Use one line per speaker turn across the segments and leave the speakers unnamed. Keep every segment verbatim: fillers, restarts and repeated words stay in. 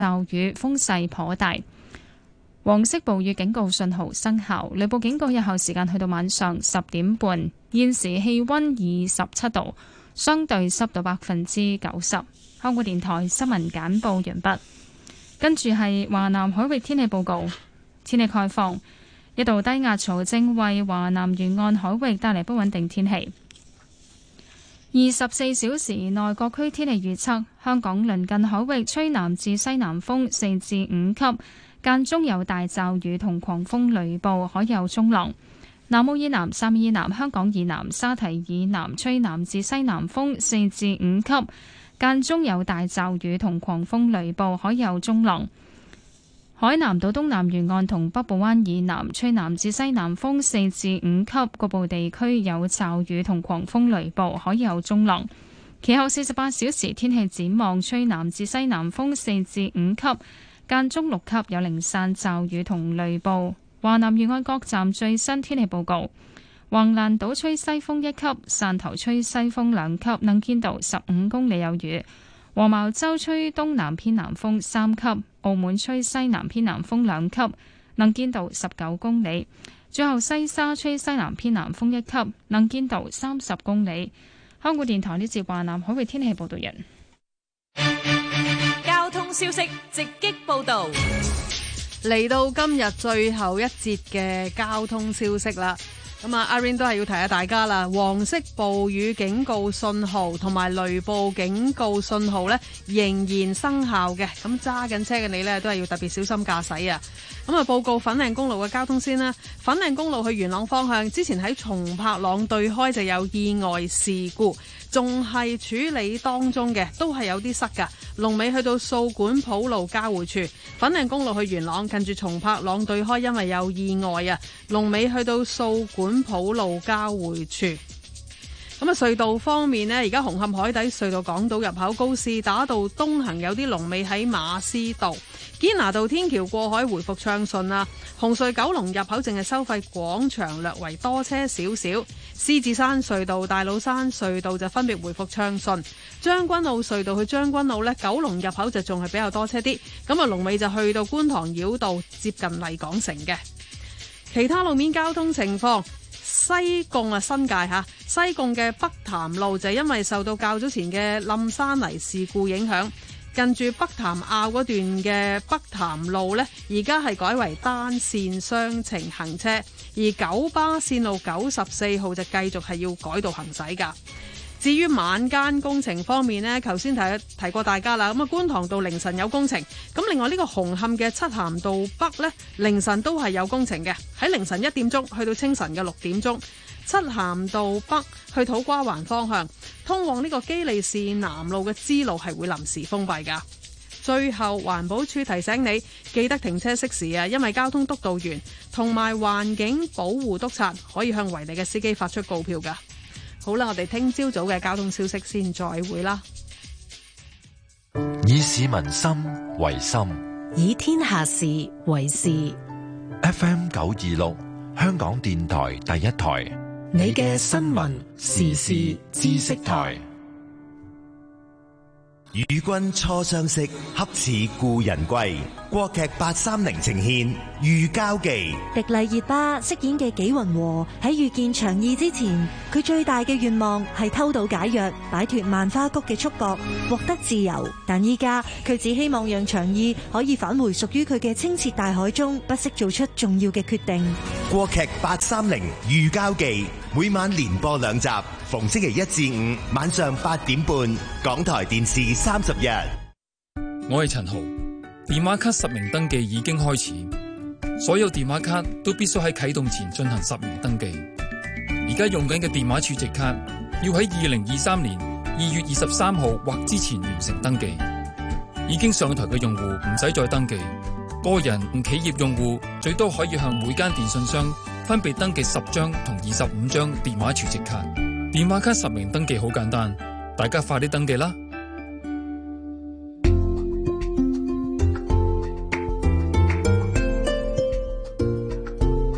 驟雨，風勢頗大。黃色暴雨警告信號生效，雷暴警告有效時間去到晚上十點半。現時氣溫二十七度，相對濕度百分之九十。香港電台新聞簡報完畢。跟住係華南海域天氣報告。天氣概況，一道低壓槽正為華南沿岸海域帶嚟不穩定天氣。二十四小時內各區天氣預測：香港鄰近海域吹南至西南風四至五級。間中有大驟雨同狂風雷暴，海有中浪。南澳以南、汕尾以南、香港以南、沙堤以南吹南至西南風四至五級，間中有大驟雨同狂風雷暴，海有中浪。海南島東南沿岸同北部灣以南吹南至西南風四至五級，局部地區有驟雨同狂風雷暴，海有中浪。其後四十八小時天氣展望，吹南至西南風四至五級。間中六級，有零散驟雨同雷暴。華南沿岸各站最新天氣報告：橫瀾島吹西風一級，汕頭吹西風兩級，能見度十五公里有雨；黃茅洲吹東南偏南風三級，澳門吹西南偏南風兩級，能見度十九公里。最後西沙吹西南偏南風一級，能見度三十公里。香港電台呢節華南海域天氣報道人。
消息直擊報道，
嚟到今日最後一節嘅交通消息啦。咁啊，阿 Rain 都係要提下大家啦。黃色暴雨警告信號同埋雷暴警告信號呢，仍然生效嘅。咁揸緊車嘅你呢，都係要特別小心駕駛啊。咁啊，報告粉嶺公路嘅交通先啦。粉嶺公路去元朗方向，之前喺松柏塱對開就有意外事故，仲係處理當中嘅，都係有啲塞噶。龍尾去到掃管埔路交匯處，粉嶺公路去元朗近住松柏塱對開，因為有意外啊，龍尾去到掃管埔路交匯處。咁啊，隧道方面呢，而家紅磡海底隧道港島入口告士打道東行有啲龍尾喺馬師道，堅拿道天橋過海回復暢順啊。紅隧九龍入口淨係收費廣場略為多車少少。獅子山隧道、大老山隧道就分別回復暢順。將軍澳隧道去將軍澳呢，九龍入口就仲係比較多車啲。咁啊，龍尾就去到觀塘繞道接近麗港城嘅。其他路面交通情況，西貢啊新界吓，西貢嘅北潭路就因為受到較早前嘅冧山泥事故影響，近住北潭坳嗰段嘅北潭路呢，而家係改為單線雙程行車，而九巴線路九十四號就繼續係要改道行駛噶。至於晚間工程方面呢，頭先提提過大家啦，咁啊觀塘道凌晨有工程，咁另外呢個紅磡嘅漆咸道北呢，凌晨都係有工程嘅，喺凌晨一點鐘去到清晨嘅六點鐘，漆咸道北去土瓜灣方向通往呢個基利士南路嘅支路係會臨時封閉噶。最後環保署提醒你記得停車熄匙啊，因為交通督導員同埋環境保護督察可以向違例嘅司機發出告票噶。好啦，我哋聽朝早嘅交通消息先再會啦。
以市民心為心，
以天下事為事。
F M 九二六，香港電台第一台，
你嘅新聞時事知識台。
與君初相識，恰似故人歸。國劇八三零呈現《遇交記》。
迪麗熱巴飾演嘅紀雲和喺遇見長意之前，佢最大嘅願望係偷到解藥，擺脫萬花谷嘅束縛，獲得自由。但依家佢只希望讓長意可以返回屬於佢嘅清澈大海中，不惜做出重要嘅決定。
國劇八三零《遇交記》每晚連播兩集，逢星期一至五晚上八點半，港台電視三十日。
我係陳豪，電話卡實名登記已經開始，所有電話卡都必須喺啟動前進行實名登記。而家用緊嘅電話儲值卡要喺二零二三年二月二十三號或之前完成登記。已經上台嘅用戶唔使再登記，個人同企業用戶最多可以向每間電信商分別登記十張同二十五張電話儲值卡。電話卡實名登記好簡單，大家快啲登記啦！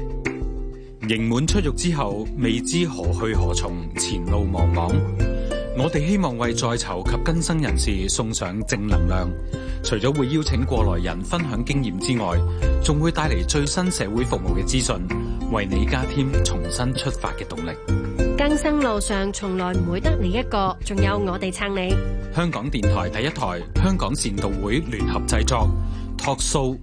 刑滿出獄之後，未知何去何從，前路茫茫。 我哋希望為在囚及更生人士送上正能量，除咗會邀請過來人分享經驗之外，仲會帶嚟最新社會服務嘅資訊，為你加添重新出發嘅動力。
更生路上從來唔會得你一個，仲有我哋撐你。
香港電台第一台，香港善導會聯合製作 Talk Show。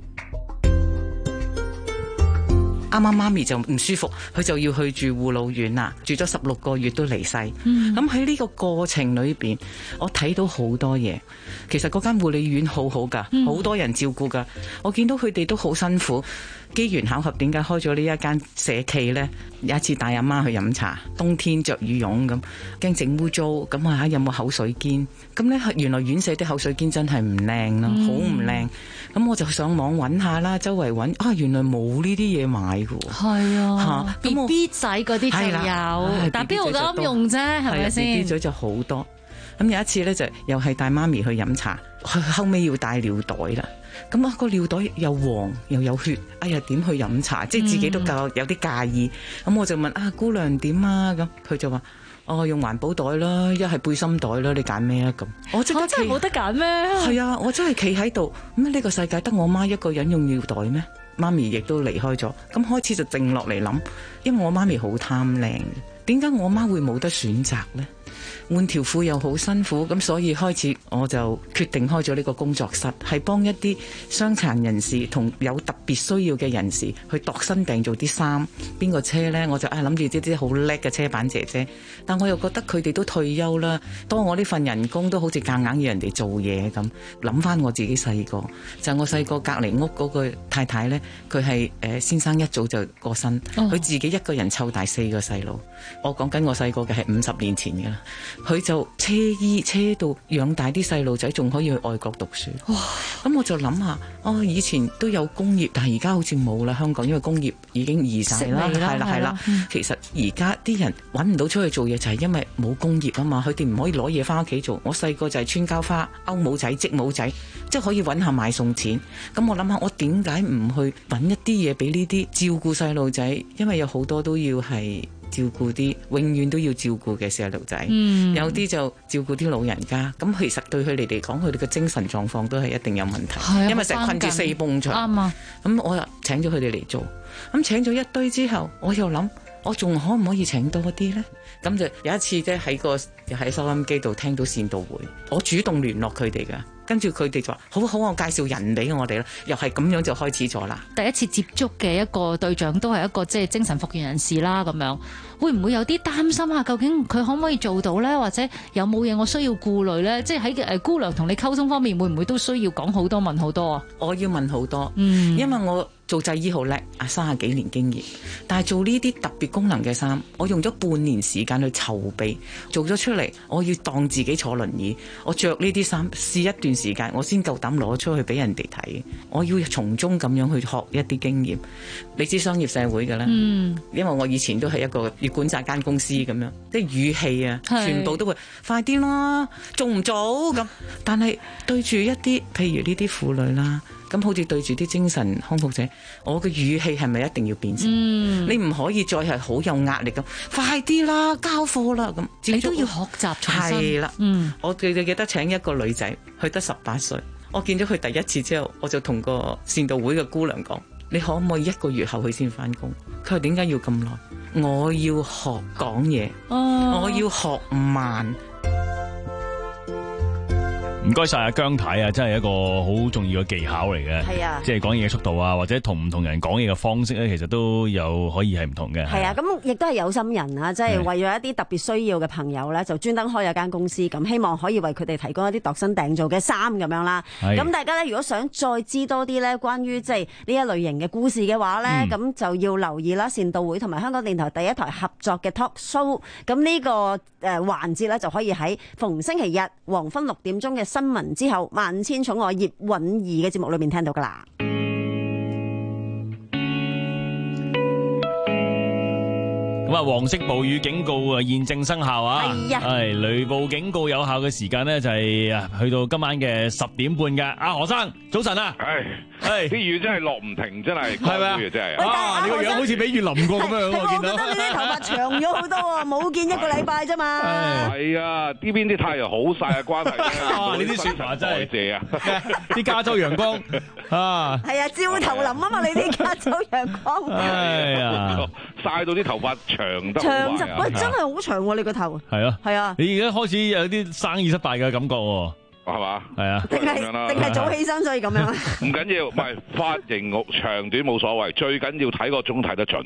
啱啱媽咪就唔舒服，佢就要去住護老院啦，住咗十六個月都離世。咁喺呢個過程裏邊，我睇到好多嘢。其實嗰間護理院好好㗎，好、嗯、多人照顧㗎。我見到佢哋都好辛苦。機緣巧合，點解開咗呢一間社企呢？有一次帶阿媽去飲茶，冬天着羽絨咁，驚整污糟，咁啊有冇口水肩？咁呢，原來院舍啲口水肩真係唔靚咯，好唔靚。咁我就上網揾下啦，周圍揾啊，原來冇呢啲嘢買㗎喎。係啊
，B B 仔嗰啲就有，但邊度咁用啫？係咪先？ B B
仔就好多。咁有一次呢，就又係帶媽咪去飲茶，後尾要帶尿袋啦。咁啊個尿袋又黃又有血，哎呀點去飲茶？即係自己都夠有啲介意。咁、嗯、我就問啊姑娘點啊？咁佢就話哦用環保袋啦，一係背心袋啦，你揀咩啊？咁我即刻
真係冇得揀咩？
係啊，我真係企喺度咁呢個世界得我媽一個人用尿袋咩？媽咪亦都離開咗，咁開始就靜落嚟諗，因為我媽咪好貪靚，點解我媽會冇得選擇呢？換條褲又好辛苦，咁所以開始我就決定開咗呢個工作室，係幫一啲傷殘人士同有特別需要嘅人士去度身訂做啲衫。邊個車呢？我就啊諗住啲啲好叻嘅車板姐姐，但我又覺得佢哋都退休啦，當我呢份人工都好似夾硬要人哋做嘢咁。諗翻我自己細個，就係、我細個隔離屋嗰個太太呢，佢係誒先生一早就過身，佢、哦、自己一個人湊大四個細路。我講緊我細個嘅係五十年前嘅啦。佢就車衣車到養大啲細路仔，仲可以去外國讀書。哇！咁我就諗下，哦，以前都有工業，但係而家好似冇啦。香港因為工業已經移晒啦，係啦係啦。其實而家啲人揾唔到出去做嘢，就係因為冇工業啊嘛。佢哋唔可以攞嘢翻屋企做。我細個就係穿膠花、勾帽仔、織帽仔，即係可以揾下買餸錢。咁我諗下，我點解唔去揾一啲嘢俾呢啲照顧細路仔？因為有好多都要係照顧啲永遠都要照顧嘅細路仔，嗯、有啲就照顧啲老人家。咁其實對佢哋嚟講，佢哋嘅精神狀況都係一定有問題，啊、因為成日困住四埲牆。啱啊！咁我又請咗佢哋嚟做，咁請咗一堆之後，我又諗，我仲可唔可以請多啲呢？咁就有一次即係喺個喺收音機度聽到善導會，我主動聯絡佢哋㗎。跟住佢哋就話好好，我介紹人俾我哋啦，又係咁樣就開始咗啦。
第一次接觸嘅一個對象都係一個即係精神復原人士啦，咁樣會唔會有啲擔心啊？究竟佢可唔可以做到呢？或者有冇嘢我需要顧慮呢？即係喺誒姑娘同你溝通方面，會唔會都需要講好多問好多啊？
我要問好多，嗯，因為我做製衣好叻啊，三十幾年經驗，但係做呢啲特別功能嘅衫，我用咗半年時間去籌備，做咗出嚟，我要當自己坐輪椅，我着呢啲衫試一段時間，我先夠膽攞出去俾人哋睇。我要從中咁樣去學一啲經驗。你知商業社會㗎啦，嗯，因為我以前都係一個要管紮間公司咁樣，即係語氣啊，全部都會快啲啦，做唔做咁？但係對住一啲譬如呢啲婦女啦。咁好似對住啲精神康復者，我嘅語氣係咪一定要變成？嗯、你唔可以再係好有壓力咁，快啲啦，交貨啦咁。
你都要學習重新。
係啦，嗯，我記記得請一個女仔，佢得十八歲，我見咗佢第一次之後，我就同個善導會嘅姑娘講：你可唔可以一個月後佢先返工？佢話點解要咁耐？我要學講嘢，哦、我要學慢。
唔該晒阿姜太啊，真係一個好重要嘅技巧嚟嘅。係啊，即係講嘢嘅速度啊，或者同唔同人講嘢嘅方式咧，其實都有可以係唔同嘅。係啊，咁亦都係有心人啊，即係為咗一啲特別需要嘅朋友咧，就專登開咗間公司，咁希望可以為佢哋提供一啲度身訂造嘅衫咁樣啦。咁大家咧，如果想再知多啲咧，關於即係呢一類型嘅故事嘅話咧，咁、嗯、就要留意啦，善導會同埋香港電台第一台合作嘅 talk show。咁呢個誒環節咧，就可以喺逢星期日黃昏六點鐘嘅新聞之後，萬千寵愛葉韻儀嘅節目裏面聽到噶啦。 咁啊，黃色暴雨警告啊現正生效啊！
係啊，
係雷暴警告有效嘅時間咧就係啊去到今晚嘅十點半㗎。阿何生，早晨啊！
唉，
係
啲雨真係落唔停，真係
係咪啊？
真係
啊！你個樣好似俾雨淋過咁樣，我見到。
我覺得你啲頭髮長咗好多喎，冇見一個禮拜啫嘛。
係啊，呢邊啲太陽好曬嘅關係咧。
啊！你啲説話真係
謝啊！
啲加州陽光啊！
係啊，照頭淋啊嘛，你啲加州陽光。
哎呀，
曬到啲頭髮長得
長就喂，真係好長喎！你個頭
係啊，
係啊，
你而家開始有啲生意失敗嘅感覺喎，
係嘛？
係啊，
定係定係早起身所以咁樣啊？
唔緊要，唔係髮型長短冇所謂，最緊要睇個鐘睇得準。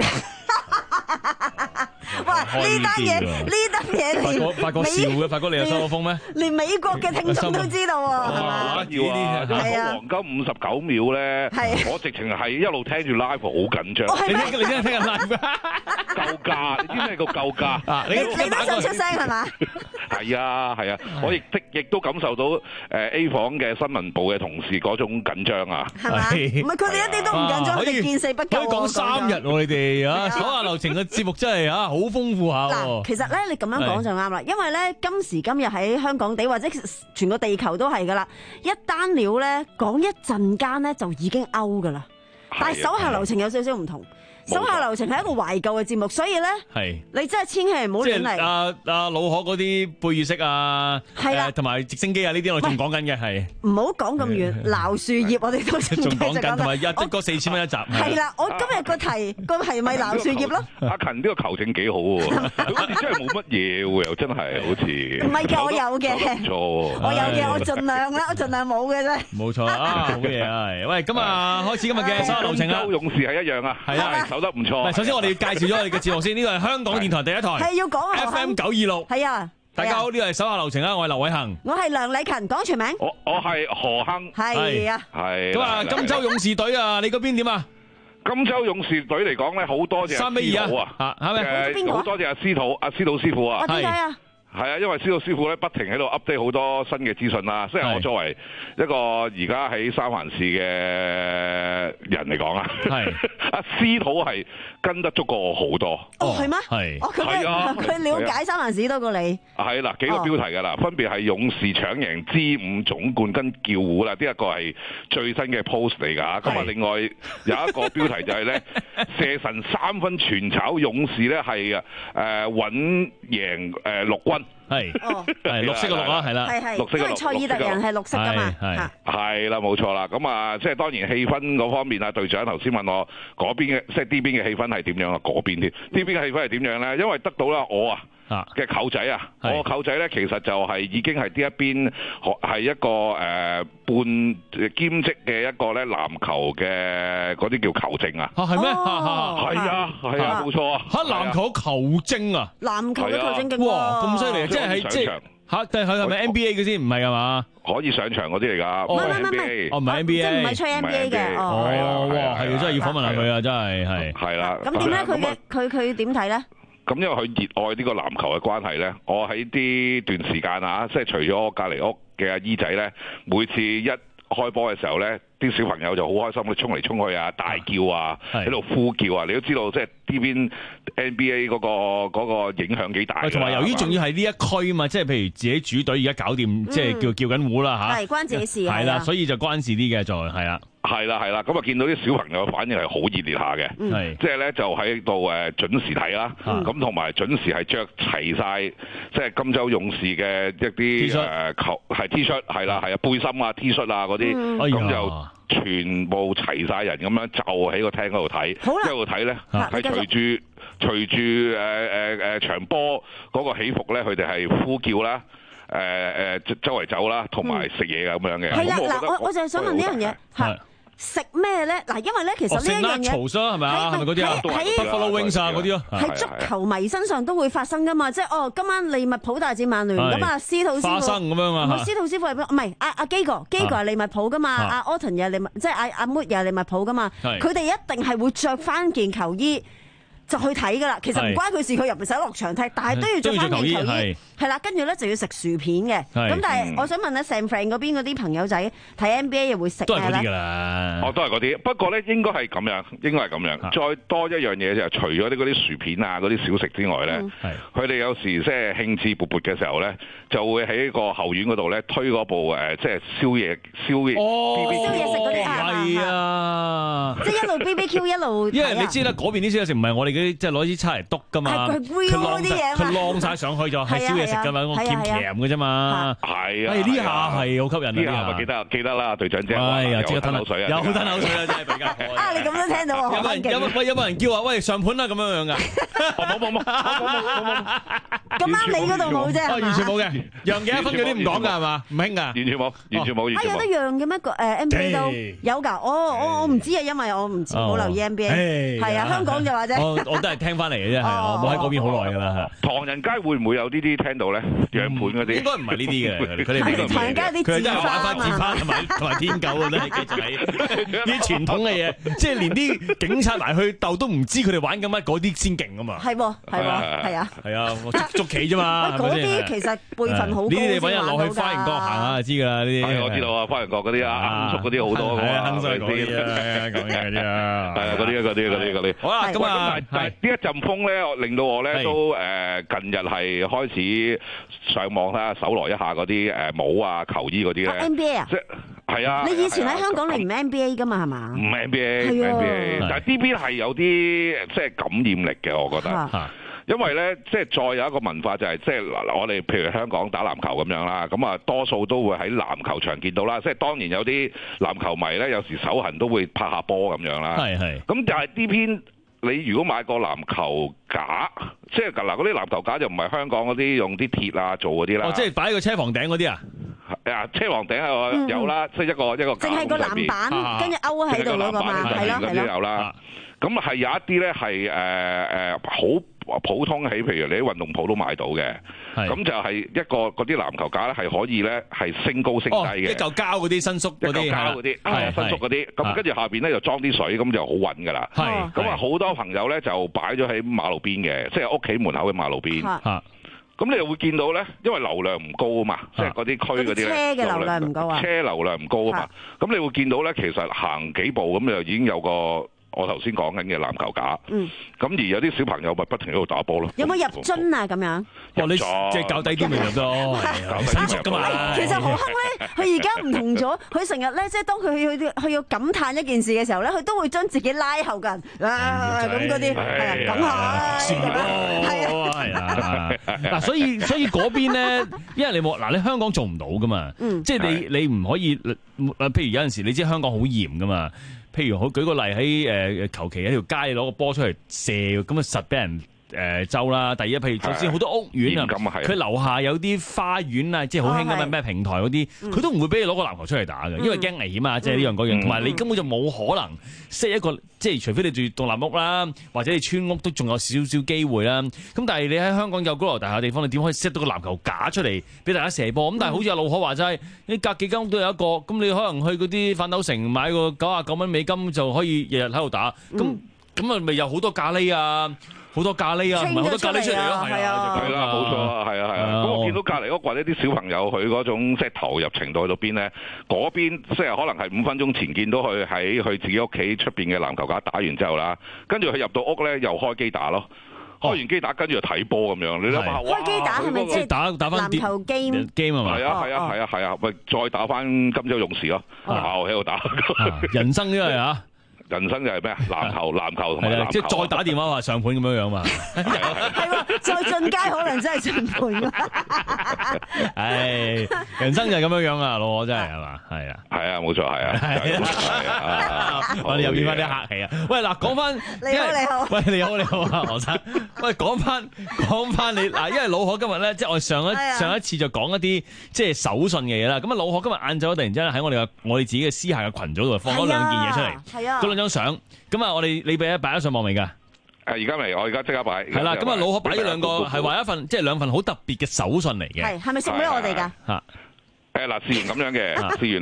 哇！呢單嘢呢單嘢連
發覺笑嘅，發覺你又收咗風咩？
連美國嘅聽眾都知道喎，係嘛？
要啊！
係啊，
黃金五十九秒咧，我直情係一路聽住 live 好緊張。
你聽你聽聽緊 live
夠價，你知咩叫夠價啊？
你你都想出聲係嘛？
係啊係啊，我亦亦都感受到誒 A 房嘅新聞部嘅同事嗰種緊張啊，
係嘛？唔係佢哋一啲都唔緊張，佢哋見死不救。
可以講三日喎，你哋啊，所有流程嘅節目真係啊好豐富下。
嗱，其實咧你咁樣講就啱啦，因為咧今時今日喺香港地或者全個地球都係噶啦，一單料咧講一陣間咧就已經 out 噶啦，但係手下留情有少少唔同。手下留情係一個懷舊嘅節目，所以咧，係你真係千祈唔好亂嚟。阿
阿老可嗰啲貝爾式啊，係啦，同埋直升機啊呢啲我仲講緊嘅係。唔
好講咁遠，撈樹葉我哋都仲
講緊，同埋一即個四千蚊一集。
係啦，我今日個題個題咪撈樹葉咯。
阿勤呢個求證幾好喎，好似真係冇乜嘢喎，又真係好似。
唔係嘅，我有嘅。
唔錯，
我有嘅，我盡量啦，我盡量冇嘅啫。
冇錯啊，好嘢啊！喂，咁啊，開始今日嘅手下留情啦。
金州勇士係一樣啊，係啊。走得唔錯。
首先我哋要介紹咗我哋嘅節目先，呢個係香港電台第一台，
係要講
F M 九二六，
係啊。
大家好，呢個係手下留情啦，我係劉偉恒，
我係梁禮勤，講全名。
我我係何亨，
係啊，
係。
咁啊，金州勇士隊啊，你嗰邊點啊？
金州勇士隊嚟講咧，好多謝
三比二
啊，
係咪？
好多謝阿司徒，阿司徒師傅啊。
點解啊？
係啊，因為司徒師傅咧不停喺度 update 好多新嘅資訊啦。雖然我作為一個而家喺三藩市嘅人嚟講啊，係阿司徒係跟得足過我好多。
哦，係咩？
係。
哦，佢佢了解三藩市多過你。
係啦，幾個標題㗎啦，分別係勇士搶贏 G 五總冠跟叫虎啦，呢一個係最新嘅 post 嚟㗎。咁啊，另外有一個標題就係咧射神三分全炒勇士咧係啊誒穩贏誒陸軍。係，係綠色嘅綠啦，係啦，
係係，
綠色嘅綠，
因為塞爾特人係綠色噶嘛，
係係啦，冇錯啦。咁啊，即係當然氣氛嗰方面啊，隊長頭先問我嗰邊嘅，即係呢邊嘅氣氛係點樣啊？嗰邊添，呢邊嘅氣氛係點樣咧？因為得到啦，我啊嘅舅仔啊，我個舅仔咧其實就係已經係呢一邊係一個誒半兼職嘅一個咧籃球嘅嗰啲叫球證啊。啊係咩？係啊係啊，冇錯啊。嚇籃球球證啊？
籃球嘅球證勁
哇，咁犀利！即係喺即係嚇，但係佢係咪 N B A 嘅先？唔係㗎嘛？
可以上場嗰啲嚟㗎。
唔係唔係唔係，
哦唔係 N B A，
即係唔係吹 N B A 嘅。
哦，哇，係真係要訪問下佢啊！真係係。
係啦。
咁點咧？佢嘅佢佢點睇咧？
咁因為佢熱愛呢個籃球嘅關係咧，我喺呢段時間啊，即係除咗我隔離屋嘅阿姨仔咧，每次一開波嘅時候咧，啲小朋友就好開心，佢衝嚟衝去啊，大叫啊，喺度呼叫啊，你都知道即係呢邊 N B A 嗰個嗰個影響幾大。
同埋由於仲要係呢一區啊嘛，即係譬如自己主隊而家搞掂，即係叫叫緊糊啦嚇。
係關自己事啊。
係啦，所以就關事啲嘅，就係啦。
係啦係啦，咁啊見到啲小朋友反應係好熱烈下嘅，
係即
係咧就喺度誒準時睇啦，咁同埋準時係着齊晒，即係金州勇士嘅一啲誒球係 T 恤係啦係啊背心啊 T 恤啊嗰啲，咁就全部齊晒人咁樣就喺個廳嗰度睇，一路睇咧係隨住隨住誒誒誒場波嗰個起伏咧，佢哋係呼叫啦。誒誒周圍走啦，同埋食嘢咁樣嘅。
係啦，嗱，我我就係想問呢樣嘢嚇，食咩咧？嗱，因為咧其實呢一樣嘢
係咪啊？係咪嗰啲啊？喺 Buffalo Wings 啊嗰啲咯。
喺足球迷身上都會發生噶嘛，即係哦，今晚利物浦大戰曼聯咁啊，司徒師傅
花生咁樣啊。
司徒師傅係唔係阿阿基哥？基哥係利物浦噶嘛？阿 Alton 又係利物，即係阿阿 Mood 又係利物浦噶嘛？佢哋一定係會着翻件球衣。
就去睇㗎啦。其實唔關佢事，佢又唔使落場睇，但係都要着翻件球衣。係啦，跟住咧就要食薯片嘅。咁但係我想問咧 San Fran 嗰邊嗰啲朋友仔睇 N B A 又會食咩咧？
都係嗰啲㗎啦。哦，都係嗰啲。不過咧應該係咁樣，應該係咁樣。再多一樣嘢就係除咗啲嗰啲薯片啊嗰啲小食之外咧，佢哋有時即係興致勃勃嘅時候咧，就會喺個後院嗰度咧推嗰部誒即係燒嘢燒嘢
燒嘢食嗰啲
係啊，
即係一路 B B Q 一路。
因為你知啦，嗰邊啲燒嘢食唔係我哋嗰啲即係攞支叉嚟篤㗎嘛，佢佢晾曬上去就係燒嘢食㗎嘛，我鉗鉗嘅啫嘛。
係啊，
呢下係好吸引啊！
呢下咪記得記得啦，隊長姐。
哎呀，即刻吞口水啊！有吞口水啊！真係比較好
啊！你咁都聽到喎，
有冇人有冇喂有冇人叫話喂上盤啦咁樣樣㗎？
冇冇冇冇冇冇冇。
咁啱你嗰度冇啫，
完全冇嘅，讓幾多分嗰啲唔講㗎係嘛？唔興㗎，
完全冇，完全冇。
啊有得讓嘅咩？個誒 N B A 都有㗎。我我我唔知啊，因為我唔知冇留意 N B A。係啊，香港就話啫。
我我都係聽翻嚟嘅啫，係啊，我冇喺嗰邊好耐㗎啦。
唐人街會唔會有呢啲聽到咧？讓盤嗰啲
應該唔係呢啲嘅，佢哋唔係。
唐人街啲
佢真係玩翻紙花同埋同埋天狗啊！真係繼續喺啲傳統嘅嘢，即係連啲警察埋去鬥都唔知佢哋玩緊乜，嗰啲先勁啊嘛！
係喎，係喎，係啊！
係啊，我捉捉棋啫嘛！
嗰啲其實輩分好高，
呢啲你揾人落去花園角行下就知㗎啦！呢啲
我知道啊，花園角嗰啲啊，亨叔嗰啲好多㗎嘛，
亨叔嗰啲啊，講嘢嗰啲啊，
係啊，嗰啲嗰啲嗰啲嗰啲。
好啦，咁啊，
但係呢一陣風咧，令到我咧都誒近日係開始上網睇下搜羅一下嗰啲誒帽啊、球衣嗰啲咧。
N B A 啊？
即係啊！
你以前喺香港你唔 N B A 㗎嘛係嘛？
唔 N B A，唔 N B A，但係 D B 係有啲即係感染力嘅，我覺得。因為咧，即係再有一個文化就係、是，即係嗱，我哋譬如香港打籃球咁樣啦，咁啊多數都會喺籃球場見到啦。即係當然有啲籃球迷咧，有時手痕都會拍下波咁樣啦。
係係。咁
但係呢邊你如果買個籃球架，即係嗱嗰啲籃球架就唔係香港嗰啲用啲鐵啊做嗰啲啦。
哦，即係擺喺個車房頂嗰啲啊？
啊，車房頂係有啦，即係、嗯、一個一個架。
淨係個籃板，跟住勾喺度嗰個嘛，係咯係咯。
有啦。咁係有一啲咧係誒誒好。普通起，譬如你喺運動鋪都買到嘅，咁就係一個嗰啲籃球架咧，係可以咧係升高升低嘅、哦，一
嚿膠嗰啲伸縮嗰啲，
一嚿膠嗰啲，係伸縮嗰啲，咁跟住下邊咧就裝啲水，咁就好穩噶啦。咁啊好多朋友咧就擺咗喺馬路邊嘅，即係屋企門口嘅馬路邊。咁你又會見到咧，因為流量唔高啊嘛，即係嗰啲區嗰啲咧，
車嘅流量唔高啊，
車流量唔高啊嘛。咁你會見到咧，其實行幾步咁就已經有個。我頭先講緊嘅籃球架，嗯，咁而有啲小朋友咪不停喺度打波咯。
有冇入樽啊？咁樣？
哦，你即係較低啲咪入咯，伸縮㗎嘛。
其實何亨咧，佢而家唔同咗，佢成日咧，即係當佢去去去要感嘆一件事嘅時候咧，佢都會將自己拉後近啊，咁嗰啲係啊，咁下係啊，
係啊。嗱，所以所以嗰邊咧，因為你冇嗱，你香港做唔到㗎嘛，即係你你唔可以，譬如有陣時你知香港好嚴㗎嘛。譬如我舉個例喺誒求其喺條街攞個波出嚟射，咁啊實俾人誒周啦。第二，譬如就算好多屋苑啊，佢樓下有啲花園啊，即係好興咁咩平台嗰啲，佢都唔會俾你攞個籃球出嚟打嘅，因為驚危險啊，即係呢樣嗰樣。同埋你根本就冇可能 set 一個，即係除非你住獨立屋啦，或者你村屋都仲有少少機會啦。咁但係你喺香港有高樓大廈地方，你點可以 set 到個籃球架出嚟俾大家射波？咁但係好似阿老可話齋，你隔幾間屋都有一個，咁你可能去嗰啲飯鬥城買個九啊九蚊美金就可以日日喺度打。咁咁啊，咪有好多咖喱啊！好多咖喱啊，唔係好多咖喱出嚟咯，係啊，
係啦，冇錯啊，係啊，係啊。咁我見到隔離屋或者啲小朋友佢嗰種即係投入程度去到邊咧？嗰邊即係可能係五分鐘前見到佢喺佢自己屋企出邊嘅籃球架打完之後啦，跟住佢入到屋咧又開機打咯，開完機打跟住就睇波咁樣。你諗下，
開機打係咪即係
打打翻
籃球 game
game 啊嘛？
係啊，係啊，係啊，係啊，咪再打翻金州勇士咯，又喺度打。
人生因為啊〜
人生就係咩啊？籃球、籃球同埋籃球，
即係再打電話話上盤咁樣樣嘛。
係喎，再進階可能真係上盤。
唉，人生就係咁樣樣啊，老我真係係嘛，係啊，
係啊，冇錯，係啊，係啊，
我哋又變翻啲客氣啊。喂，嗱，講翻，
你好，你好，
喂，你好，你好啊，何生。喂，講翻，講翻你嗱，因為老何今日咧，即係我上一上一次就講一啲即係手信嘅嘢啦。咁啊，老何今日晏晝突然之間喺我哋嘅我哋自己嘅私下嘅群組度放咗兩件嘢出嚟，
係啊，
嗰兩張相。咁啊，我哋你俾擺咗上網未㗎？
誒，而家未，我而家即刻擺。
係啦，咁啊，老何擺咗兩個係話一份，即係兩份好特別嘅手信嚟嘅。
係，係咪送俾我哋㗎？
嚇！
誒嗱，事緣咁樣嘅，事緣咧。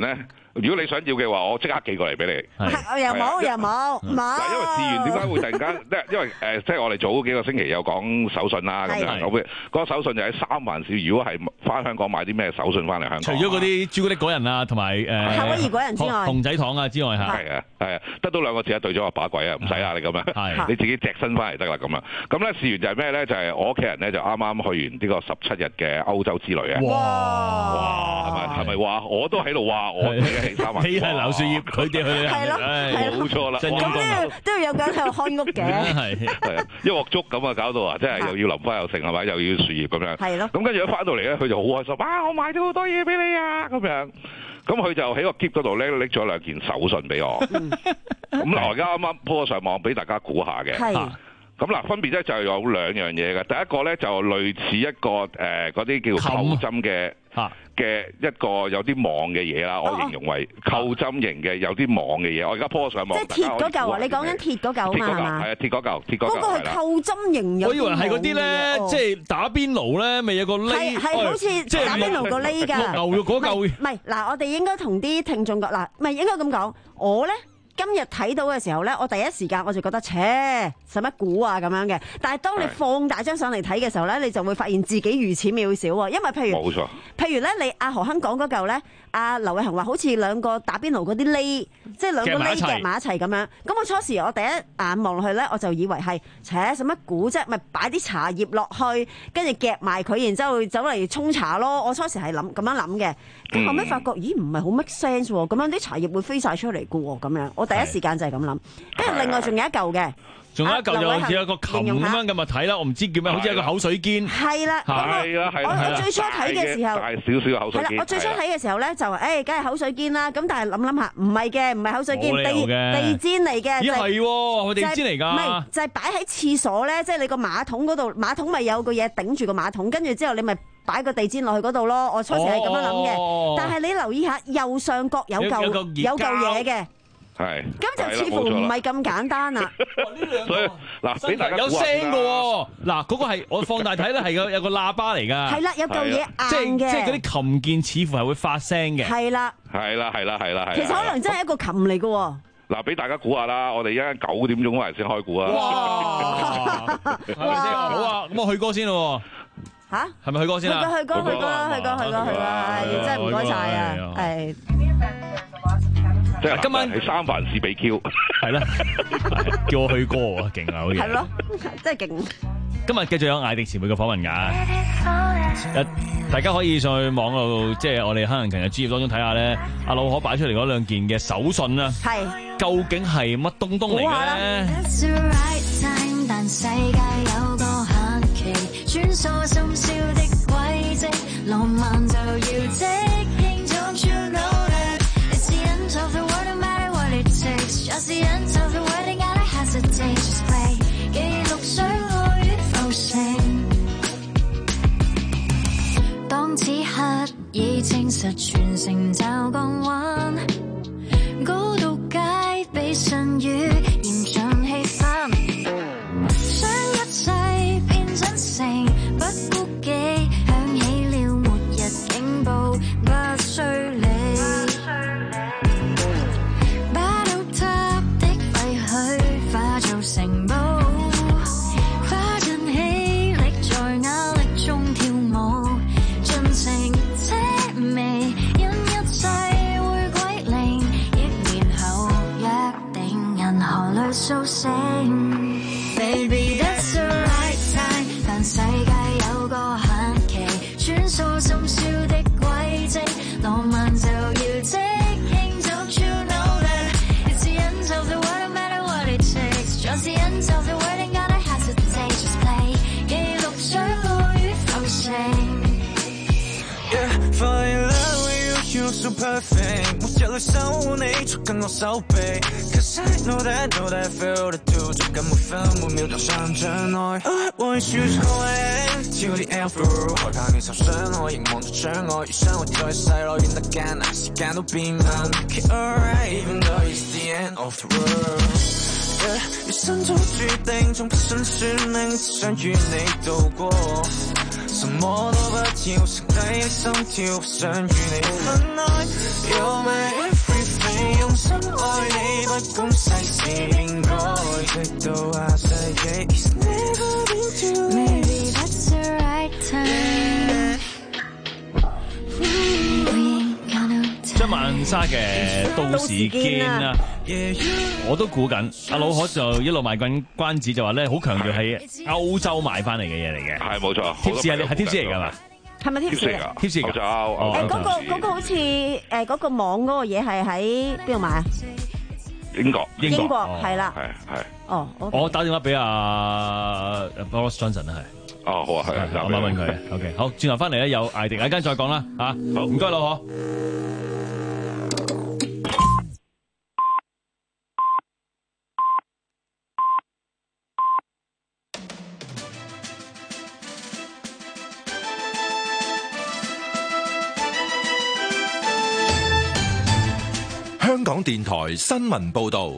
如果你想要嘅話，我即刻寄過嚟俾你。
又冇又冇冇。
嗱，因為事緣點解會突然間，因為誒，即係我哋早幾個星期有講手信啦，咁樣咁嗰個手信就喺三藩市。如果係翻香港買啲咩手信翻嚟香港？
除咗嗰啲朱古力果仁啊，同埋誒
夏威夷果仁之外，
熊仔糖啊之外嚇。
係啊係啊，得到兩個字啊，對咗個把鬼啊，唔使啊你咁樣，你自己隻身翻嚟得啦咁樣。咁咧事緣就係咩咧？就係我屋企人咧就啱啱去完呢個十七日嘅歐洲之旅啊！哇哇，係咪係咪話我都喺度話我自己係三藩市？你係柳樹葉，佢哋去
係咯，
冇錯啦。
咁都要都要有個人喺度看屋嘅。
係係啊，一鑊粥咁啊，搞到啊，即係又要淋花又剩係咪？又要樹葉咁樣。係咯。咁跟住一翻到嚟咧，佢就好開心啊！我買咗好多嘢俾你啊！咁樣。咁佢就喺個篋嗰度咧拎咗兩件手信俾我。咁嗱，而家啱啱 po 咗上網俾大家估下嘅。係。咁嗱，分別咧就有兩樣嘢嘅。第一個咧就類似一個誒嗰啲叫扣針嘅嘅一個有啲網嘅嘢啦，我形容為扣針型嘅有啲網嘅嘢。我而家 po 上網。
即係鐵嗰嚿啊！你講緊鐵嗰嚿啊嘛？
係啊，鐵嗰嚿，鐵嗰嚿。
嗰個係扣針型。
我以為係嗰啲咧，即係打邊爐咧，咪有個喱。
係係好似打邊爐個喱㗎。
牛肉嗰嚿。
唔係嗱，我哋應該同啲聽眾講嗱，唔係應該咁講，我咧。今日睇到嘅時候咧，我第一時間我就覺得，切使乜估啊咁樣嘅。但係當你放大張相嚟睇嘅時候咧，你就會發現自己如此渺小喎。因為譬如，冇錯，譬如咧，你阿何亨講嗰嚿咧，阿劉偉恒話好似兩個打邊爐嗰啲喱，即係兩個喱夾埋一齊咁樣。咁我初時我第一眼望落去咧，我就以為係，切使乜估啫？咪擺啲茶葉落去，跟住夾埋佢，然之後走嚟沖茶咯。我初時係諗咁樣諗嘅，咁後尾發覺，咦唔係好 make sense 喎？咁樣啲茶葉會飛晒出嚟嘅喎，咁樣。我第一時間就係咁諗，跟住另外仲有一嚿嘅，
仲有一嚿就好似有個琴咁樣嘅物體啦，我唔知叫咩，好似一個口水肩。係啦，
係啦，係啦。
我最初睇嘅時候，
大少少嘅口水肩。
係啦，我最初睇嘅時候咧就誒，梗係口水肩啦。咁但係諗諗下，唔係嘅，唔係口水肩，地地氈嚟嘅。
咦係喎，係地氈嚟㗎。
唔係，就係擺喺廁所咧，即係你個馬桶嗰度，馬桶咪有個嘢頂住個馬桶，跟住之後你咪擺個地氈落去嗰度咯。我初時係咁樣諗嘅，但係你留意下右上角有嚿有嚿嘢嘅。係，咁就似乎唔係咁簡單啦。
所以嗱，俾大家
有聲嘅喎，嗱嗰個係我放大睇咧，係有有個喇叭嚟㗎。
係啦，有嚿嘢硬嘅，
即係嗰啲琴鍵似乎係會發聲嘅。
係啦，
係啦，係啦，係啦，係。
其實可能真係一個琴嚟嘅喎。
嗱，俾大家估下啦，我哋一陣九點鐘嗰陣先開估啊。
哇！係咪先？好啊，咁我去歌先咯。嚇？係咪去歌先啊？
去歌去歌去歌啦，去歌去歌去歌，真係唔該晒啊！係。
即係今晚喺三藩市被 Q，
係啦，叫我去歌啊，勁啊，好似
係咯，真係勁。
今日繼續有艾迪前輩嘅訪問㗎，大家可以上去網度，即係我哋黑人勤嘅專頁當中睇下咧，阿老可擺出嚟嗰兩件嘅手信啦，係究竟係乜東東嚟嘅咧？
Just the end of the wedding, I hesitate, just play 記錄水落於浮城。當此刻已證實全城就降溫，高度戒備順雨，嚴峻氣氛，將一切變真誠，不顧忌，響起了末日警報，不需理。城堡花盡氣力在壓力中跳舞，盡情奢靡，因一切會歸零，億年後約定銀河裏甦醒。Baby that's the right time， 但世界有個限期，穿梭深宵的軌跡，浪漫就要即興。Don't you know that it's the end of the world no matter what it takes。Just the end of the wedding, gotta hesitate, just play 記錄水落於浮城。
Yeah, fall in love with you, you're so perfect。每日裏守護你，捉緊我手臂。Cause I know that, know that, feel the do， 捉緊每分每秒都想將愛。I want you to hold till the end through， 害怕你受傷，我凝望着障礙。餘生活在世內變得艱難，時間都變慢。Make it alright, even though it's the end of the world。一生早注定，從不信算命，只想與你度過，什麼都不要，剩低的心跳，不想與你分開。You're my 地用心愛你，不管世事變改，直到下世紀。It's never been too late.
Maybe that's the right time.
張曼莎嘅《到時見》啊，我都估緊。阿老可就一路賣緊關子，就話咧好強調係歐洲買翻嚟嘅嘢嚟嘅。
係冇錯，
貼士係係貼士嚟㗎嘛？
係咪貼士嚟？
貼士㗎。
歐洲
誒嗰個嗰個好似誒嗰個網嗰個嘢係喺邊度買啊？
英國，
英國係啦。
係係。
哦，
我打電話俾阿 Boris Johnson 啊，係。
哦，好啊，係啊，
我問問佢。OK， 好，轉頭翻嚟咧有艾迪，一間再講啦嚇。好，唔該老可。
香港電台新聞報導。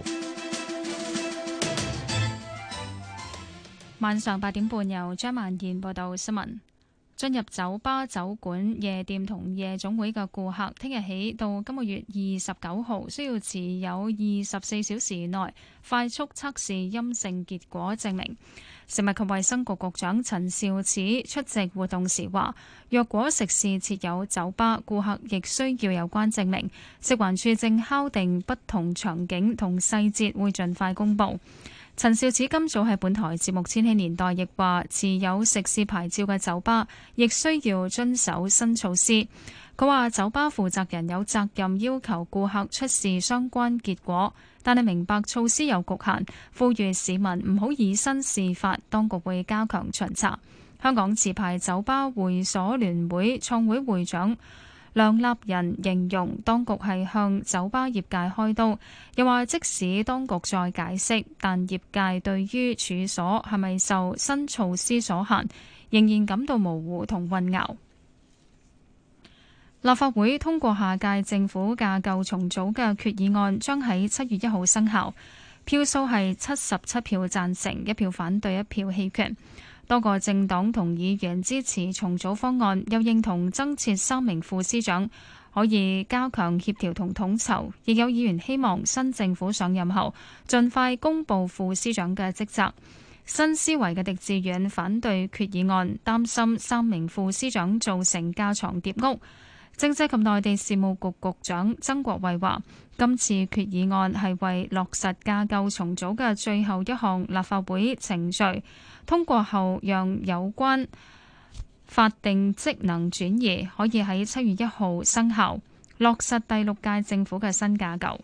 晚上八點半，由張曼燕報道新聞。進入酒吧、酒館、夜店同夜總會嘅顧客，聽日起到今個月二十九號，需要持有二十四小時內快速測試陰性結果證明。食物及衛生局局長陳肇始出席活動時話，若果食肆設有酒吧，顧客亦需要有關證明。食環署正敲定不同場景同細節，會盡快公佈。陳肇始今早喺本台節目《千禧年代》亦話，持有食肆牌照嘅酒吧亦需要遵守新措施。佢話酒吧負責人有責任要求顧客出示相關結果，但係明白措施有局限，呼籲市民唔好以身試法，當局會加強巡查。香港持牌酒吧會所聯會創會會長梁立仁形容當局係向酒吧業界開刀，又話即使當局再解釋，但業界對於處所係咪受新措施所限，仍然感到模糊同混淆。立法會通過下屆政府架構重組嘅決議案，將喺七月一號生效，票數係七十七票贊成，一票反對，一票棄權。多個政黨同議員支持重組方案，又認同增設三名副司長，可以加強協調同統籌。亦有議員希望新政府上任後，盡快公布副司長嘅職責。新思維嘅狄志遠反對決議案，擔心三名副司長造成架床疊屋。政制及內地事務局局長曾國衛話，今次決議案係為落實架構重組嘅最後一項立法會程序，通過後讓有關法定職能轉移，可以喺七月一號生效，落實第六屆政府嘅新架構。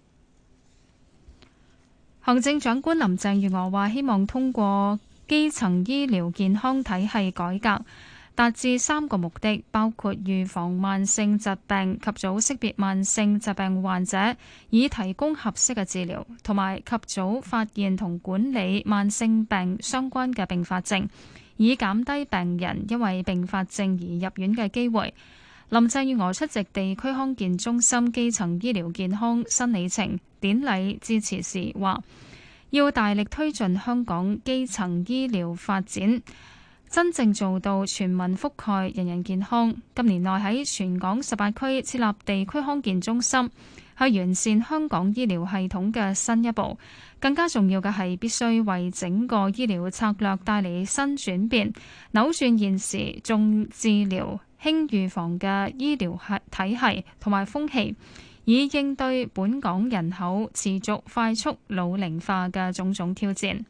行政長官林鄭月娥話，希望通過基層醫療健康體系改革，達至三個目的，包括預防慢性疾病、及早識別慢性疾病患者，以提供合適嘅治療，同埋及早發現同管理慢性病相關嘅併發症，以減低病人因為併發症而入院嘅機會。林鄭月娥出席地區康健中心基層醫療健康新里程典禮致辭時話，要大力推進香港基層醫療發展，真正做到全民覆蓋、人人健康。今年內喺全港十八區設立地區康健中心，係完善香港醫療系統嘅新一步。更加重要嘅係必須為整個醫療策略帶嚟新轉變，扭轉現時重治療輕預防嘅醫療體系同埋風氣，以應對本港人口持續快速老齡化嘅種種挑戰。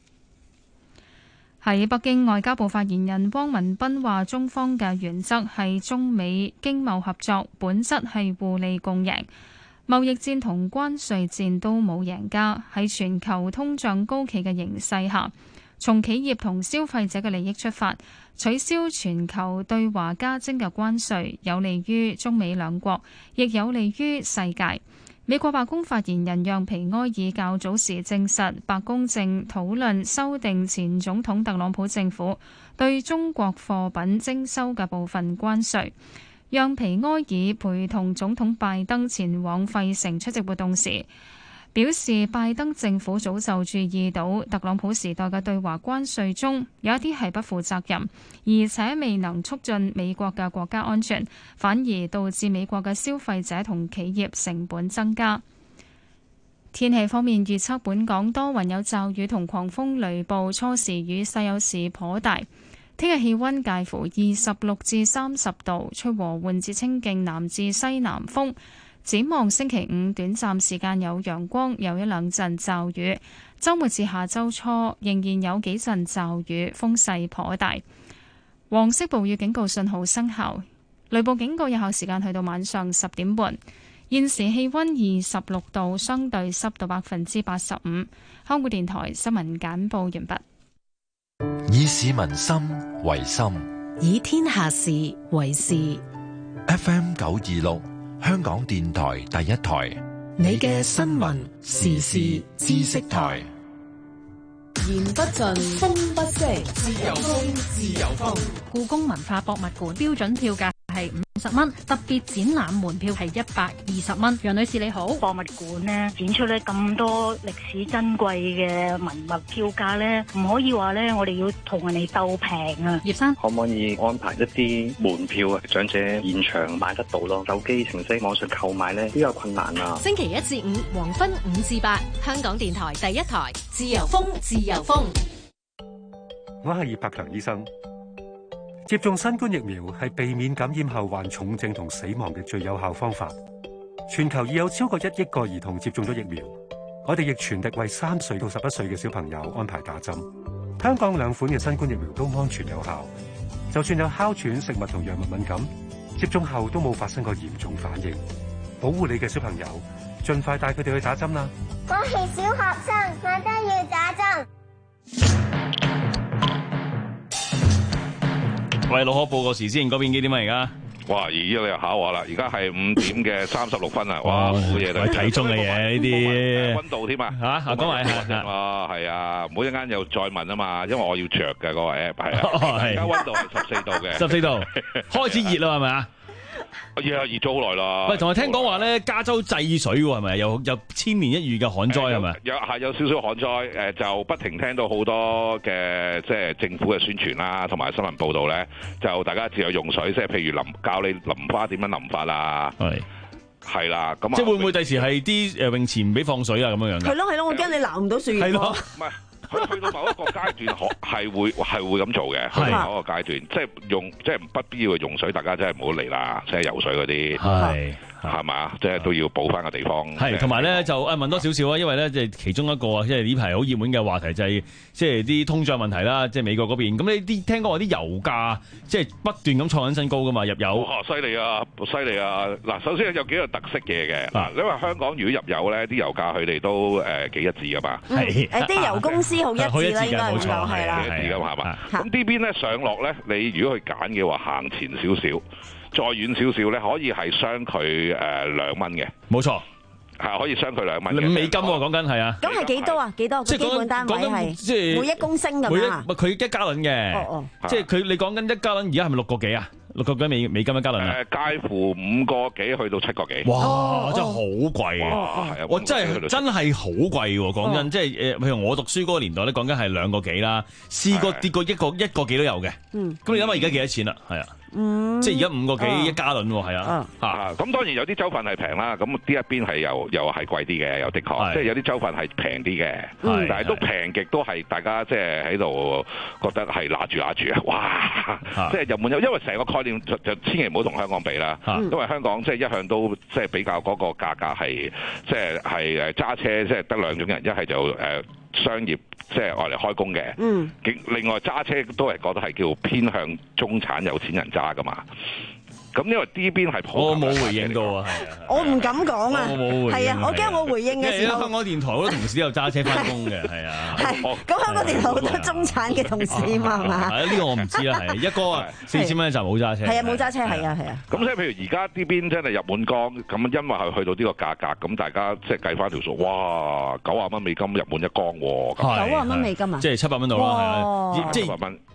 喺北京，外交部發言人汪文斌話，中方嘅原則係中美經貿合作，本質係互利共贏。貿易戰同關稅戰都冇贏家。喺全球通脹高企嘅形勢下，從企業同消費者嘅利益出發，取消全球對華加徵嘅關稅，有利於中美兩國，亦有利於世界。美國白宮發言人讓皮埃爾較早時證實，白宮正討論修訂前總統特朗普政府對中國貨品徵收嘅部分關稅。讓皮埃爾陪同總統拜登前往費城出席活動時， 表示拜登政府早就注意到特朗普時代嘅對華關稅中有一啲係不負責任，而且未能促進美國嘅國家安全，反而導致美國嘅消費者同企業成本增加。天氣方面預測，本港多雲有驟雨同狂風雷暴，初時雨勢有時頗大。聽日氣溫介乎二十六至三十度，吹和緩至清勁南至西南風。展望星期五短暫時間有陽光，有一兩陣驟雨。週末至下週初仍然有幾陣驟雨，風勢頗大。黃色暴雨警告信號生效，雷暴警告有效時間去到晚上十點半。現時氣溫二十六度，相對濕度百分之八十五。香港電台新聞簡報完畢。
以市民心為心，
以天下事為事。
F M 九二六。香港電台第一台，
你嘅新聞時事知識台。
言不盡，風不息，自由風，自由風。
故宮文化博物館標準票價係五十蚊，特別展覽門票係一百二十蚊。楊女士你好，
博物館呢展出咧咁多歷史珍貴嘅文物，票價咧唔可以話咧我哋要同人哋鬥平啊。
葉生，
可唔可以安排一啲門票啊，長者現場買得到咯？手機程式網上購買咧比較困難啊。
星期一至五黃昏五至八，香港電台第一台，自由風，自由風。
我係葉柏強醫生。接種新冠疫苗係避免感染後患重症同死亡嘅最有效方法。全球已有超過一億個兒童接種咗疫苗，我哋亦全力為三歲到十一歲嘅小朋友安排打針。香港兩款嘅新冠疫苗都安全有效，就算有哮喘、食物同藥物敏感，接種後都冇發生過嚴重反應。保護你嘅小朋友，盡快帶佢哋去打針啦！
我係小學生，我都要打針。
喂，老可報個時先，嗰邊幾點啊？而家
哇，而家你又考我啦！而家係五點嘅三十六分啊！哇，好嘢嚟！
睇中嘅嘢呢啲
溫度添啊！
嚇，講埋
啊，係啊，唔好一陣間又再問啊嘛，因為我要着嘅嗰個 app 係啊。而家溫度係十四度嘅，
十四度開始熱啦，係咪啊？
熱啊，熱咗好耐啦。
喂，同我聽講話咧，加州制水喎，係咪？有有千年一遇嘅旱災係咪？
有係有少少旱災，誒就不停聽到好多嘅即係政府嘅宣傳啦，同埋新聞報導咧，就大家自有用水，即係譬如淋教你淋花點樣淋法啊。係係啦，咁
即係會唔會第時係啲誒泳池唔俾放水啊？咁樣樣嘅。
係咯係咯，我驚你撈唔到樹葉。係咯，
唔係。佢去到某一個階段，可係會係會咁做嘅。去到某一個階段，即係用即係不必要嘅用水，大家真係唔好嚟啦。即係游水嗰啲，係係嘛，即係都要補翻個地方。
係同埋咧就誒問多少少啊，因為咧即係其中一個啊，即係呢排好熱門嘅話題就係即係啲通脹問題啦。即係美國嗰邊，咁你啲聽講話啲油價即係不斷咁創緊新高噶嘛？入油
哇，犀利啊，犀利啊！嗱，首先有幾個特色嘢嘅嗱，因為香港如果入油咧，啲油價佢哋都誒幾一致噶嘛。
係誒啲油公司。好一致啦，應該咁講係啦，
一致咁係嘛？咁呢邊咧上落咧，你如果去揀嘅話，行前少少，再遠少少咧，可以係相距誒兩蚊嘅。
冇錯，
係可以相距兩蚊。
美金喎，講緊係啊。
咁係幾多啊？幾多個基本單位係？
即係
每一公升咁啊？
佢一加侖嘅。哦哦。即係佢你講緊一加侖，而家係咪六個幾啊？六個幾美美金一加侖啊？
誒，介乎五個幾去到七個幾。
哇！真係好貴啊！係啊，我真係真係好貴喎！講緊即係誒，譬如我讀書嗰個年代咧，講緊係兩個幾啦，試過跌過一個一個幾都有嘅。嗯。咁你諗下而家幾多錢啦？係啊。嗯。即係而家五個幾一加侖喎，係啊。
啊。咁當然有啲州份係平啦，咁呢一邊係又又係貴啲嘅，又的確，即係有啲州份係平啲嘅，但係都平極都係大家即係喺度覺得係揦住揦住啊！哇！即係入門有，因為成個概念就就千祈唔好同香港比啦，因為香港即係一向都即係比較嗰個價格係即係係誒揸車即係得兩種人，一係就誒商業即係愛嚟開工嘅，嗯，另外揸車都係覺得係叫偏向中產有錢人揸噶嘛。咁因為呢邊係
我冇回應到啊，係啊，
我唔敢講啊，
我冇回應，
係啊，我驚我回應嘅時候，
香港電台好多同事都有揸車翻工嘅，係啊，
係，咁香港電台好多中產嘅同事嘛，係嘛？
係啊，呢個我唔知啦，係一哥啊，四千蚊就冇揸車，
係啊，冇揸車，係啊，係啊。
咁即係譬如而家呢邊真係入滿缸，咁因為係去到呢個價格，咁大家即係計翻條數，哇，九啊蚊美金入滿一缸喎，
九啊蚊美金啊，
即係七百蚊度啦，係啊，即係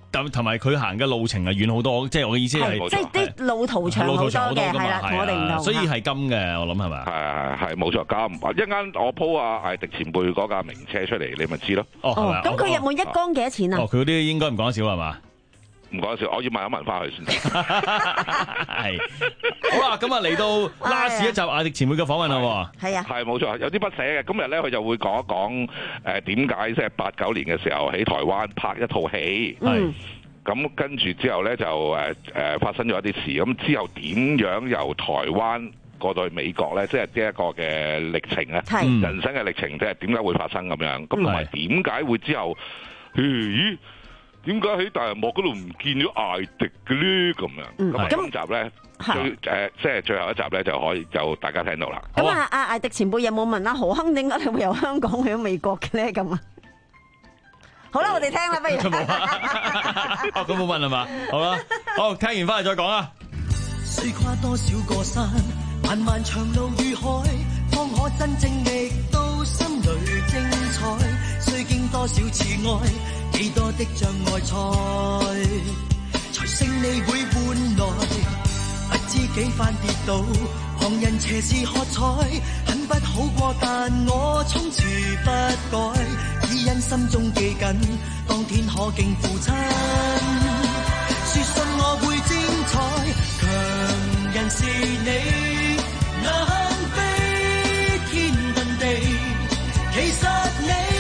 咁同埋佢行嘅路程係遠好多，即係我嘅意思係，
即係啲路途長好多嘅，係啦，同我哋唔同。
所以係金嘅，我諗係咪？
係係係冇錯，金。一陣間我 po 阿艾迪前輩嗰架名車出嚟，你咪知咯。
哦，咁佢有冇一缸幾多錢啊？
哦，佢嗰啲應該唔講少係嘛？
唔講笑，我要問一問翻佢先。
係好啦，咁啊嚟到 last 一集艾迪前輩嘅訪問啦。
係啊，
係冇錯，有啲不捨嘅。今日咧佢就會講一講誒點解即係八九年嘅時候喺台灣拍一套戲。係。咁跟住之後咧就誒誒發生咗一啲事。咁之後點樣由台灣過到去美國咧？即係呢一個嘅歷程咧，
係
人生嘅歷程，即係點解會發生咁樣？咁同埋點解會之後咦？點解喺大銀幕嗰度唔見咗艾迪嘅咧？咁樣咁啊，今集咧最誒即係最後一集咧就可以就大家聽到啦。
咁啊，阿艾迪前輩有冇問啊？何亨點解你會由香港去咗美國嘅咧？咁啊，好啦，我哋聽啦，不如。
哦，咁冇問係嘛？好啦，好，聽完翻嚟再講啊。
須跨多少個山，漫漫長路與海，方可真正覓到心裏精彩。須經多少次愛。幾多的障礙賽，才勝利會換來，不知幾番跌倒，旁人斜視喝彩，很不好過，但我從此不改，只因心中記緊，當天可敬父親，說信我會精彩，強人是你，能飛天遁地，其實你。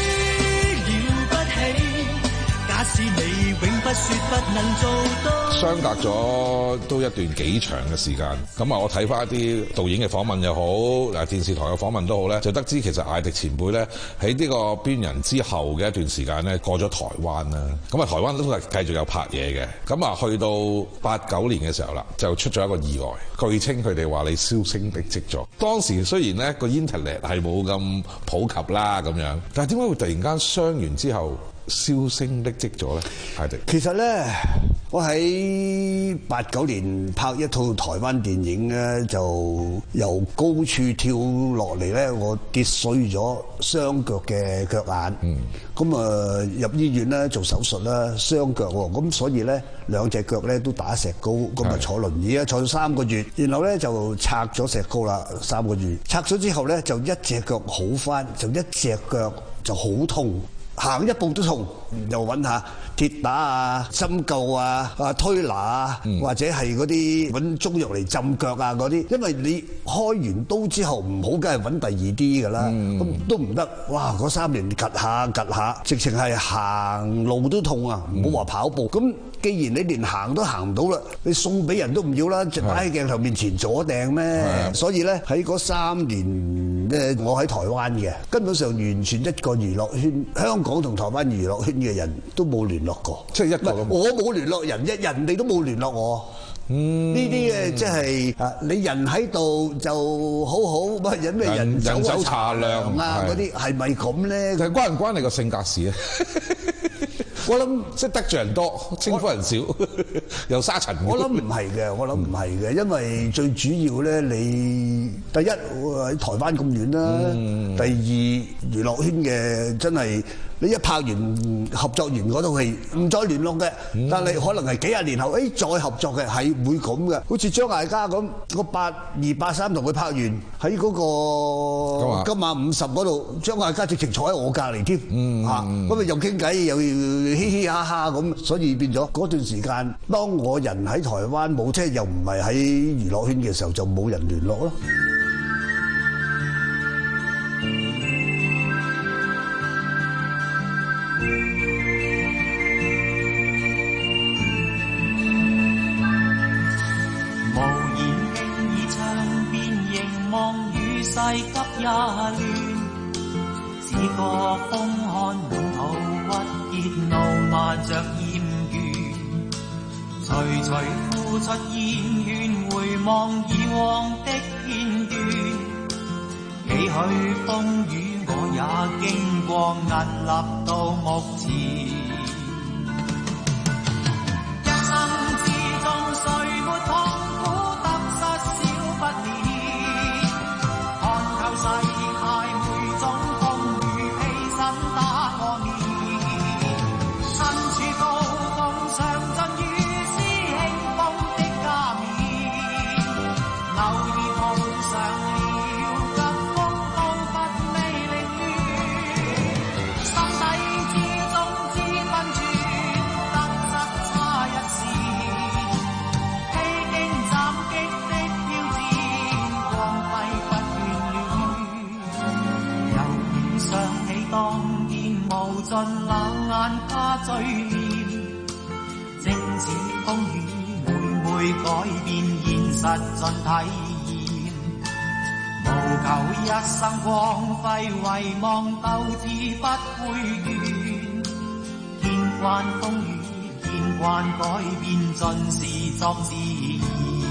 是你永不說不能做到。
相隔咗都一段幾長嘅時間，咁啊，我睇翻一啲導演嘅訪問又好，嗱電視台嘅訪問都好咧，就得知其實艾迪前輩咧喺呢個邊人之後嘅一段時間咧過咗台灣啦，咁啊台灣都係繼續有拍嘢嘅，咁啊去到八九年嘅時候啦，就出咗一個意外，據稱佢哋話你銷聲匿跡咗。當時雖然咧個 internet 係冇咁普及啦咁樣，但係點解會突然間傷完之後銷聲匿跡咗咧？艾迪，
其實咧，我喺八九年拍一套台灣電影咧，就由高處跳落嚟咧，我跌碎咗雙腳嘅腳眼。嗯。咁啊入醫院咧做手術啦，雙腳喎，咁所以咧兩隻腳咧都打石膏，咁啊坐輪椅啊坐咗三個月，然後咧就拆咗石膏啦，三個月。拆咗之後咧就一隻腳好返，就一隻腳就好痛。行一步都痛，又揾下鐵打啊、針灸啊、啊推拿啊，嗯、或者係嗰啲揾中藥嚟浸腳啊嗰啲，因為你開完刀之後唔好，梗係揾第二啲㗎啦，咁、嗯、都唔得。哇！嗰三年趌下趌下，直情係行路都痛啊，唔好話跑步。咁、嗯、既然你連行都行唔到啦，你送俾人都唔要啦，就擺喺鏡頭面前左掟咩？所以咧喺嗰三年咧，我喺台灣嘅，根本上完全一個娛樂圈香港同台灣娛樂圈嘅人都冇聯絡過，即係一個我冇聯絡人，一人哋都冇聯絡我。嗯，呢啲嘅即係啊，你人喺度就好好，乜有咩人走茶涼啊嗰啲係咪咁咧？
係關唔關你個性格事啊？我諗即係得罪人多，稱呼人少，又沙塵。
我諗唔係嘅，我諗唔係嘅，因為最主要咧，你第一喺台灣咁遠啦，嗯、第二娛樂圈嘅真係你一拍完合作完嗰套戲唔再聯絡嘅，嗯、但係可能係幾廿年後，誒、哎、再合作嘅係會咁嘅，好似張艾嘉咁，個八二八三同佢拍完喺嗰個今晚五十嗰度，張艾嘉直情坐喺我隔離添，嚇咁啊又傾偈又嘻嘻哈哈咁，所以變咗嗰段時間，當我人喺台灣冇車又唔係喺娛樂圈嘅時候，就冇人聯絡咯。
無言輕倚窗邊凝望與世急也亂，只覺風寒滿肚鬱熱怒漫着厭倦，徐徐呼出煙圈，回望以往的片段，幾許風雨我也經過，屹立到目前。一生之中誰沒痛苦得失少不免，看透世態每種風雨披身打我面，身處高峰上當然無盡冷眼加追念，正似風雨每每改變現實盡體驗，無求一生光輝遺忘鬥志不會倦，見慣風雨見慣改變盡是作自然。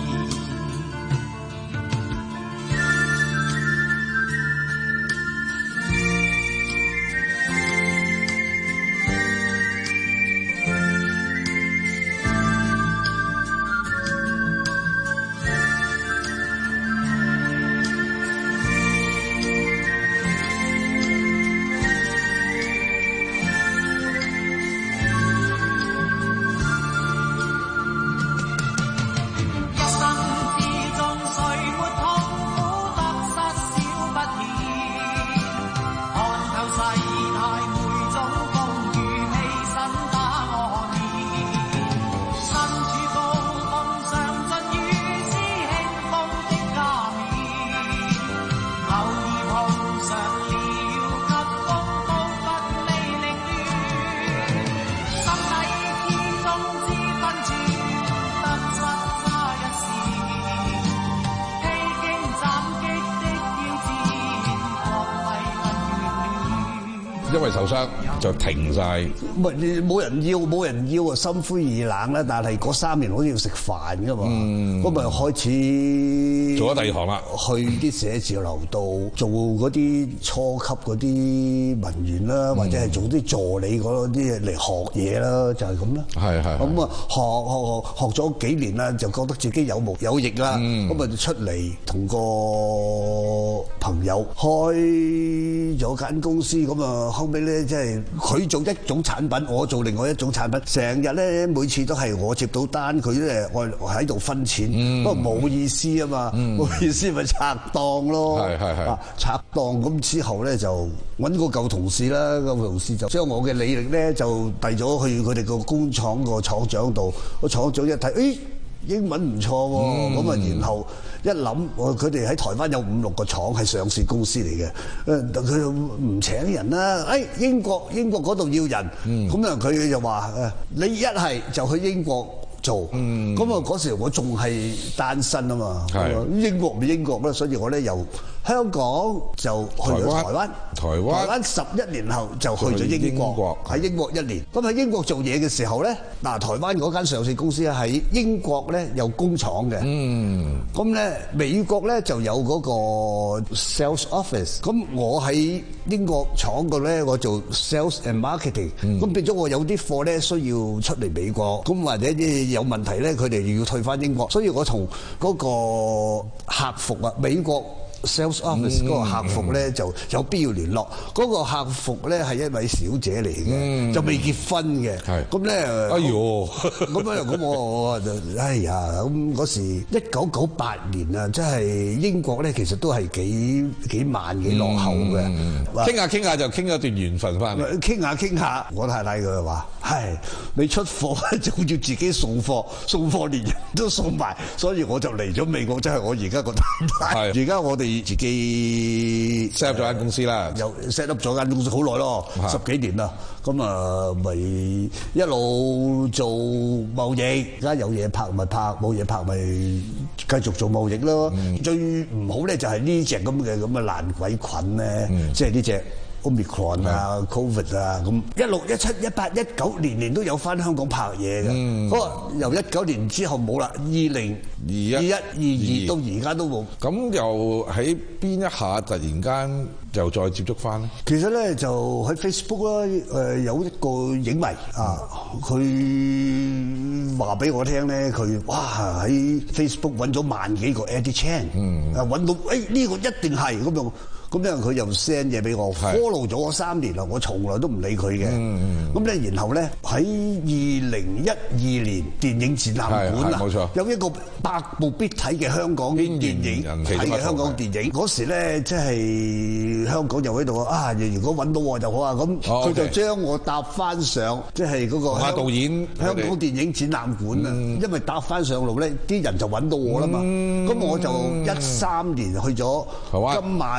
因為受傷就停晒，
唔係冇人要，冇人要啊，心灰意冷啦。但係嗰三年我都要食飯噶嘛，咁咪、嗯、開始
做咗第二行啦，
去啲寫字樓度做嗰啲初級嗰啲文員啦，嗯、或者係做啲助理嗰啲嚟學嘢啦，就係咁啦。係係咁啊，學學學學咗幾年啦，就覺得自己有毛有翼啦，咁啊、嗯、出嚟同個朋友開咗間公司，咁啊後尾咧即係佢做一種產品，我做另外一種產品，成日咧每次都係我接到單，佢咧我喺度分錢，不過冇意思啊嘛，冇、嗯、意思咪拆檔咯，係係係，拆檔咁之後咧就揾個舊同事啦，舊同事就將我嘅履歷咧就遞咗去佢哋個工廠個廠長度，個廠長一睇，誒英文唔錯喎，咁啊、嗯、然後一諗，我佢哋喺台灣有五六個廠係上市公司嚟嘅，誒佢唔請人啦，誒、哎、英國英國嗰度要人，咁啊佢就話誒你一係就去英國做，咁啊嗰時我仲係單身啊嘛，英國咪英國啦，所以我咧由香港就去咗台灣，台灣台灣十一年後就去咗英國，喺英國一年。咁喺英國做嘢嘅時候咧，嗱台灣嗰間上市公司喺英國咧有工廠嘅，咁咧美國咧就有嗰個 sales office。咁我喺英國廠度咧，我做 sales and marketing，咁變咗我有啲貨咧需要出嚟美國，咁或者啲有問題咧，佢哋要退翻英國，所以我同嗰個客服啊，美國 sales office 嗰個客服咧就有必要聯絡。嗰個客服咧係一位小姐嚟嘅，就未結婚嘅。咁咧，哎呦，咁啊咁我我就哎呀，咁嗰時一九九八年啊，即係英國咧，其實都係幾幾慢幾落後嘅。
傾下傾下就傾咗段緣分翻嚟。
傾下傾下，我太太佢話：係你出貨就要自己送貨，送貨連人都送埋，所以我就嚟咗美國，即係我而家個太太。而家我哋自己 set up 咗間公司啦，又 set up 咗間公司好耐咯，十幾年啦。咁啊，咪一路做貿易，而家有嘢拍咪拍，冇嘢拍咪繼續做貿易咯。嗯、最唔好咧就係呢隻咁嘅咁嘅爛鬼菌咧，嗯、即係呢隻 Omicron 啊、嗯、Covid 啊咁。一六、一七、一八、一九年年都有翻香港拍嘢嘅。嗯、好，由一九年之後冇啦，二零二一、二一、二二到而家都冇。咁
又喺邊一下突然間又再接觸翻咧？
其實咧就喺 Facebook 啦，誒有一個影迷啊，佢話俾我聽咧，佢哇喺 Facebook 揾咗萬幾個 Eddie Chan，啊揾到誒呢個一定係咁樣。咁咧佢又 send 嘢俾我 follow 咗我三年啦，我從來都唔理佢嘅。咁咧、嗯、然後咧喺二零一二年電影展覽館啊，冇錯，有一個百部必睇嘅香港電影睇嘅香港電影。嗰時咧即係香港又喺度啊！如果揾到我就好啊！咁佢、哦、就將我搭翻上，即係嗰個香導演香港電影展覽館啊。嗯、因為搭翻上路咧，啲人就揾到我啦嘛。咁、嗯、我就一三年去咗金馬獎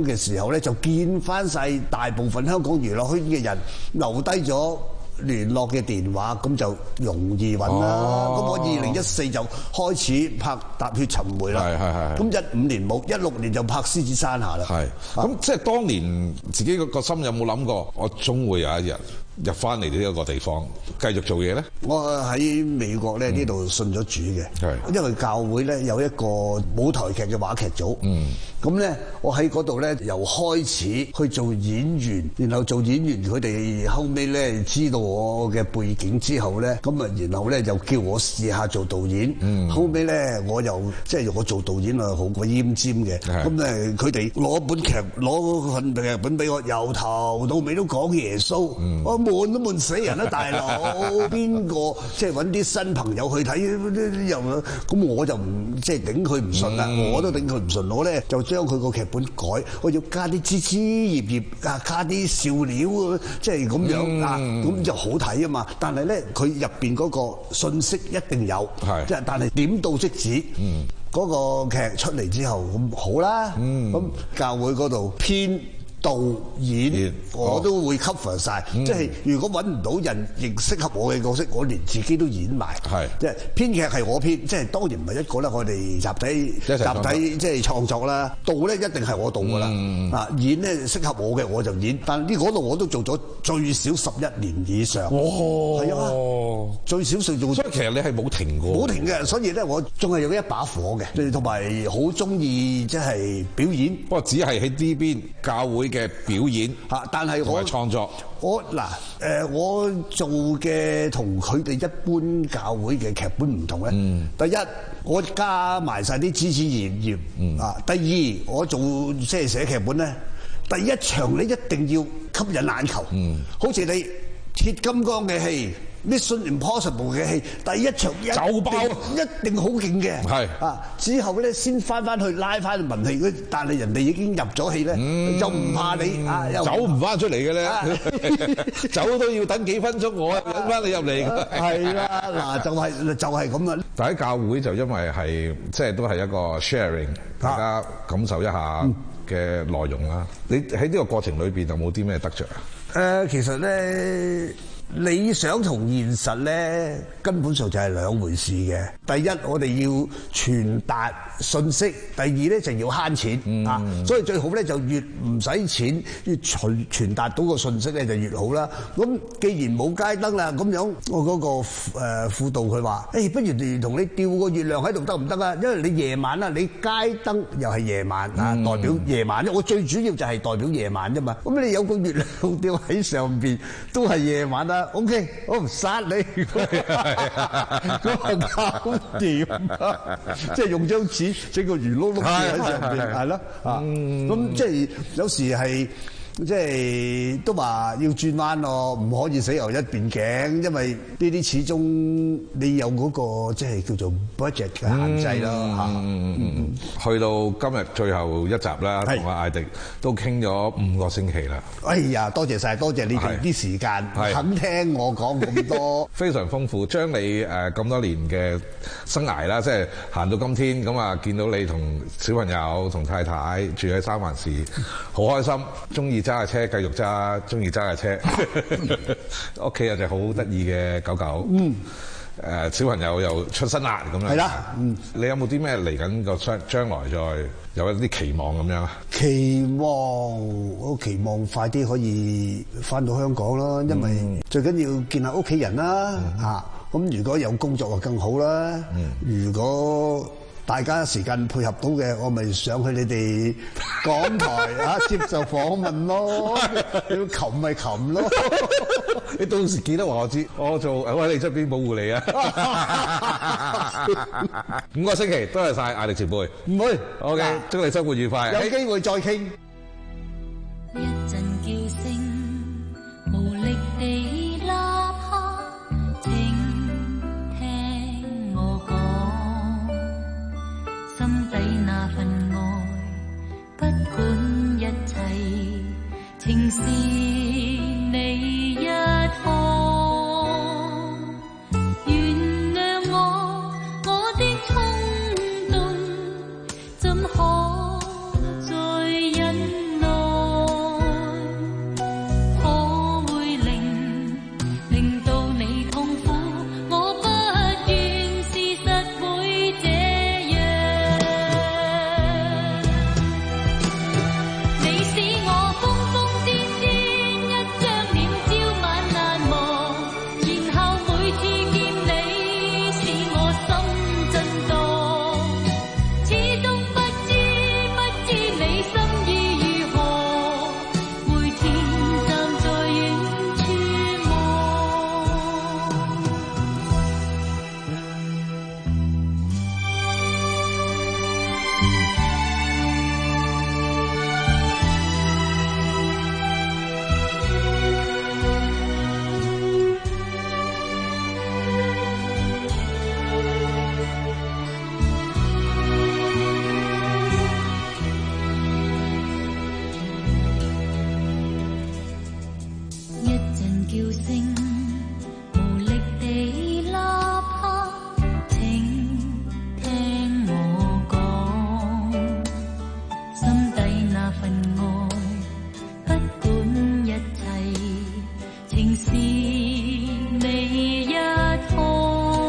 嘅時候咧，就見翻晒大部分香港娛樂圈嘅人留低咗聯絡嘅電話，咁就容易揾啦。咁、哦、我二零一四就開始拍《踏血尋梅》啦。
係係係。咁
一五年冇，一六年就拍《獅子山下》啦。
係。咁即係當年自己個心有冇諗過，我終會有一日入翻嚟呢一個地方繼續做嘢咧？
我喺美國咧呢度信咗主嘅，嗯、因為教會咧有一個舞台劇嘅話劇組。嗯。咁咧，我喺嗰度咧由開始去做演員，然後做演員，佢哋後尾咧知道我嘅背景之後咧，咁啊，然後咧就叫我試下做導演。嗯。後尾咧，我又即係我做導演啊，好鬼奄尖嘅。咁誒，佢哋攞本劇攞份劇本俾我，由頭到尾都講耶穌。嗯。我悶都悶死人啦，大佬！邊個即係揾啲新朋友去睇又咁，我就唔即係頂佢唔順啦，嗯、我都頂佢唔順，我咧就將佢個劇本改，我要加啲枝枝葉葉啊，加啲笑料，即係咁樣、嗯、啊，咁就好睇啊嘛。但係咧，佢入邊嗰個信息一定有，即係但係點到即止。嗯，嗰個劇出嚟之後咁好啦。嗯，咁教會嗰度編導演我都會 cover 晒，嗯、即係如果揾唔到人亦適合我嘅角色，我連自己都演埋。係即係編劇係我編，即係當然唔係一個啦，我哋集體集體即係創作啦。導咧一定係我導噶啦，嗯、啊演咧適合我嘅我就演，但呢嗰度我都做咗最少十一年以上。哦，係啊，最少做做。所以其實你係冇停過。冇停嘅，所以咧我仲係有一把火嘅，同埋好中意即係表演。不過只係喺呢邊教會嘅表演嚇，但係我創作我嗱誒、呃，我做嘅同佢哋一般教會嘅劇本唔同咧。嗯、第一，我加埋晒啲枝枝葉葉、嗯、啊。第二，我做即係寫劇本咧，第一場你一定要吸引眼球。嗯，好似你鐵金剛嘅戲。Mission Impossible 嘅戲第一場一就爆，一定好勁嘅。係啊，之後咧先翻翻去拉翻文戲，但係人哋已經入咗戲咧，就唔怕你啊，走唔翻出嚟嘅咧，走都要等幾分鐘，我引翻你入嚟。係啦，嗱就係就係咁啦。
但喺教會就因為係即係都係一個 sharing， 大家感受一下嘅內容啦。你喺呢個過程裏邊有冇啲咩得着啊？
誒，其實咧。理想同現實咧，根本上就係兩回事嘅。第一，我哋要傳達信息；第二咧，就要慳錢、嗯、啊。所以最好咧，就越唔使錢，越傳傳達到個信息咧，就越好啦。咁既然冇街燈啦，咁樣我嗰、嗰個誒、呃、輔導佢話：誒、欸，不如同你吊個月亮喺度得唔得啊？因為你夜晚啦，你街燈又係夜晚啊，嗯、代表夜晚。我最主要就係代表夜晚啫嘛。咁你有個月亮吊喺上邊，都係夜晚啦。O K， 我唔殺你，咁啊搞掂，即係用張紙整個魚碌碌喺上邊，係咯啊，咁即係有時係即係都話要轉彎咯，唔可以死牛一邊頸，因為呢啲始終你有嗰個即係叫做 budget 嘅限制咯嚇。嗯嗯，去到今日最後一集啦，同阿艾迪都傾咗五個星期啦。哎呀，多謝曬，多謝你哋啲時間，肯聽我講咁多，非常豐富。將你誒咁多年嘅生涯啦，即係行到今天咁啊，見到你同小朋友同太太住喺三藩市，好開心，中意揸下車，繼續揸，中意揸下車。屋企有隻好得意嘅狗狗。嗯。誒，小朋友又出生啦，咁樣。係啦。嗯。你有冇啲咩嚟緊個將將來再有一啲期望咁樣啊？期望，我期望快啲可以返到香港啦，因為最緊要見下屋企人啦。嚇、嗯，咁如果有工作就更好啦。嗯。如果大家時間配合到嘅，我咪上去你哋港台啊接受訪問咯。你要擒咪擒咯。你到時記得話我知，我做我喺你側邊保護你啊。五個星期，多謝晒艾迪前輩。唔會 ，OK，祝你生活愉快。有機會再傾。一陣叫聲，無力地吶喊，請聽我講，心底那份愛，不管一切，情是你一方。原諒我，我的衝動，怎可再忍耐？
叫聲，無力地哪怕請聽我講，心底那份愛，不管一切，情是你一趟。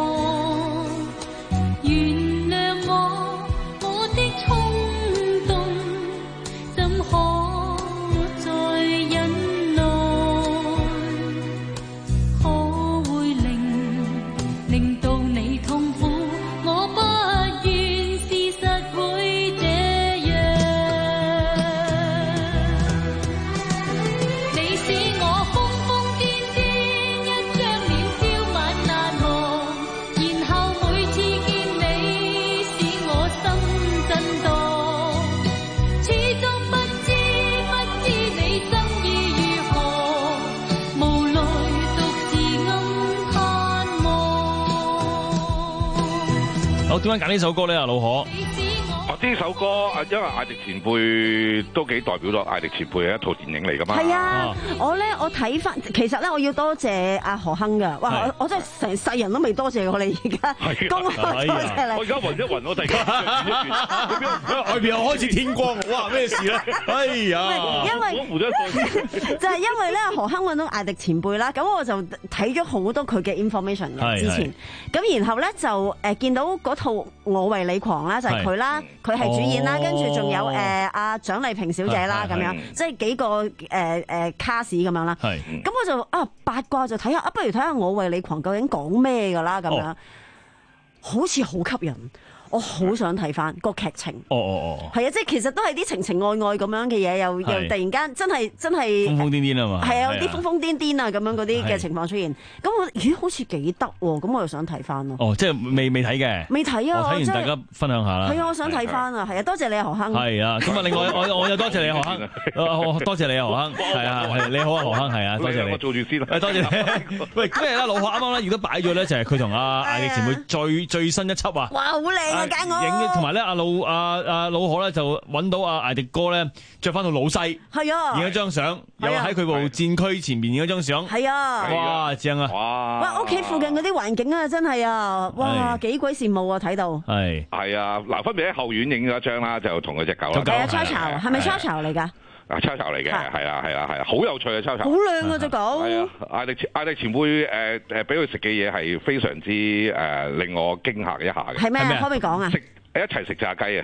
點解揀呢首歌咧？啊，老可，
呢首歌啊，因為艾迪前輩都幾代表咗艾迪前輩嘅一套電影嚟噶嘛。
係啊，我咧我睇翻，其實咧我要多謝阿何鏗噶。哇，我我真係成世人都未多謝過你而家。公開多謝你。
我而家暈一暈，我突然間
外邊又開始天光，哇！咩事咧？哎呀，
因為就係因為咧何鏗揾到艾迪前輩啦，咁我就睇咗好多佢嘅 information 嘅之前。咁然後咧就誒見到嗰套《我為你狂》啦，就係佢啦。佢係主演啦，跟住仲有誒阿蔣麗萍小姐啦，咁樣即係幾個誒誒卡士咁樣啦。咁我就啊八卦就睇下啊，不如睇下《我為你狂》究竟講咩㗎啦咁樣，好似好吸引。我好想睇翻個劇情。
哦哦哦，
係啊，即係其實都係啲情情愛愛咁樣嘅嘢，又又突然間真係真係
瘋瘋癲癲啊嘛。
係啊，有啲瘋瘋癲癲啊咁樣嗰啲嘅情況出現。咁我咦好似幾得喎，咁我又想睇翻咯。
哦，即係未未睇嘅。
未睇啊！
我睇完大家分享下啦。
係啊，我想睇翻啊，係啊，多謝你何鏗。
係啊，咁啊，另外我我又多謝你何鏗，多謝你何鏗，係啊，係你好啊何鏗，係啊，多謝你。
我做住先啦。
多謝你。喂，今日啦，老何啱啱咧，如果擺咗咧，就係佢同阿艾迪前輩最最新一輯啊。
哇，好靚啊，揀我。
同埋咧，阿老阿阿老何咧就揾到阿艾迪哥咧着翻到老西，
係啊，
影一張相，又喺佢部戰區前面影一張相，
係啊，
哇，正啊！
哇！
哇，屋企附近嗰啲環境啊，真係啊，哇，幾鬼羨慕啊！睇到
係
係啊，嗱，分別喺後院影咗一張啦，就同佢隻狗啦，
係啊，抄巢係咪抄巢嚟㗎？
啊，抄巢嚟嘅，係啊，係啊，係啊，好有趣嘅抄巢，
好靚啊隻狗。
係啊，艾迪艾迪前輩誒誒俾佢食嘅嘢係非常之誒令我驚嚇一下嘅。
係咩？可唔可以講啊？
一齊食炸雞啊！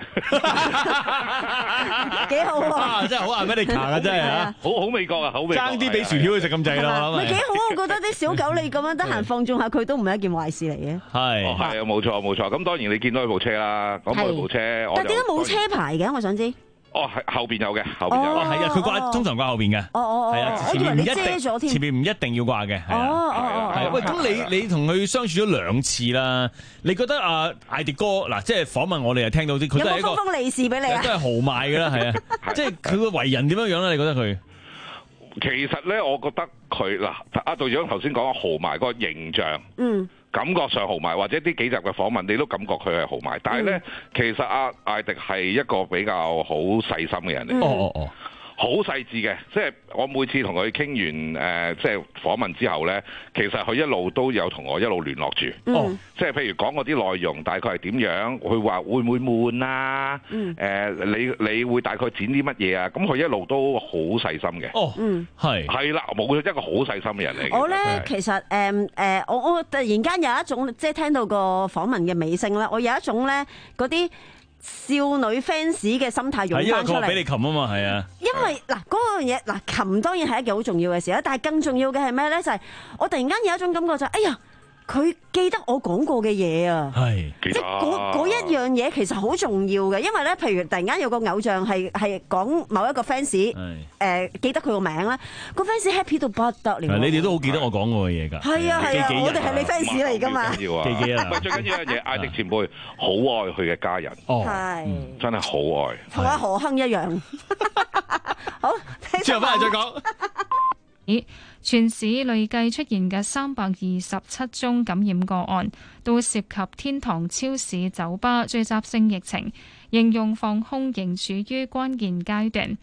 幾好啊！
真係好 America 啊！真係啊，
好好味覺啊，好味覺。爭
啲俾薯條佢食咁滯咯，
咪幾好？我覺得啲小狗你咁樣得閒放縱下佢都唔係一件壞事嚟嘅。
係係啊，冇錯冇錯。咁當然你見到佢部車啦，講佢部車，
但係點解冇車牌嘅？我想知。
哦，係後邊有嘅，後邊有嘅，
係啊，佢掛通常掛後邊嘅。
哦哦哦，
係啊，前面唔一定，前面唔一定要掛嘅。係啊，係啊。喂，咁你你同佢相處咗兩次啦，你覺得啊艾迪哥嗱，即係訪問我哋又聽到啲，佢都係一個
有冇封封利是俾你啊？
都係豪邁嘅啦，係啊，即係佢個為人點樣樣咧？你覺得佢？
其實咧，我覺得佢嗱，阿隊長頭先講豪邁嗰個形象，
嗯。
感覺上豪邁，或者呢幾集嘅訪問，你都感覺佢係豪邁。但係咧，其實阿艾迪係一個比較好細心嘅人嚟。
哦哦哦。
好細緻嘅，即係我每次同佢傾完誒、呃，即係訪問之後咧，其實佢一路都有同我一路聯絡住。哦，即係譬如講嗰啲內容大概係點樣，佢話會唔會悶啊？嗯，誒、呃，你你會大概剪啲乜嘢啊？咁佢一路都好細心嘅。
哦，嗯，係
係啦，冇一個好細心嘅人嚟嘅。
我咧其實誒誒、呃呃，我我突然間有一種即係聽到個訪問嘅尾聲咧，我有一種咧嗰啲少女 fans 嘅心態湧翻出嚟，
係因為佢俾你擒啊嘛，係啊。
因為嗱嗰樣嘢嗱擒當然係一件好重要嘅事啦，但係更重要嘅係咩咧？就係、是、我突然間有一種感覺就係、是，哎呀，佢記得我講過嘅嘢啊，
係
即係嗰嗰一樣嘢其實好重要嘅，因為咧，譬如突然間有個偶像係係講某一個 fans，誒、呃、記得佢個名咧，個 fans happy 到不得了。
你哋都好記得我講過嘅嘢㗎。
係啊係啊，我哋係你 fans 嚟㗎嘛。
要啊，記記啊。最緊要一樣嘢，艾迪前輩好愛佢嘅家人。
哦，係、
嗯，真係好愛。
同阿何鏗一樣。好，
之後翻嚟再講。
咦，全市累計出現嘅三百二十七宗感染個案，都涉及天堂超市、酒吧聚集性疫情，形容防控仍處於關鍵階段。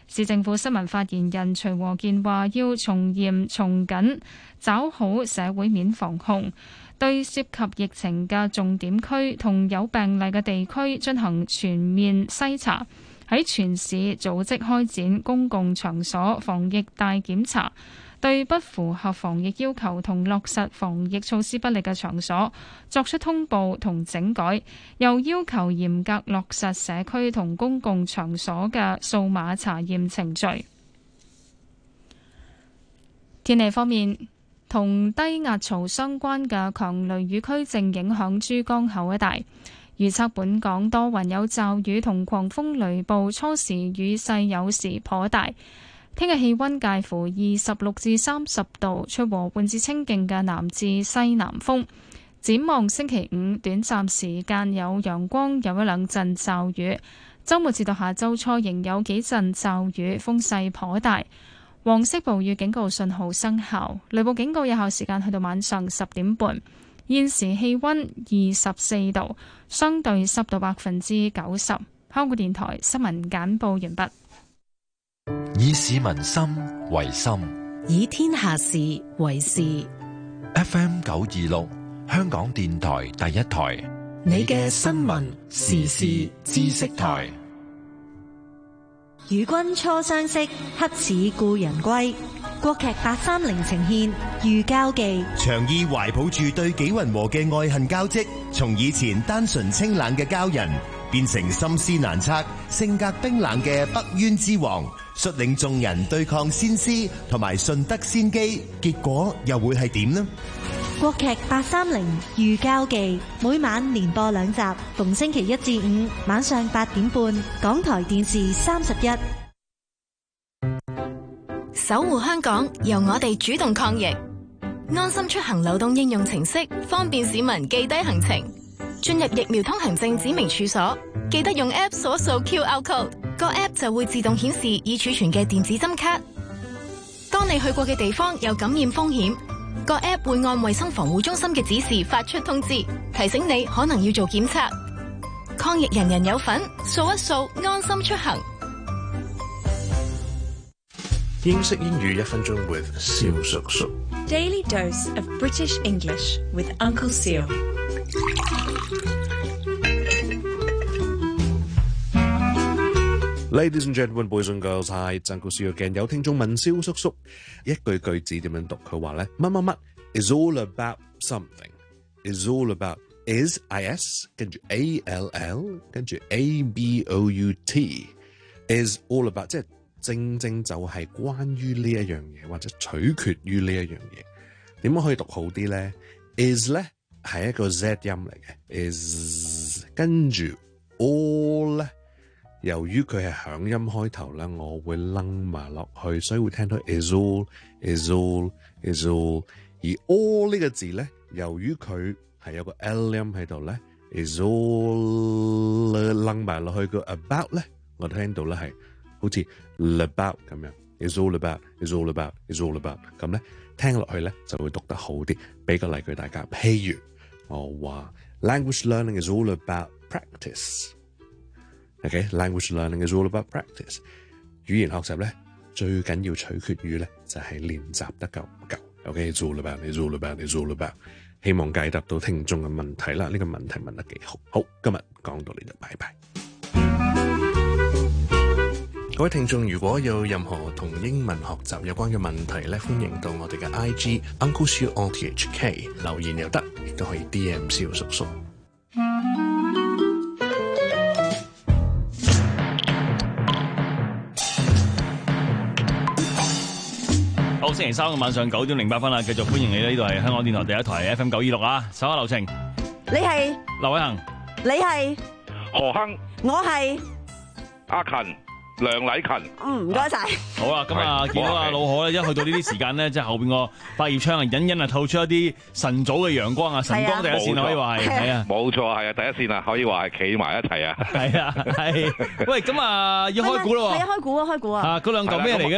市政府新聞發言人徐和建話：要從嚴從緊，抓好社會面防控，對涉及疫情嘅重點區同有病例嘅地區進行全面篩查，喺全市組織開展公共場所防疫大檢查。對不符合防疫要求同落實防疫措施不力嘅場所作出通報同整改，又要求嚴格落實社區同公共場所嘅數碼查驗程序。天氣方面，同低壓槽相關嘅強雷雨區正影響珠江口一帶，預測本港多雲有驟雨同狂風雷暴，初時雨勢有時頗大。聽日氣溫介乎二十六至三十度，吹和緩至清勁嘅南至西南風。展望星期五，短暫時間有陽光，有一兩陣驟雨。週末至到下週初仍有幾陣驟雨，風勢頗大。黃色暴雨警告信號生效，雷暴警告有效時間去到晚上十點半。現時氣溫二十四度，相對濕度百分之九十。香港電台新聞簡報完畢。
以市民心為心，
以天下事為事。
F M 九二六，香港電台第一台，
你嘅新聞時事知識台。
與君初相識，黑似故人歸。國劇八三零呈現《遇交記》，
長意懷抱住對紀雲和嘅愛恨交織，從以前單純清冷嘅交人，變成心思難測、性格冰冷嘅北淵之王，率領眾人對抗先師同埋順德先機，結果又會係點呢？
國劇八三零《遇交記》每晚連播兩集，逢星期一至五晚上八點半，港台電視三十一。
守護香港，由我哋主動抗疫。安心出行流動應用程式，方便市民記低行程。進入疫苗通行證指明處所，記得用 App 掃一掃 Q R code， 個 App 就會自動顯示已儲存嘅電子針卡。當你去過嘅地方有感染風險，個 App 會按衛生防護中心嘅指示發出通知，提醒你可能要做檢測。抗疫人人有份，掃一掃安心出行。
英式英語一分鐘 with 蕭叔叔。
Daily dose of British English with Uncle Seal。
Ladies and gentlemen, boys and girls, hi, Uncle Seal again。有聽眾問蕭叔叔一句句子點樣讀？佢話咧乜乜乜 is all about something is all about is is 跟住 a l l 跟住 a b o u t is all about 即係正正就係關於呢一樣嘢，或者取決於呢一樣嘢。點樣可以讀好啲咧 ？is 咧係一個 z 音嚟嘅 is， 跟住 all 咧。由於佢係響音開頭咧，我會掕埋落去，所以會聽到 is all is all is all。而 all 呢個字咧，由於佢係有個 l 音喺度咧 ，is all 掕埋落去個 about 咧，我聽到咧係好似 about 咁樣 ，is all about is all about is all about 咁咧，聽落去咧就會讀得好啲。俾個例句大家，譬如我話 language learning is all about practice。Okay, language learning is all about practice。語言學習咧，最緊要取決於咧，就係練習得夠唔夠。Okay, it's all about, it's all about, it's all about。希望解答到聽眾嘅問題啦。呢個問題問得幾好。好，今日講到呢度，拜拜。各位聽眾，如果有任何同英文學習有關嘅問題咧，歡迎到我哋嘅 I G Uncle Siu O T H K 留言又得，亦都可以 D M 蕭叔叔。
好，星期三嘅晚上九點零八分啦，繼續歡迎你，呢度係香港電台第一台 F M 九二六啊，手下留情。
你係
劉偉恒，
你係
何亨，
我係
阿勤。梁禮勤，
嗯，唔該晒。
好啦，咁啊，見到阿老何咧，一去到呢啲時間咧，即係後邊個百葉窗啊，隱隱啊透出一啲晨早嘅陽光啊，晨光第一線可以話係，係啊，
冇錯，係啊，第一線啊，可以話係企埋一齊啊，
係啊，係。喂，咁啊，要開估咯喎，
係啊，開估啊，開估啊。
啊，嗰兩嚿咩嚟嘅咧？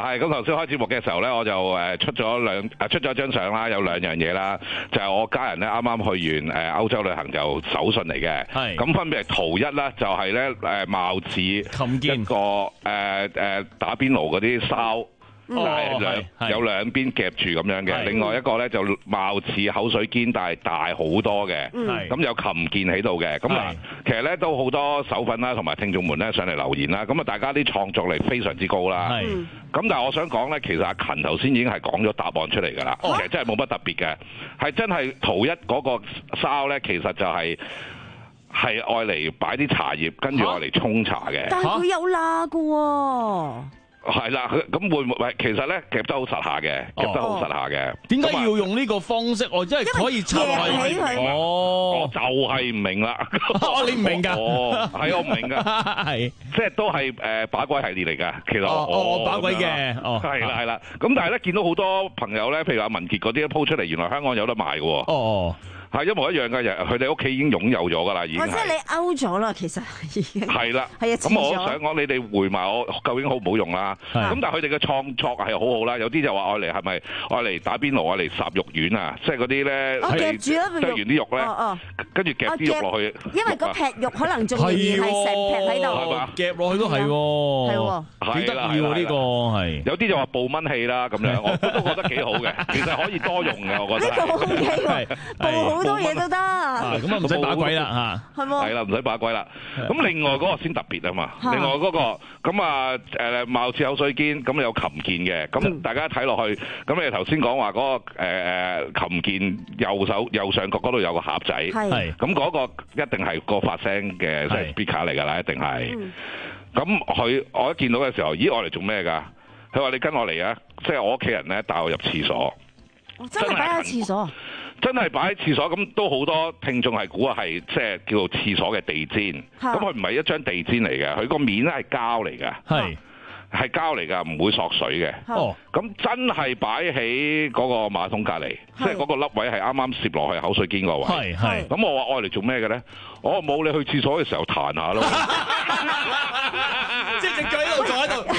係咁頭先開節目嘅時候咧，我就誒出咗兩誒出咗一張相啦，有兩樣嘢啦，就係、是、我家人咧啱啱去完誒歐洲旅行就手信嚟嘅。係咁分別係圖一啦，就係咧誒貌似一個誒誒打邊爐嗰啲燒。但係兩有兩邊夾住咁樣嘅，另外一個咧就貌似口水肩，但係大好多嘅，咁有琴鍵喺度嘅。咁嗱，其實咧都好多手粉啦，同埋聽眾們咧上嚟留言啦。咁啊，大家啲創作力非常之高啦。咁但係我想講咧，其實阿勤頭先已經係講咗答案出嚟㗎啦。其實真係冇乜特別嘅，係真係圖一嗰個燒咧，其實就係係愛嚟擺啲茶葉，跟住愛嚟沖茶嘅。
但係佢有辣㗎喎。
係啦，咁會唔會？其實咧夾得好實下嘅，夾得好實下嘅。
點解要用呢個方式？我真係可以插起佢。哦，
我就係唔明啦。
哦，你唔明㗎？
哦，係我唔明㗎。係，即係都係誒把鬼系列嚟㗎。其實我
我把鬼嘅。哦，
係啦係啦。咁但係咧見到好多朋友咧，譬如阿文傑嗰啲 po 出嚟，原來香港有得賣㗎喎。哦。係一模一樣嘅，佢哋屋企已經擁有咗㗎啦，已經係。即係你
勾咗啦，其實已經。係啦。係啊，
咁我想講你哋回埋我究竟好唔好用啦？咁但係佢哋嘅創作係好好啦，有啲就話愛嚟係咪愛嚟打邊爐，愛嚟烚肉丸啊？即係嗰啲咧，
夾住啦，
剁完啲肉咧，跟住夾啲肉落去。
因為嗰劈肉可能仲仍然係成劈喺度。
係嘛？
夾落去都係喎。係喎。幾得意喎呢個係。
有啲就話暴蚊器啦咁樣，我都覺得幾好嘅。其實可以多用嘅，我覺得。
呢個 OK 喎，暴好多嘢都得。
咁啊唔使把鬼啦嚇，係
喎，係啦唔使把鬼啦。咁另外嗰個先特別啊嘛，另外嗰個咁啊誒貌似口水肩，咁有琴鍵嘅，咁大家睇落去，咁你頭先講話嗰個誒誒琴鍵右手右上角嗰度有個盒仔，係，咁嗰個一定係個發聲嘅即係 speaker 嚟㗎啦，一定係。咁佢我一見到嘅時候，咦我嚟做咩㗎？佢話你跟我嚟啊，即係我屋企人咧帶我入廁所，
真係擺喺廁所。
真係擺喺廁所，咁都好多聽眾係估啊，係即係叫做廁所嘅地氈。咁佢唔係一張地氈嚟嘅，佢個面咧係膠嚟嘅，係係膠嚟㗎，唔會索水嘅。哦，咁真係擺喺嗰個馬桶隔離，即係嗰個粒位係啱啱攝落去口水肩個位。係係。咁我話愛嚟做咩嘅咧？我冇你去廁所嘅時候彈下咯。
即係隻腳喺度坐喺度。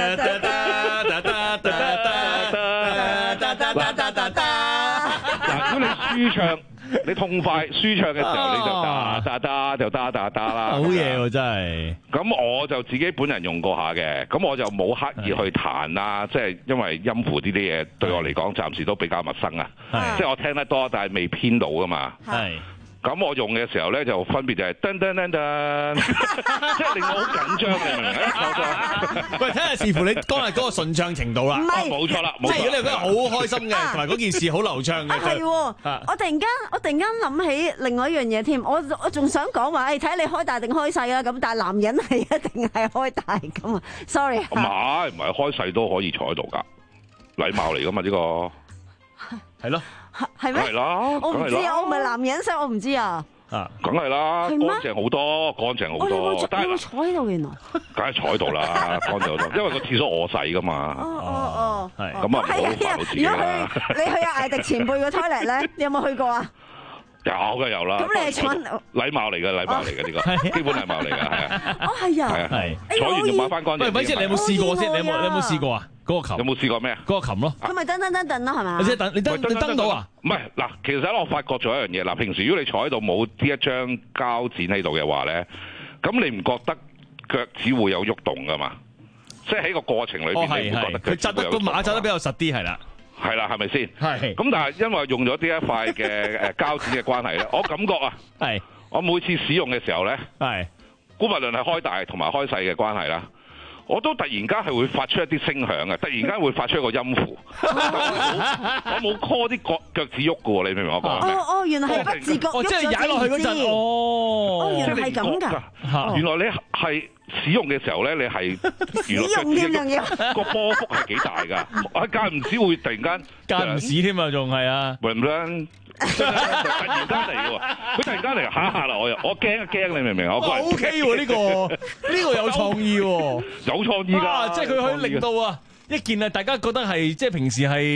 嗱，如果你舒暢，你痛快舒暢嘅時候，你就打打打就打打打啦。
好嘢喎，真係。
咁我就自己本人用過下嘅，咁我就冇刻意去彈啦，即係因為音符呢啲嘢對我嚟講暫時都比較陌生啊。即係我聽得多，但係未編到噶嘛。係。咁我用嘅時候咧，就分別就係噔噔噔噔，即係令我好緊張，你明唔明啊？
喂，睇下視乎你剛才嗰個順暢程度啦。
唔係，
冇錯啦。
即係如果你覺得好開心嘅，同埋嗰件事好流暢嘅。
係喎，我突然間我突然間諗起另外一樣嘢添，我我仲想講話，誒睇你開大定開細啊咁，但係男人係一定係開大㗎嘛 ，sorry。唔
係唔係開細都可以坐喺度㗎，禮貌嚟㗎嘛呢個。
係咯。
係咩？
係啦，
我唔知啊，我唔係男人，所以我唔知啊。
啊，梗係啦，乾淨好多，乾淨好多。
但係我坐喺度原來。
梗係坐喺度啦，乾淨好多，因為個廁所我洗噶嘛。
哦哦哦，
係。咁啊，唔好煩到自己啦。
如果去你去阿艾迪前輩個 toilet 咧，你有冇去過啊？
有嘅有啦。
咁你係坐
禮貌嚟嘅，禮貌嚟嘅呢個，基本禮貌嚟嘅，係啊。
哦，係啊。
係啊係。坐完就抹翻乾淨。
喂，咪先，你有冇試過先？你有冇你有冇試過啊？嗰個琴
有冇試過咩啊？
嗰個琴咯，
佢咪噔噔噔噔咯，係嘛？
你即係等你登你登到啊？
唔係嗱，其實我發覺咗一樣嘢嗱，平時如果你坐喺度冇呢一張膠墊喺度嘅話咧，咁你唔覺得腳趾會有喐動噶嘛？即係喺個過程裏邊，你會覺得
佢紮得個馬紮得比較實啲係啦，
係啦，係咪先？
係。
咁但係因為用咗呢一塊嘅誒膠墊嘅關係咧，我感覺啊，係我每次使用嘅時候咧，係姑勿論係開大同埋開細嘅關係啦。我都突然間係會發出一啲聲響嘅，突然間會發出一個音符。我冇 call 啲腳腳趾喐嘅喎，你明唔明我講咩？
哦哦，原來係不自覺喐咗
即係踩落去嗰陣，哦，
哦，原來係咁㗎。
原來你係使用嘅時候咧，你係
使用呢樣嘢
個波幅係幾大㗎？我間唔時會突然間
間唔時添啊，仲係啊，
突然間嚟喎，佢突然間嚟嚇嚇啦，我又我驚一驚，你明唔明啊？我
O K 喎，呢個呢個有創意喎，
有創意㗎，
即係佢可以令到啊一件啊，大家覺得係即係平時係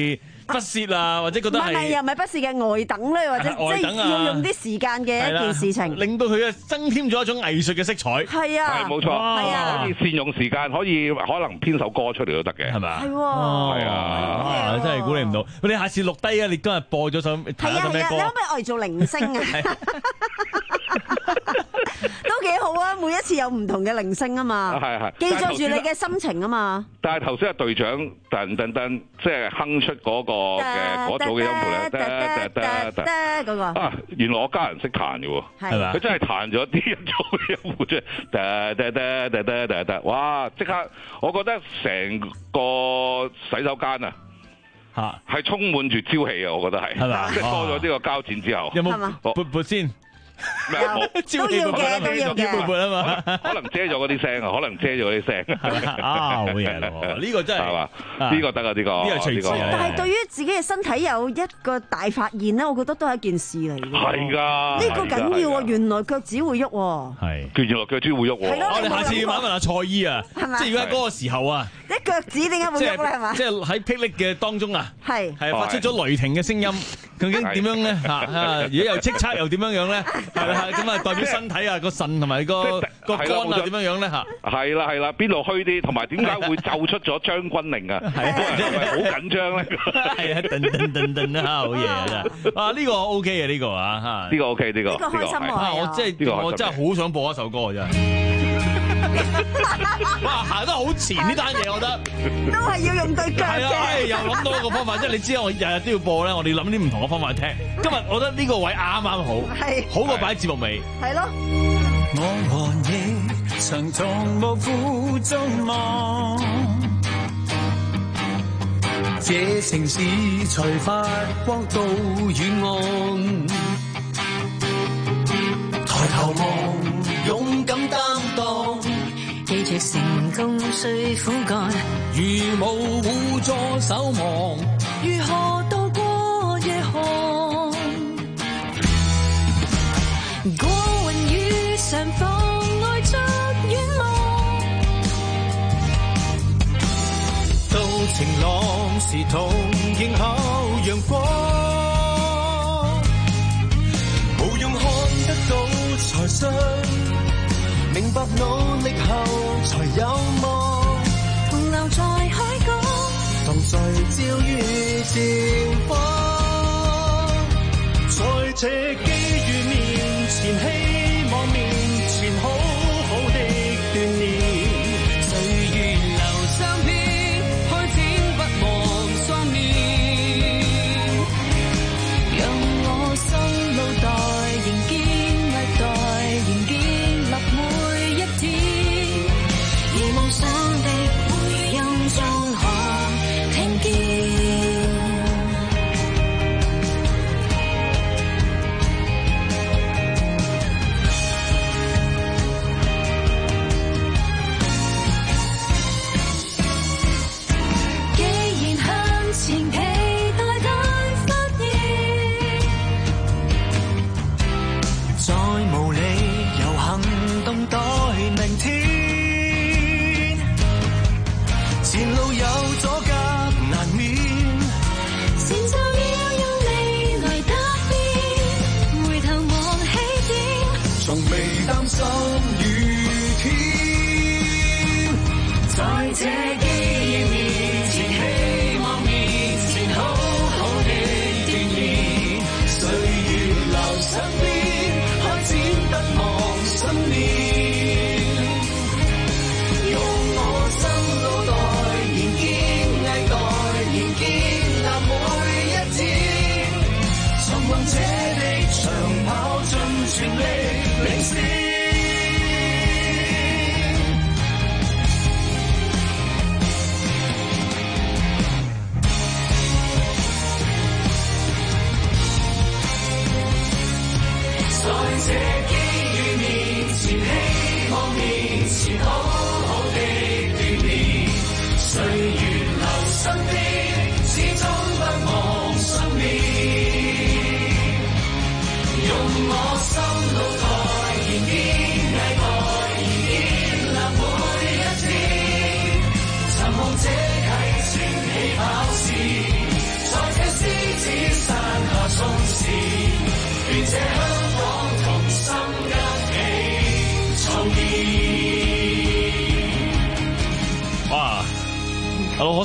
不屑啊，或者覺得係
唔係又唔係不屑嘅呆等咧，或者即係要用啲時間嘅一件事情，
令到佢啊增添咗一種藝術嘅色彩。
係啊，
係冇錯，係啊，可以善用時間，可以可能編首歌出嚟都得嘅，係
咪啊？
係喎，
係啊，
真係估你唔到。你下次錄低啊！你今日播咗首睇下首咩歌？
你可唔可以我哋做鈴聲啊？都幾好啊！每一次有唔同嘅鈴聲啊嘛，
係係，
記載住你嘅心情啊嘛。
但係頭先阿隊長噔噔噔，即係哼出嗰個嘅嗰組嘅音符咧，得得得得
嗰個
啊！原來我家人識彈嘅喎，係咪？佢真係彈咗啲一組嘅音符出嚟，得得得得得得得，哇！即刻，我覺得成個洗手間啊！
嚇，
係充滿住朝氣啊！我覺得係，
係嘛？
即係多咗呢個膠剪之後，
有冇撥撥先？
咩
都要嘅，都要嘅。
撥撥啊嘛，
可能遮咗嗰啲聲啊，可能遮咗嗰啲聲。
啊，好嘢咯！呢個真係
係嘛？呢個得啊，呢個
呢個隨時。
但係對於自己嘅身體有一個大發現咧，我覺得都係一件事嚟嘅。
係㗎，
呢個緊要喎！原來腳趾會喐喎。
係，
原來腳趾會喐喎。
我哋下次要問一問阿蔡姨啊，即係如果喺嗰個時候啊，
啲腳趾點解會喐咧？係嘛？
即係喺霹靂嘅當中啊，
係
係發出咗雷霆嘅聲音，究竟點樣咧？嚇啊！如果又叱咤又點樣樣咧？係啦，咁啊。代表身體啊，個腎同埋個個肝啊，點樣樣咧嚇？
係啦係啦，邊度虛啲？同埋點解會奏出咗將軍令啊？係咪好緊張咧？
係啊，噔噔噔噔啊，好嘢啊！真係啊，呢個 OK 嘅呢個啊嚇，
呢個 OK 呢個
呢個開心啊！
我真係我真係好想播一首歌啊！真係哇，行得好前呢單嘢，我覺得
都係要用對腳嘅。
係啊，又諗到一個方法，即係你知我日日都要播咧，我哋諗啲唔同嘅方法去聽。今日我覺得呢個位啱啱好，
係
好過擺節目尾。
係咯。
我和你常從無負眾望，這城市才發光到遠岸。抬頭望，勇敢擔當，
記住成功需苦幹。
如無互助守望，
如何渡過夜寒？過雲雨上妨礙着遠望，
到晴朗時同迎候陽光，無用看得到才信，明白努力後才有望，
同留在海港，
同聚焦於前方，在這機遇面前，希望面前好好的鍛鍊，
歲月留相片，開展不忘雙面，讓我心路代仍堅毅代仍建立每一天，而夢想的回音中可聽見。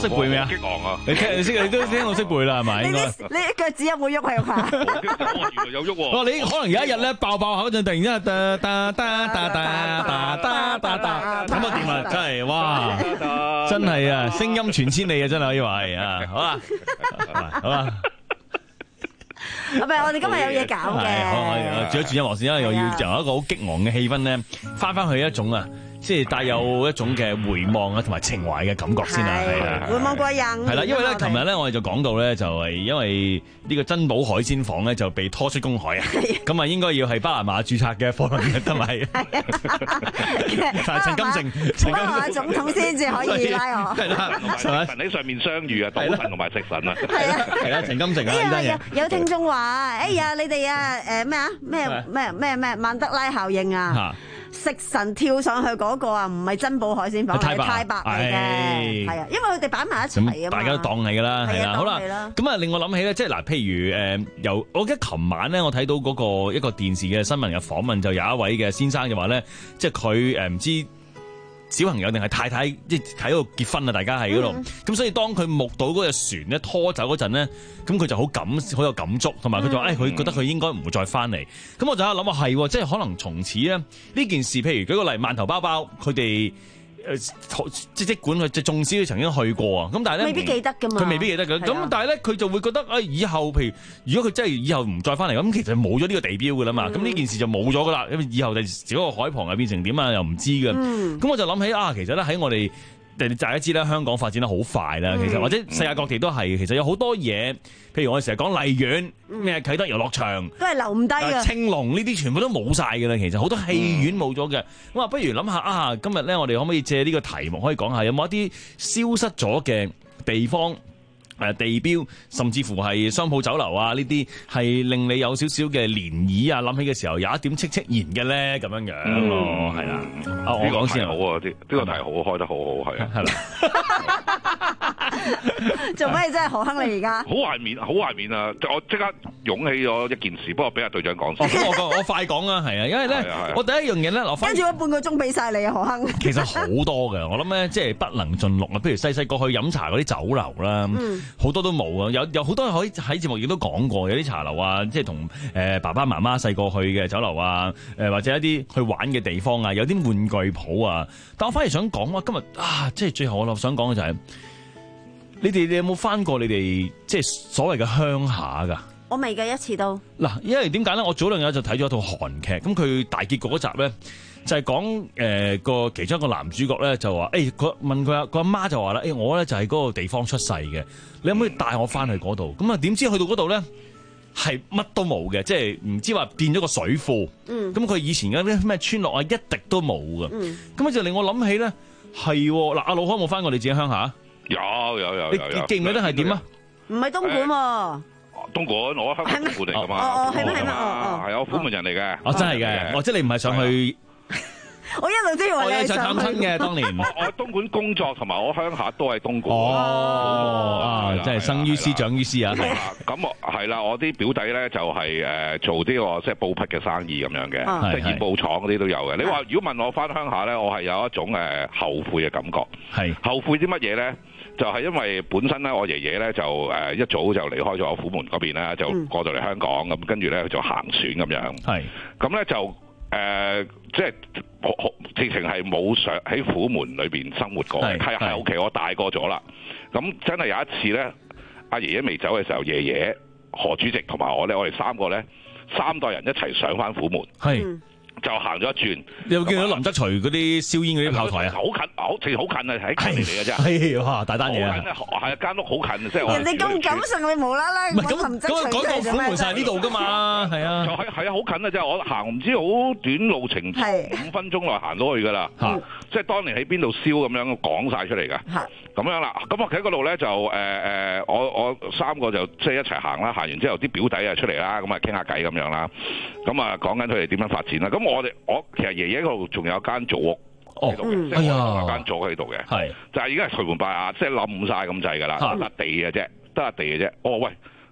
識背咩啊？
激昂啊！
你聽你識你都聽到識背啦係咪？應該
你腳趾有冇喐係嘛？
原來有喐喎！
哇！你可能有一日咧爆爆口嗰陣，突然之間噠噠噠噠噠噠噠噠噠，咁啊掂啊！真係哇！真係啊，聲音傳千里啊！真係可以話係啊！好啦，好啦。
唔係，我哋今日有嘢搞嘅。
好，我轉一轉音樂先，因為又要由一個好激昂嘅氣氛咧，翻翻去一種啊，即係帶有一種嘅回望啊，同埋情懷嘅感覺先啊，係啦。
回望過癮。
係啦，因為咧，琴日咧，我哋就講到咧，就係因為呢個珍寶海鮮舫咧就被拖出公海啊，咁啊應該要係巴拿馬註冊嘅貨輪嘅，得咪？但係陳金城，
巴拿馬總統先至可以拉我。
係啦，同埋神喺上面相遇啊，賭神同埋食神啊。
係啊，
係啦，陳金城啊，呢單嘢。
有聽眾話：哎呀，你哋啊，誒咩啊，咩咩咩咩曼德拉效應啊！食神跳上去嗰個啊，唔係珍寶海鮮舫，係太白嚟嘅，係啊，因為佢哋擺埋一齊啊嘛，
大家都當係㗎啦，係啦，好啦，咁啊令我諗起咧，即係嗱，譬如誒由我記得琴晚咧，我睇到嗰個一個電視嘅新聞嘅訪問，就有一位嘅先生就話咧，即係佢誒唔知小朋友定係太太即係喺度結婚啊，大家喺嗰度，咁、嗯、所以當佢目睹嗰隻船咧拖走嗰陣咧，咁佢就好感好有感觸，同埋佢就話誒佢覺得佢應該唔會再翻嚟，咁我就喺度諗啊係，即係可能從此咧呢件事，譬如舉個例，饅頭包包佢哋。誒即即管佢即縱使佢曾經去過啊，咁但係咧
未必記得噶嘛，
佢未必記得嘅。咁但係咧佢就會覺得誒以後譬如如果佢真係以後唔再翻嚟咁，其實冇咗呢個地標噶啦嘛，咁呢、嗯、件事就冇咗噶啦，因為以後就嗰個海旁係變成點啊又唔知嘅。咁、嗯、我就諗起啊，其實咧喺我哋。大家知啦，香港發展得好快啦，其實或者世界各地都係，其實有好多嘢，譬如我哋成日講荔園、咩啟德遊樂場，
都係留唔低嘅。
青龍呢啲全部都冇晒嘅啦，其實好多戲院冇咗嘅。咁啊，不如諗下啊，今日咧我哋可唔可以借呢個題目可以講下，有冇一啲消失咗嘅地方？誒地標，甚至乎係商鋪酒樓啊，呢啲係令你有少少嘅漣漪啊，諗起嘅時候有一點戚戚然嘅咧，咁樣樣咯，係啦。啊，我講先好啊，啲呢個題好開得好好，係啊，係啦。
做咩真係何亨你而家？
好懷緬，好懷緬啊！我即刻湧起咗一件事，不過俾阿隊長講先。
我我快講啦，係啊，因為咧，我第一樣嘢咧，我
跟住我半個鐘俾晒你啊，何亨。
其實好多嘅，我諗咧，即係不能盡錄啊。譬如細細個去飲茶嗰啲酒樓啦。好多都冇啊！有有好多可以喺節目亦都講過，有啲茶樓啊，即係同誒爸爸媽媽細個去嘅酒樓啊，誒或者一啲去玩嘅地方啊，有啲玩具鋪啊。但我反而想講話，今日啊，即係最後我想講嘅就係、是，你哋你有冇返過你哋即係所謂嘅鄉下㗎？
我未嘅一次都。嗱，
因為點解咧？我早兩日就睇咗一套韓劇，咁佢大結局嗰集咧。就係講誒個其中一個男主角咧就話誒佢問佢阿佢阿媽就話啦誒我咧就係嗰個地方出世嘅，你可唔可以帶我翻去嗰度？咁啊點知去到嗰度咧係乜都冇嘅，即係唔知話變咗個水庫。嗯，咁佢以前嗰啲咩村落啊一滴都冇嘅。嗯，咁就令我諗起咧係嗱阿老開冇翻過你自己鄉下？
有有有有。
你你記唔記得係點啊？
唔係東莞喎。
東莞，我香港東莞嚟㗎嘛。
哦哦，係咩係咩？哦哦，
係我虎門人嚟嘅。
哦，真係嘅。哦，即係你唔係上去。
我一路都以為你係
上去嘅，當年
我我喺東莞工作，同埋我鄉下都係東莞。
哦，啊，即係生於斯，長於斯啊！
咁我係啦，我啲表弟咧就係誒做呢個即係布匹嘅生意咁樣嘅，即係染布廠嗰啲都有嘅。你話如果問我翻鄉下咧，我係有一種誒後悔嘅感覺。係後悔啲乜嘢咧？就係因為本身咧，我爺爺咧就誒一早就離開咗我虎門嗰邊啦，就過到嚟香港咁，跟住咧就行船咁樣。係咁咧就。誒、呃，即係直情係冇上喺虎門裏邊生活過，係係 OK。我大個咗啦，咁真係有一次咧，阿爺爺未走嘅時候，爺爺何主席同埋我咧，我哋三個咧，三代人一齊上翻虎門，係、嗯、就行咗一轉。
你有冇見到林則徐嗰啲燒煙嗰啲炮台啊？
好近，好直情好近啊！喺近嚟嚟嘅啫。
係哇，大單嘢啊！
係間屋好近，即係
人哋咁感性，你無啦啦揾林則徐
講到虎門晒呢度噶嘛？係啊，
就係係啊，好近啊！即係我行唔知好短路程，五分鐘內行到去噶啦。即係當年喺邊度燒咁樣講晒出嚟㗎。咁樣啦，咁我喺嗰度咧就誒誒、呃，我我三個就即係一齊行啦。行完之後，啲表弟啊出嚟啦，咁啊傾下偈咁樣啦。咁啊講緊佢哋點樣發展啦。咁我哋我其實爺爺嗰度仲有間祖屋喺度嘅，即係有間祖喺度嘅。係就係而家係頹垣敗瓦，即係冧晒咁滯㗎啦，得笪地嘅啫，得笪地嘅啫。哦喂，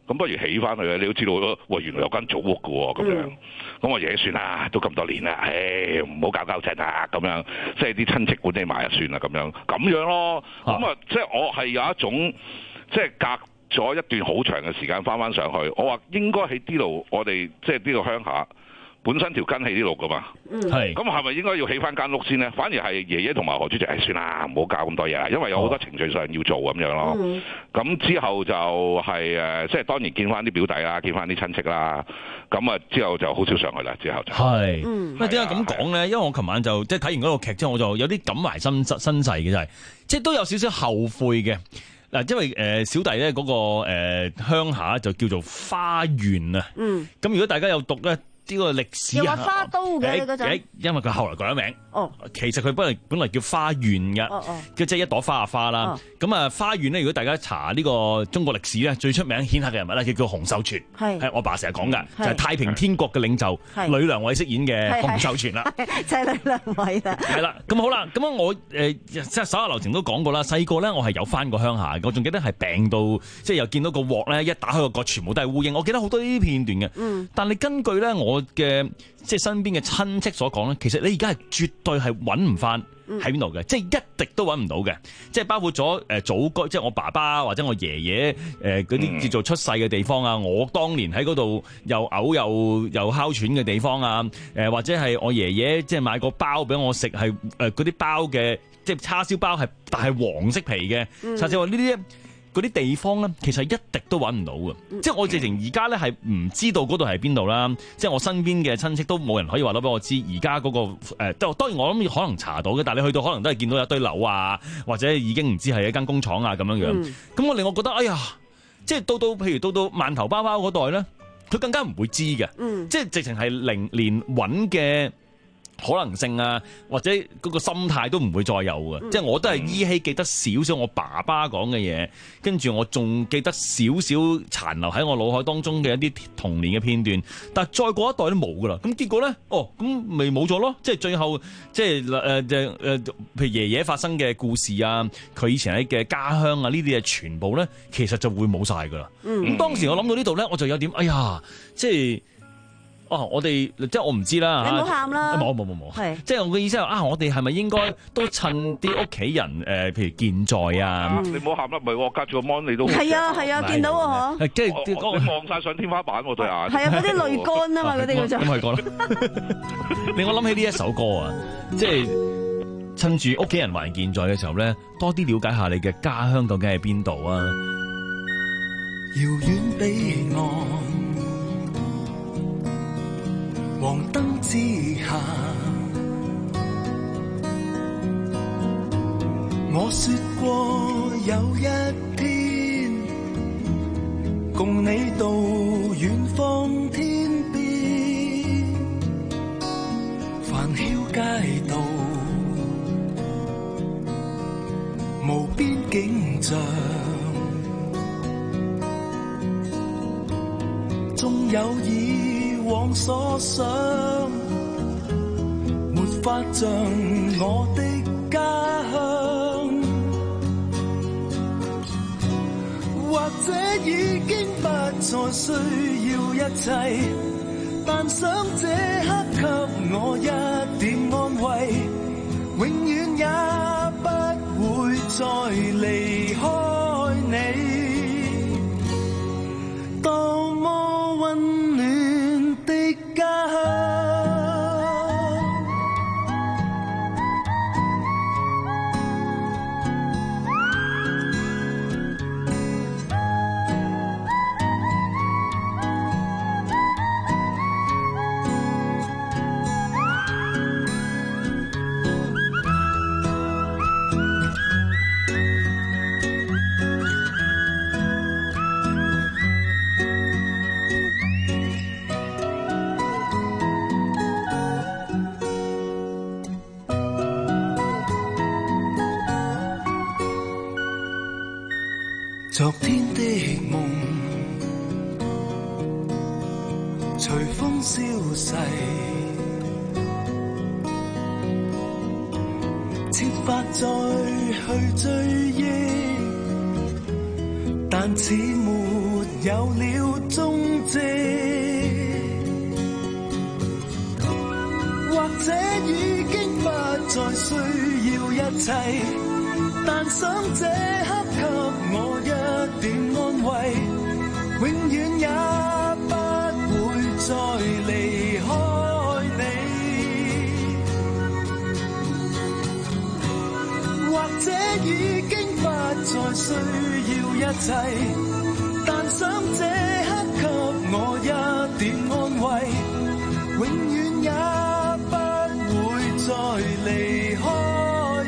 咁不如起翻去啊！你都知道咯，喂，原來有間祖屋嘅喎，咁樣，咁、嗯、我嘢算啦，都咁多年啦，唉，唔好搞搞震啊，咁樣，即係啲親戚管理埋就算啦，咁樣，咁樣咯，咁啊，即係我係有一種，即係隔咗一段好長嘅時間翻翻上去，我話應該喺呢度，我哋即係呢度鄉下。本身條根喺呢度噶嘛，係咁係咪應該要起翻間屋先呢？反而係爺爺同埋何主席，誒算啦，唔好搞咁多嘢啦，因為有好多程序上要做咁樣咯。咁、嗯、之後就係、是、誒，即係當然見翻啲表弟啦，見翻啲親戚啦。咁啊之後就好少上去啦。之後就係，
咁啊點解咁講咧？因為我琴晚就即係睇完嗰個劇之後，我就有啲感懷身身世嘅，就係即係都有少少後悔嘅。嗱，因為誒小弟咧嗰個誒鄉下就叫做花園啊。嗯。咁如果大家有讀咧。呢個歷史
又話花都嘅嗰陣，
因為佢後來改咗名。
哦，
其實佢本嚟本嚟叫花園嘅，哦哦，即係一朵花嘅花啦。咁啊，花園咧，如果大家查呢個中國歷史咧，最出名顯赫嘅人物咧，佢叫洪秀全。係，係我爸成日講㗎，就係太平天國嘅領袖呂良偉飾演嘅洪秀全啦。
就係呂良偉啦。係
啦，咁好啦，咁啊我誒即係手下留情都講過啦。細個咧，我係有翻過鄉下，我仲記得係病到即係又見到個鑊咧，一打開個角全部都係烏蠅。我記得好多呢啲片段嘅。嗯。但係根據咧我嘅即係身邊嘅親戚所講咧，其實你而家係絕對係揾唔翻喺邊度嘅，即係一滴都揾唔到嘅，即係包括咗誒祖居，即係我爸爸或者我爺爺誒嗰啲叫做出世嘅地方啊，我當年喺嗰度又嘔又又哮喘嘅地方啊，誒或者係我爺爺即係買個包俾我食，係誒嗰啲包嘅即係叉燒包係但係黃色皮嘅，甚至話呢啲。嗰啲地方咧，其實一滴都揾唔到嘅，嗯、即係我直情而家咧係唔知道嗰度係邊度啦。即係我身邊嘅親戚都冇人可以話到俾我知，而家嗰個誒，當、呃、當然我諗可能查到嘅，但係你去到可能都係見到一堆樓啊，或者已經唔知係一間工廠啊咁樣樣。咁、嗯、我令我覺得，哎呀，即係到到譬如到到饅頭包包嗰代咧，佢更加唔會知嘅，嗯、即係直情係零連揾嘅可能性啊，或者嗰個心態都唔會再有嘅，嗯、即係我都係依稀記得少少我爸爸講嘅嘢，跟住我仲記得少少殘留喺我腦海當中嘅一啲童年嘅片段，但係再過一代都冇噶啦，咁結果咧，哦，咁咪冇咗咯，即係最後即係誒誒誒，譬如爺爺發生嘅故事啊，佢以前喺嘅家鄉啊，呢啲嘢全部咧，其實就會冇晒噶啦。咁、嗯、當時我諗到呢度咧，我就有點，哎呀，即係。哦，我哋即係我唔知啦。
你唔好喊啦。
冇冇冇冇。係。即係我嘅意思係啊，我哋係咪應該都趁啲屋企人誒，譬如健在啊？
你唔好喊啦，唔係我隔住個 mon 你都。
係啊係啊，見到喎嗬。
即係
你望曬上天花板喎對眼。
係啊，嗰啲淚乾啊嘛，嗰啲叫做。
咁係講啦。令我諗起呢一首歌啊，即係趁住屋企人還健在嘅時候咧，多啲了解下你嘅家鄉究竟係邊度啊？
遙遠彼岸。黃燈之下，我說過有一天，共你到遠方天邊，繁囂街道，無邊景象，縱有意往所想，沒法像我的家鄉，或者已經不再需要一切，但想這刻給我一點安慰，永遠也不會再離開你。多麼溫暖的家鄉。昨天的夢隨風消逝，設法再去追憶，但似沒有
有了蹤跡，或者已經不再需要一切，但想這刻給我一點安慰，永遠也不會再離開你，或者已經不再需要一切，但想這刻給我一點安慰，永遠也不會再離開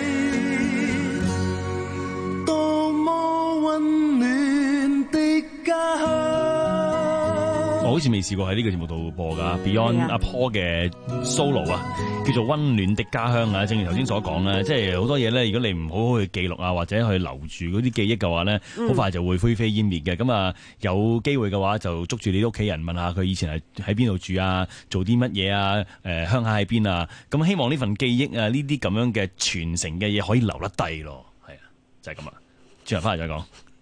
你，多麼溫暖的家鄉。
我好似未試過喺呢個節目度播㗎 Beyond 阿 Paul 嘅 solo 啊，叫做溫暖的家鄉啊。正如頭先所講咧，即係好多嘢咧，如果你唔好好去記錄啊，或者去留住嗰啲記憶嘅話咧，好、嗯、快就會灰飛煙滅嘅。咁啊，有機會嘅話就捉住你屋企人問下佢以前係喺邊度住啊，做啲乜嘢啊，誒、呃、鄉下喺邊啊。咁希望呢份記憶啊，呢啲咁樣嘅傳承嘅嘢可以留得低咯。係啊，就係咁啊。轉頭翻嚟再講。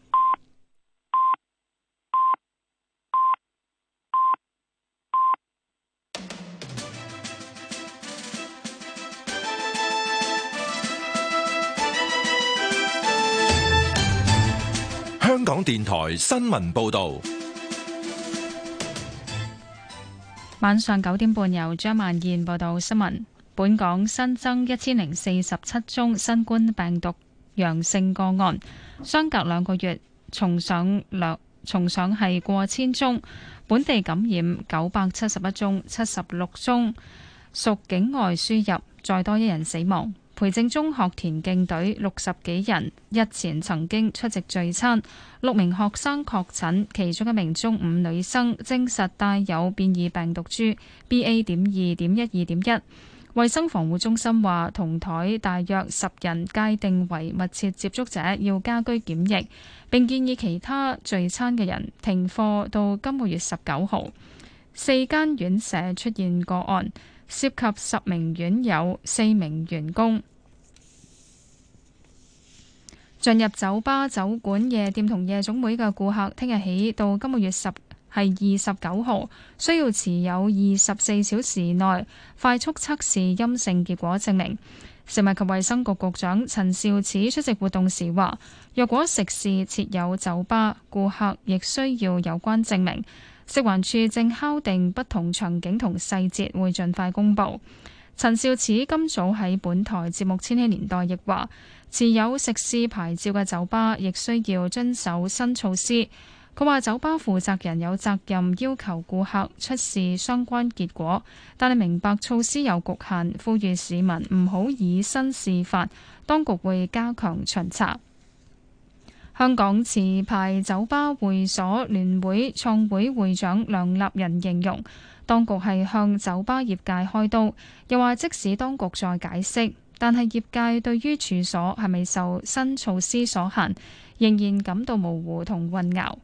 香港電台新聞報道，
晚上九點半由張萬燕報道新聞。本港新增一千零四十七宗新冠病毒陽性個案，相隔兩個月重上兩重上係過千宗。本地感染九百七十一宗，七十六宗屬境外輸入，再多一人死亡。培正中學田徑隊六十幾人日前曾經出席聚餐，六名學生確診，其中一名中五女生證實帶有變異病毒株 B A 點二點一二點一。衛生防護中心話，同台大約十人界定為密切接觸者，要家居檢疫，並建議其他聚餐嘅人停課到今個月十九號。四間院舍出現個案，涉及十名院友、四名員工。進入酒吧、酒館、夜店同夜總會嘅顧客，聽日起到今個月十係二十九號，需要持有二十四小時內快速測試陰性結果證明。食物及衛生局局長陳肇始出席活動時話，若果食肆設有酒吧，顧客亦需要有關證明。食環署正敲定不同場景同細節，會盡快公佈。陳肇始今早喺本台節目《千禧年代》亦話，持有食肆牌照嘅酒吧亦需要遵守新措施。佢話酒吧負責人有責任要求顧客出示相關結果，但係明白措施有局限，呼籲市民唔好以身試法，當局會加強巡查。香港持牌酒吧會所聯會創會會長梁立仁形容，當局係向酒吧業界開刀，又話即使當局再解釋，但係業界對於處所係咪受新措施所限，仍然感到模糊同混淆。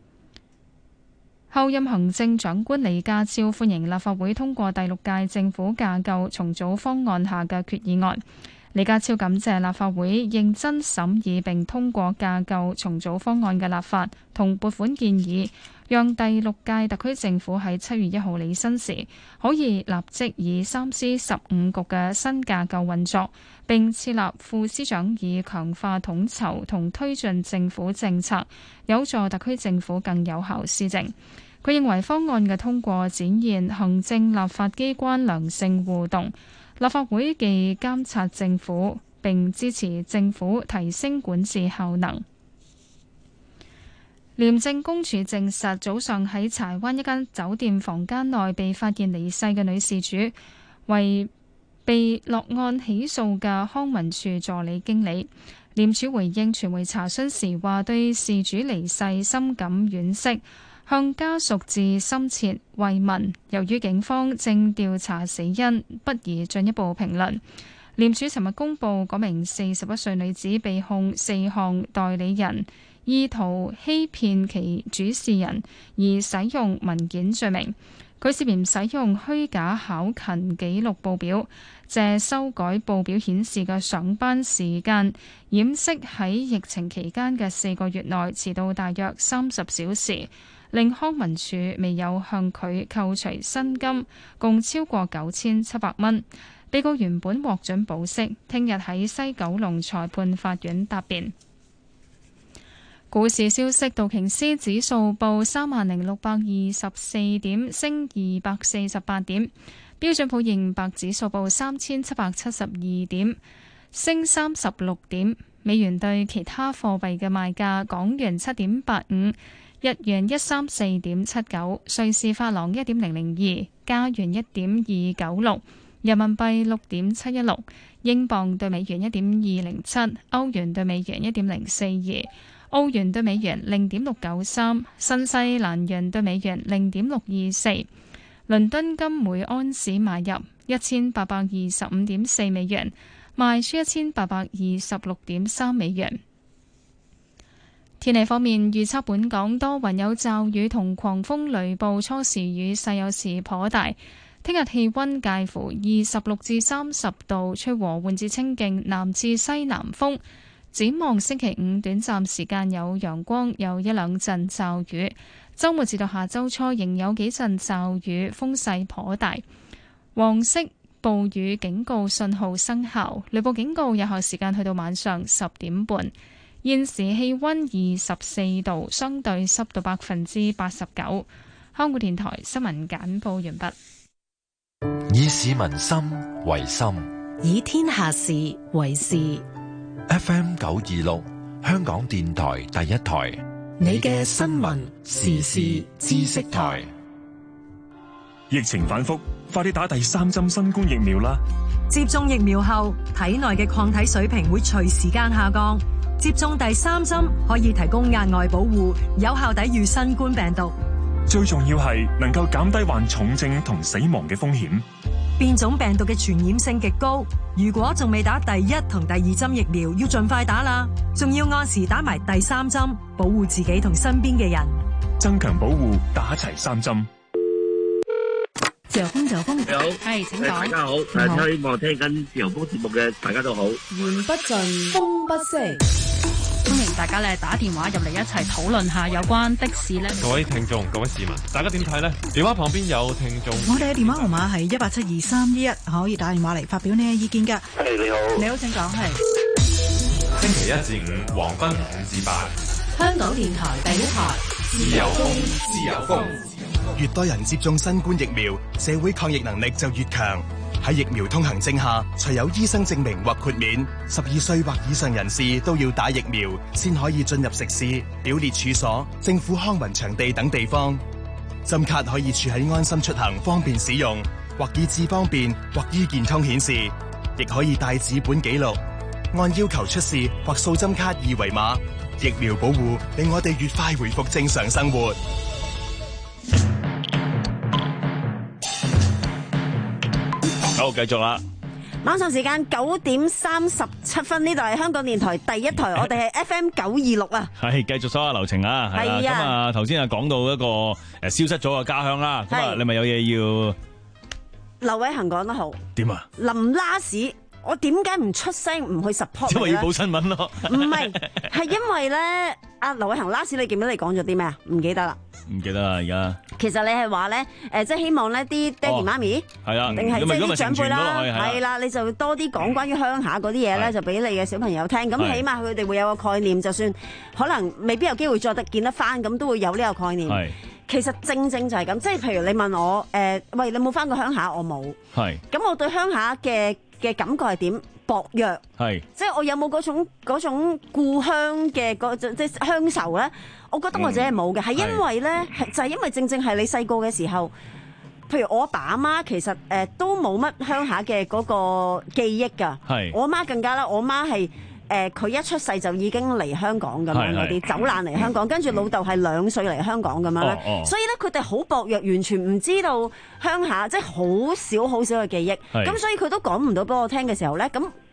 候任行政長官李家超歡迎立法會通過第六屆政府架構重組方案下嘅決議案。李家超感謝立法會認真審議並通過架構重組方案嘅立法同撥款建議，讓第六屆特區政府喺七月一號履新時可以立即以三司十五局嘅新架構運作，並設立副司長以強化統籌同推進政府政策，有助特區政府更有效施政。佢認為方案嘅通過展現行政立法機關良性互動，立法會既監察政府並支持政府提升管治效能。廉政公署證實，早上喺柴灣一間酒店房間內被發現離世嘅女事主，為被落案起訴嘅康文署助理經理。廉署回應傳媒查詢時話，對事主離世深感惋惜，向家屬致深切慰問。由於警方正調查死因，不宜進一步評論。廉署尋日公布，嗰名四十一歲女子被控四項代理人意圖欺騙其主事人而使用文件罪名。 佢涉嫌使用虛假考勤記錄報表，借修改報表顯示嘅上班時間，掩飾喺疫情期間嘅四個月內遲到大約三十小時，令康文署未有向佢扣除薪金，共超過九千七百蚊。被告原本獲准保釋，聽日喺西九龍裁判法院答辯。股市消息，道瓊斯指數報三萬零六百二十四點，升二百四十八點；標準普爾五百指數報三千七百七十二點，升三十六點。美元對其他貨幣嘅賣價：港元七點八五，日元一三四點七九，瑞士法郎一點零零二，加元一點二九六，人民幣六點七一六，英鎊對美元一點二零七，歐元對美元一點零四二。澳元對美元零點六九三，新西蘭元對美元零點六二四，倫敦金每安士買入一千八百二十五點四美元，賣出一千八百二十六點三美元。天氣方面，預測本港多雲有驟雨同狂風雷暴，初時雨勢有時頗大。聽日氣溫介乎二十六至三十度，吹和緩至清勁南至西南風。展望星期五短暫時間有陽光，有一兩陣驟雨。週末至到下週初仍有幾陣驟雨，風勢頗大。黃色暴雨警告信號生效，雷暴警告有效時間去到晚上十點半。現時氣溫二十四度，相對濕度百分之八十九。香港電台新聞簡報完畢。
以市民心為心，
以天下事為事。
F M 九二六，香港電台第一台，
你嘅新聞時事知識台。
疫情反覆，快啲打第三針新冠疫苗啦！
接種疫苗後，體內嘅抗體水平會隨時間下降。接種第三針可以提供額外保護，有效抵禦新冠病毒。
最重要係能夠減低患重症同死亡嘅風險。
變種病毒嘅傳染性極高，如果仲未打第一同第二針疫苗，要盡快打啦。仲要按時打埋第三針，保護自己同身邊嘅人，
增強保護，打齊三針。
自由風，自由風，
你好，
係請講。
大家好，誒，希望聽緊自由風節目嘅大家都好。
言不盡，風不息。歡迎大家咧打電話入嚟一齊討論下有關的士咧。
各位聽眾、各位市民，大家點睇呢？電話旁邊有聽眾。
我哋嘅電話號碼係一八七二三一一，可以打電話嚟發表你嘅意見㗎。
係你好，
你好，請講。係
星期一至五黃昏五至八，
香港電台第一台，
自由風，自由風。
越多人接種新冠疫苗，社會抗疫能力就越強。喺疫苗通行證下，除有醫生證明或豁免，十二歲或以上人士都要打疫苗，先可以進入食肆、表列處所、政府康文場地等地方。針卡可以儲喺安心出行，方便使用，或以智方便，或醫健通顯示，亦可以帶紙本記錄，按要求出示或掃針卡二維碼。疫苗保護令我哋越快回復正常生活。
好，繼續啦。
晚上時間九點三十七分，呢度係香港電台第一台，我哋係 F M 九二六啊。
係繼續所有流程啊。係啊。咁啊，頭先啊講到一個誒消失咗嘅家鄉啦。咁啊，你咪有嘢要？
劉偉恒講得好。
點啊？
林拉屎，我點解唔出聲唔去 support？
因為要報新聞咯。
唔係，係因為咧，阿劉偉恒拉屎，你記唔記得你講咗啲咩啊？唔記得啦。唔
記得啦，而家。
其實你係話咧，誒，即係希望咧啲爹哋媽咪，
係啊，
定係即係啲長輩啦，係啦，你就多啲講關於鄉下嗰啲嘢咧，就俾你嘅小朋友聽，咁起碼佢哋會有個概念，就算可能未必有機會再得見得翻，咁都會有呢個概念。係，其實正正就係咁，即係譬如你問我，誒，喂，你冇翻過鄉下？我冇。係。咁我對鄉下嘅嘅感覺係點？薄弱。係。即係我有冇嗰種嗰種故鄉嘅嗰即係鄉愁咧？我覺得我自己係冇嘅，係、嗯、因為咧，係就係、是、因為正正係你細個嘅時候，譬如我阿爸阿媽其實誒、呃、都冇乜鄉下嘅嗰個記憶㗎。係我阿媽更加啦，我阿媽係誒佢一出世就已經嚟香港咁樣嗰啲走難嚟香港，跟住老豆係兩歲嚟香港咁樣咧，哦哦、所以咧佢哋好薄弱，完全唔知道鄉下，即係好少好少嘅記憶。咁所以佢都講唔到俾我聽嘅時候咧，咁。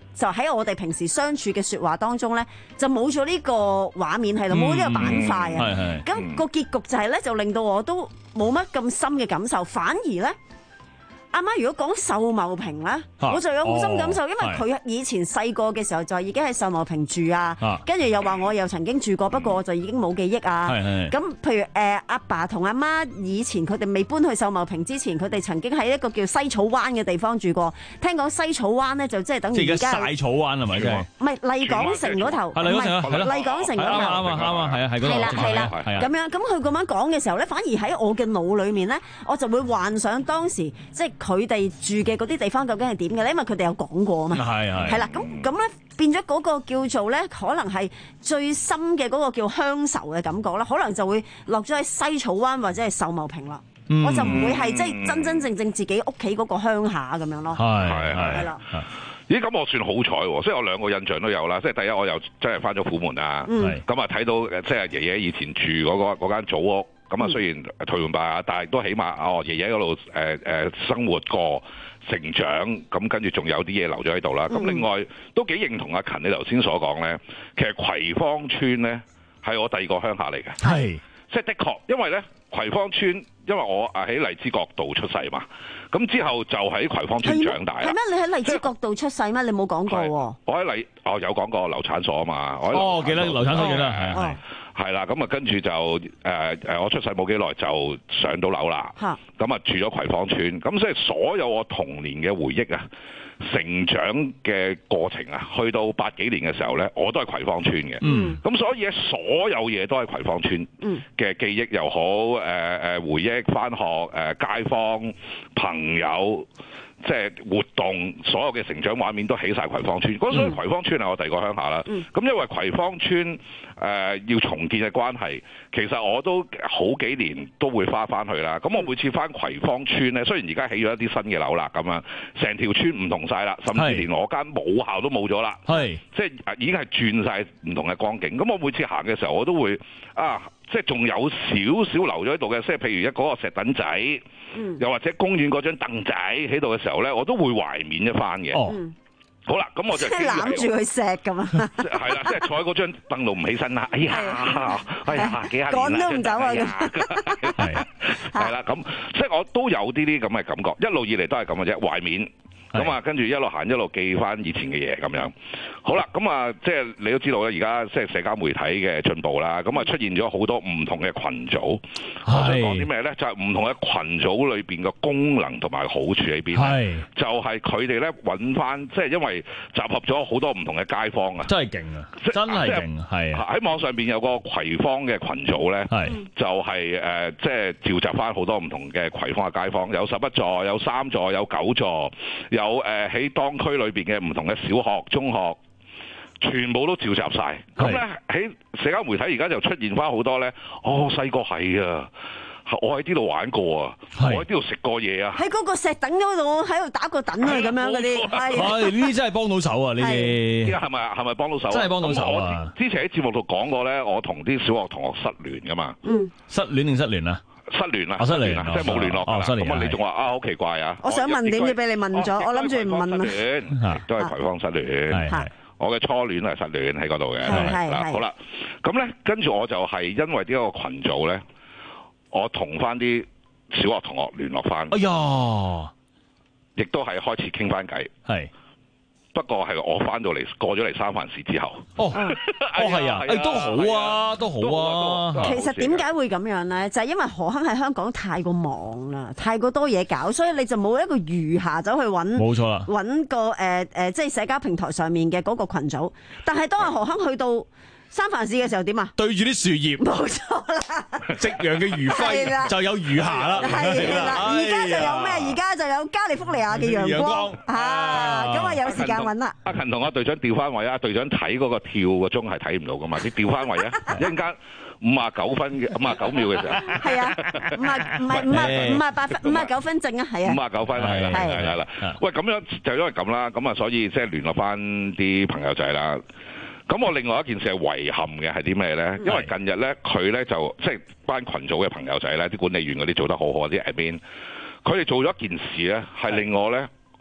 就喺我哋平時相處嘅説話當中咧，就冇咗呢個畫面喺度，冇呢個板塊啊。咁、嗯、個結局就係咧，就令到我都冇乜咁深嘅感受，反而咧。阿媽如果講秀茂坪咧，啊、我就有好深感受，哦、因為佢以前細個嘅時候就已經喺秀茂坪住啊，跟住又話我又曾經住過，不過我就已經冇記憶啊。咁譬如誒阿、呃、爸同阿媽以前佢哋未搬去秀茂坪之前，佢哋曾經喺一個叫西草灣嘅地方住過。聽講西草灣咧就即係等於而家
曬草灣係咪？
唔係麗港城嗰頭，唔係麗港城嗰頭。啱啊啱啊，係啊係嗰度。係啦係啦，咁樣咁佢咁樣講嘅時候咧，反而喺我嘅腦裡面咧，我就會幻想當時即係。佢哋住嘅嗰啲地方究竟係點嘅咧？因為佢哋有講過啊嘛。係係。係啦，咁咁咧變咗嗰個叫做咧，可能係最深嘅嗰個叫鄉愁嘅感覺啦，可能就會落咗喺西草灣或者係秀茂坪啦。嗯、我就唔會係即係真真正正自己屋企嗰個鄉下咁樣咯。係係係啦。
咦，咁我算好彩喎，即係我兩個印象都有啦。即係第一，我又真係翻咗虎門啊。咁啊睇到即係爺爺以前住嗰、嗰個嗰間祖屋。咁啊，雖然退換吧，但係都起碼哦，爺爺嗰度誒誒生活過、成長，咁跟住仲有啲嘢留咗喺度啦。咁、嗯、另外都幾認同阿勤你頭先所講咧，其實葵芳村咧係我第二個鄉下嚟嘅，係即係的確，因為咧葵芳村，因為我啊喺荔枝角道出世嘛，咁之後就喺葵芳村長大啦。係咩？你喺荔枝角道出世咩？你冇講過喎。我喺荔哦有講過流產所啊嘛。我哦，記得流產所記得係係。係啦，咁啊跟住就誒誒、呃，我出世冇幾耐就上到樓啦。咁啊住咗葵芳村，咁所以所有我童年嘅回憶啊，成長嘅過程啊，去到八幾年嘅時候咧，我都係葵芳村嘅。嗯。咁所以咧，所有嘢都係葵芳村嘅記憶又好，誒、呃、誒回憶、返學、誒、呃、街坊、朋友。即係活動，所有嘅成長畫面都起晒葵芳村。咁、嗯、所以葵芳村係我第二個鄉下啦。咁、嗯、因為葵芳村誒、呃、要重建嘅關係，其實我都好幾年都會花翻去啦。咁我每次翻葵芳村咧，雖然而家起咗一啲新嘅樓啦，咁樣成條村唔同晒啦，甚至連我間母校都冇咗啦。係即係已經係轉晒唔同嘅光景。咁我每次行嘅時候，我都會啊，即係仲有少少留咗喺度嘅，即係譬如一嗰個石凳仔。嗯、又或者公園嗰張凳仔喺度嘅時候咧，我都會懷緬一番嘅。哦，好啦，咁我就即係
攬住佢錫咁啊！
係啦，即係坐喺嗰張凳度唔起身啦。哎呀，哎呀，幾廿年
趕都唔走啊！
係係啦，咁即係我都有啲啲咁嘅感覺，一路以嚟都係咁嘅啫，懷緬。咁啊，跟住一路行一路記翻以前嘅嘢咁樣。好啦，咁啊，即係你都知道咧，而家即係社交媒體嘅進步啦，咁啊出現咗好多唔同嘅群組。我想講啲咩咧？就係、是、唔同嘅群組裏邊嘅功能同埋好處喺邊。係就係佢哋咧揾翻，即係因為集合咗好多唔同嘅街坊啊！真係勁啊！真係勁，係喺網上邊有個葵芳嘅群組咧，係就係、是、誒，即係召集翻好多唔同嘅葵芳嘅街坊，有十一座，有三座，有九座。有誒喺當區裏邊嘅唔同嘅小學、中學，全部都召集晒。咁咧喺社交媒體而家就出現翻好多咧。哦，細個係啊，我喺呢度玩過啊，我喺呢度食過嘢啊。喺嗰個石凳嗰度喺度打個躉啊，咁樣嗰啲。係呢啲真係幫到手啊！呢啲呢個係咪係咪幫到手？真係幫到手啊！之前喺節目度講過咧，我同啲小學同學失聯噶嘛。嗯，失戀定失聯啊？失聯啦，失聯啦，即係冇聯絡㗎啦。咁啊，你仲話啊，好奇怪啊！我想問點知俾你問咗，我諗住唔問啦。失戀都係葵芳失聯，我嘅初戀係失戀喺嗰度嘅。嗱，好啦，咁咧跟住我就係因為呢個群組咧，我同翻啲小學同學聯絡翻。哎呀，亦都係開始傾翻偈。係。不過係我翻到嚟過咗嚟三藩市之後，哦，哦係啊，誒都好啊，都好啊。其實點解會咁樣咧？就係因為何鏗喺香港太過忙啦，太過多嘢搞，所以你就冇一個餘暇走去揾，冇錯啦，揾個誒誒，即係社交平台上面嘅嗰個群組。但係當阿何鏗去到三藩市嘅時候點啊？對住啲樹葉，冇錯啦，夕陽嘅餘暉就有餘暇啦。係啦，而家就有咩？而家就有加利福尼亞嘅陽光啊！咁啊，有時間揾啦。阿勤同阿隊長調翻位啊！隊長睇嗰個跳個鐘係睇唔到噶嘛？你調翻位啊！一陣間五啊九分嘅五啊九秒嘅時候，係啊，五啊唔係五啊五啊八分五啊九分正啊，係啊，五啊九分係啦係啦係啦。喂，咁樣就因為咁啦，咁啊，所以即係聯絡翻啲朋友仔啦。咁我另外一件事係遺憾嘅係啲咩咧？因為近日咧佢咧就即係班群組嘅朋友仔咧，啲管理員嗰啲做得好好，啲 admin，佢哋做咗一件事咧，係令我咧，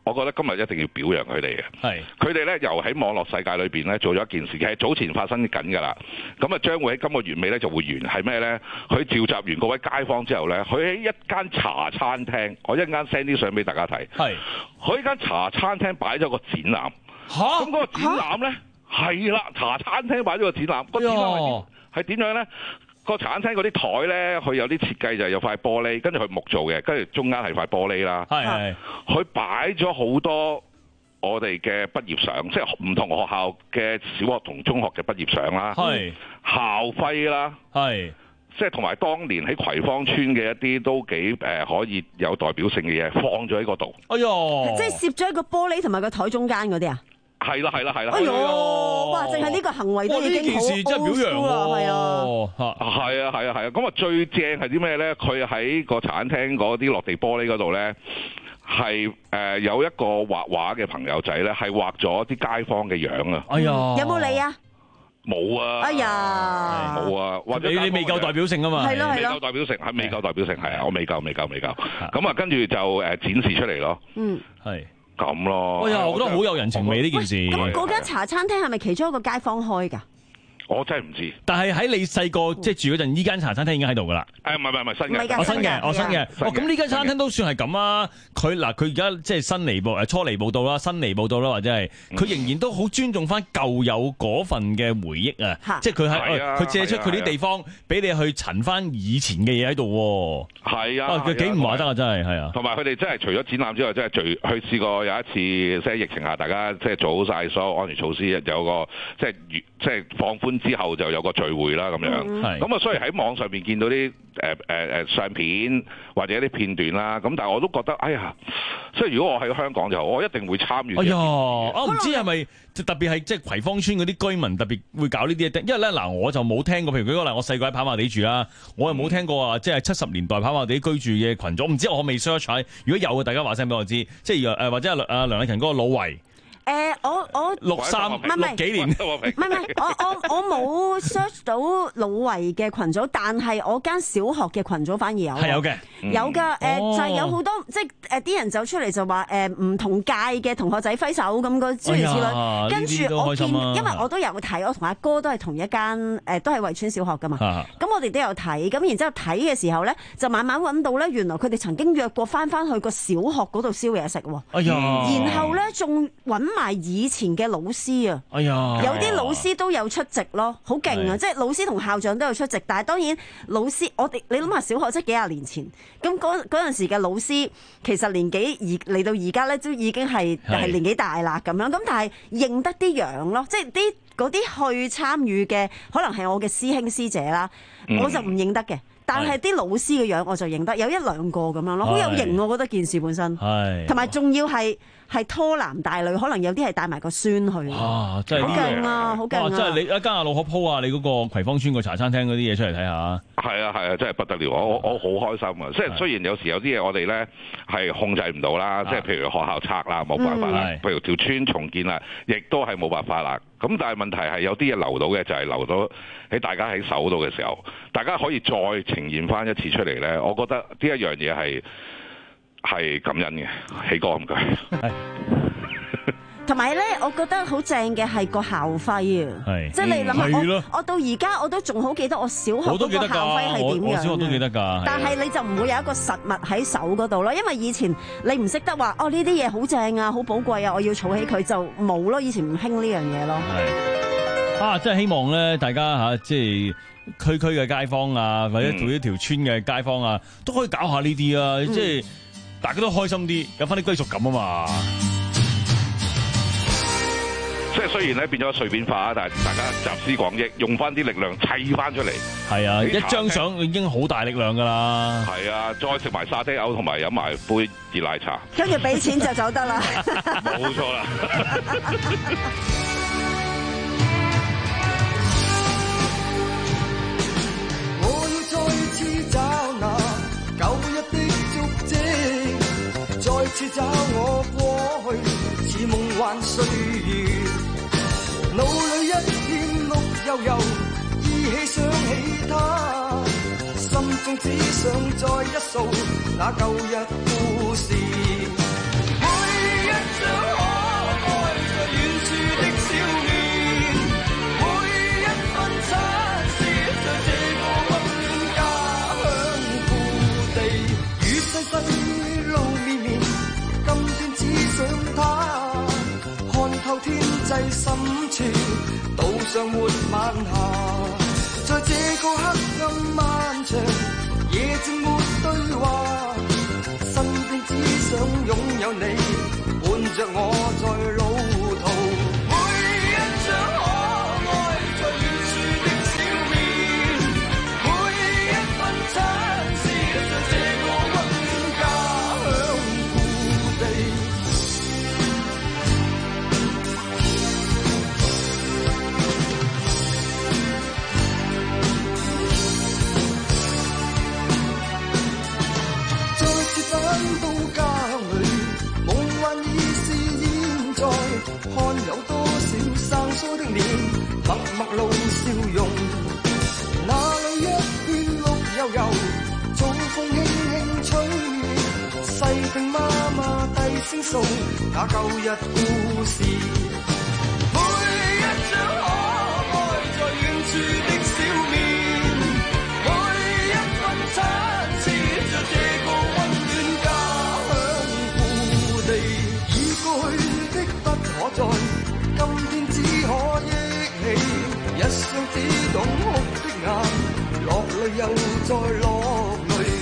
我覺得今日一定要表揚佢哋嘅。
係
佢哋咧，又喺網絡世界裏邊咧做咗一件事，其實早前發生緊㗎啦。咁啊，將會喺今個月尾咧就會完。係咩咧？佢召集完各位街坊之後咧，佢喺一間茶餐廳，我一陣間 send 啲相俾大家睇。
係
佢喺間茶餐廳擺咗個展覽。嚇！咁嗰個展覽咧係啦，茶餐廳擺咗個展覽。個展覽係點樣咧？個茶餐廳嗰啲台咧，佢有啲設計就係有塊玻璃，跟住佢木做嘅，跟住中間係塊玻璃啦。
係係。
佢擺咗好多我哋嘅畢業相，即係唔同學校嘅小學同中學嘅畢業相啦。係。校徽啦。係。即係同埋當年喺葵芳村嘅一啲都幾誒、呃、可以有代表性嘅嘢放咗喺嗰度。哎呦！
即係攝咗喺個玻璃同埋個台中間嗰啲啊？
係啦係啦係啦！
哎呦！哇！淨係呢個行為都已經好 old school 啦，係啊！
係啊係啊係啊！咁啊最正係啲咩咧？佢喺個茶餐廳嗰啲落地玻璃嗰度咧，係誒、呃、有一個畫畫嘅朋友仔咧，係畫咗啲街坊嘅樣啊！哎呀！有
冇你啊？
冇啊！
哎呀！
冇啊！或者
你你未夠代表性啊嘛？
係咯係咯，
未夠代表性係未夠代表性係啊！我未夠未夠未夠。咁啊，跟住就誒展示出嚟咯。嗯，係咁咯。
哎呀，我覺得好有人情味呢件事。
咁嗰間茶餐廳係咪其中一個街坊開㗎？
我真係唔知，
但係喺你細個即係住嗰陣，依間茶餐廳已經喺度噶啦。
誒唔係唔係唔係新嘅，
我新嘅，我新嘅。哦，咁呢間茶餐廳都算係咁啊。佢嗱佢而家即係新嚟報誒初嚟報道啦，新嚟報道啦，或者係佢仍然都好尊重翻舊有嗰份嘅回憶啊。即係佢喺佢借出佢啲地方俾你去陳翻以前嘅嘢喺度。係啊，佢幾唔話得啊，真係係啊。
同埋佢哋真係除咗展覽之外，真係聚去試過有一次，即係疫情下，大家即係做好晒所有安全措施，有個即係即係放寬之後就有個聚會啦咁樣。咁啊，所以喺網上面見到啲誒誒誒相片或者啲片段啦，咁但係我都覺得，哎呀，即係如果我喺香港就，我一定會參與。
哎呀，我唔知係咪特別係即係葵芳村嗰啲居民特別會搞呢啲嘢，因為咧嗱，我就冇聽過，譬如舉個例，我細個喺跑馬地住啦，我又冇聽過啊，即係七十年代跑馬地居住嘅群組，唔知我未 search 下，如果有嘅，大家話聲俾我知，即係誒或者阿阿梁禮勤嗰個老圍。
誒、呃，我我
六三唔係唔係幾年，唔
係唔係，我我我冇 search 到老圍嘅群組，但係我間小學嘅群組反而有，
係有嘅，
有噶，誒、呃哦、就係、是、有好多，即係誒啲人走出嚟就話誒唔同屆嘅同學仔揮手咁個諸如此類，哎、跟住我見，因為我都有睇，我同阿哥都係同一間誒、呃，都係惠村小學噶嘛，咁、啊、我哋都有睇，咁然之後睇嘅時候咧，就慢慢揾到咧，原來佢哋曾經約過翻翻去個小學嗰度燒嘢食喎，哎呀，然後咧仲揾埋以前嘅老師啊，哎呀，有啲老師都有出席咯，好勁啊！即係老師同校長都有出席，但係當然老師，我哋你諗下小學即係幾廿年前，咁嗰嗰陣時嘅老師其實年紀而嚟到而家咧都已經係係年紀大啦咁樣，咁但係認得啲樣咯，即係啲嗰啲去參與嘅可能係我嘅師兄師姐啦，嗯、我就唔認得嘅。但係啲老師嘅樣我就認得，有一兩個咁樣咯，好有型，我覺得件事本身，同埋仲要係係拖男帶女，可能有啲係帶埋個孫去。啊，
真係
好勁啊，好勁啊！
即係你一間阿老可鋪啊，你嗰個葵芳村個茶餐廳嗰啲嘢出嚟睇下。
係啊係啊，真係不得了！我我我好開心啊！即係雖然有時有啲嘢我哋咧係控制唔到啦，即係譬如學校拆啦，冇辦法啦；譬如條村重建啦，亦都係冇辦法啦。咁但係問題係有啲嘢留到嘅，就係留到喺大家喺手度嘅時候，大家可以再呈現翻一次出嚟咧。我覺得呢一樣嘢係係感恩嘅，起歌唔該。
同埋咧，我覺得好正嘅係個校徽啊！即係你諗下，我我到而家我都仲好記得我小學嗰個校徽係點樣。
我小學都記得㗎。
但係你就唔會有一個實物喺手嗰度咯，因為以前你唔識得話哦呢啲嘢好正啊，好寶貴啊，我要儲起佢就冇咯。以前唔興呢樣嘢咯。
係啊，真係希望咧，大家嚇即係區區嘅街坊啊，或者做一條村嘅街坊啊，都可以搞下呢啲啊！即係大家都開心啲，有翻啲歸屬感啊嘛。
即係雖然咧變咗碎片化，但係大家集思廣益，用翻啲力量砌翻出嚟。係啊，
一張相已經好大力量㗎啦。
係啊，再食埋沙爹牛同埋飲埋杯熱奶茶，
跟住俾錢就走得啦。
冇錯啦。
我要再次找那舊日的足跡，再次找我過去似夢幻歲月。腦裏一片綠油油，依稀想起他，心中只想再一訴那舊日故事。每一天際深處，道上沒晚霞，在這個黑暗漫長，夜靜沒對話，身邊只想擁有你，伴着我在路途，每一張可愛在遠處的笑面，每一份親切在這個溫暖家鄉故地。看有多少生疏的臉，默默露笑容。那裏一片綠油油，早風輕輕吹。細聽媽媽低聲訴那舊日故事。每一張可愛在遠處的笑面，每一份親切在這個溫暖家鄉故地。已過去在今天只可憶起，一雙只懂哭的眼，落淚又再落淚。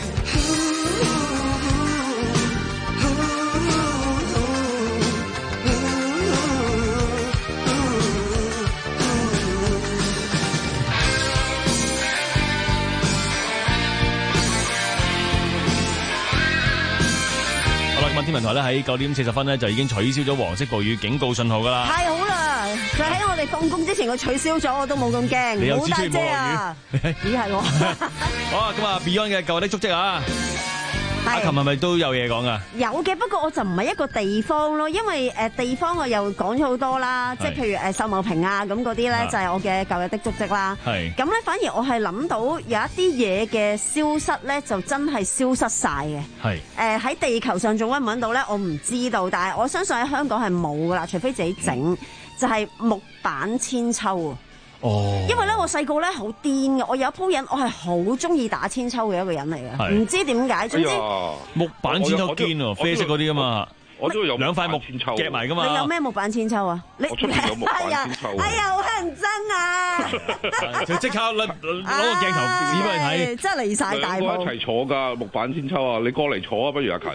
天文台咧喺九點四十分咧就已經取消咗黃色暴雨警告信號噶啦。
太好啦！就喺我哋放工之前佢取消咗，我都冇咁驚。
你有
好大遮啊！咦係我。
好啊，咁啊 Beyond 嘅舊的足跡啊，阿琴係咪都有嘢講噶？
有嘅，不過我就唔係一個地方咯，因為誒地方我又講咗好多啦，即係譬如誒秀茂坪啊咁嗰啲咧就係我嘅舊日的足跡啦。係。咁咧反而我係諗到有一啲嘢嘅消失咧，就真係消失晒嘅。係。誒喺地球上仲揾唔揾到咧？我唔知道，但係我相信喺香港係冇噶啦，除非自己整，嗯、就係木板千秋啊！哦，因為咧我細個咧好癲嘅，我有一鋪癮，我係好中意打千秋嘅一個人嚟嘅，唔知點解，總之、哎、
木板千秋堅喎，啡色嗰啲啊嘛。我都有兩塊木夾埋噶嘛。
你有咩木板千秋啊？你
我出面有木板千秋。
哎呀，好乞人憎啊！
就即刻攞攞個鏡頭指俾你睇，
真係離晒大譜。
兩個一齊坐噶木板千秋啊！你過嚟坐啊，不如阿勤。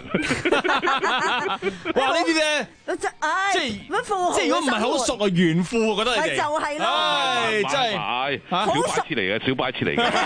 哇！呢啲咧，
即係乜富豪？
即係如果唔係好熟啊，炫富我覺得你哋。
就係咯。
唉，真係
小擺設嚟嘅，小擺設嚟嘅。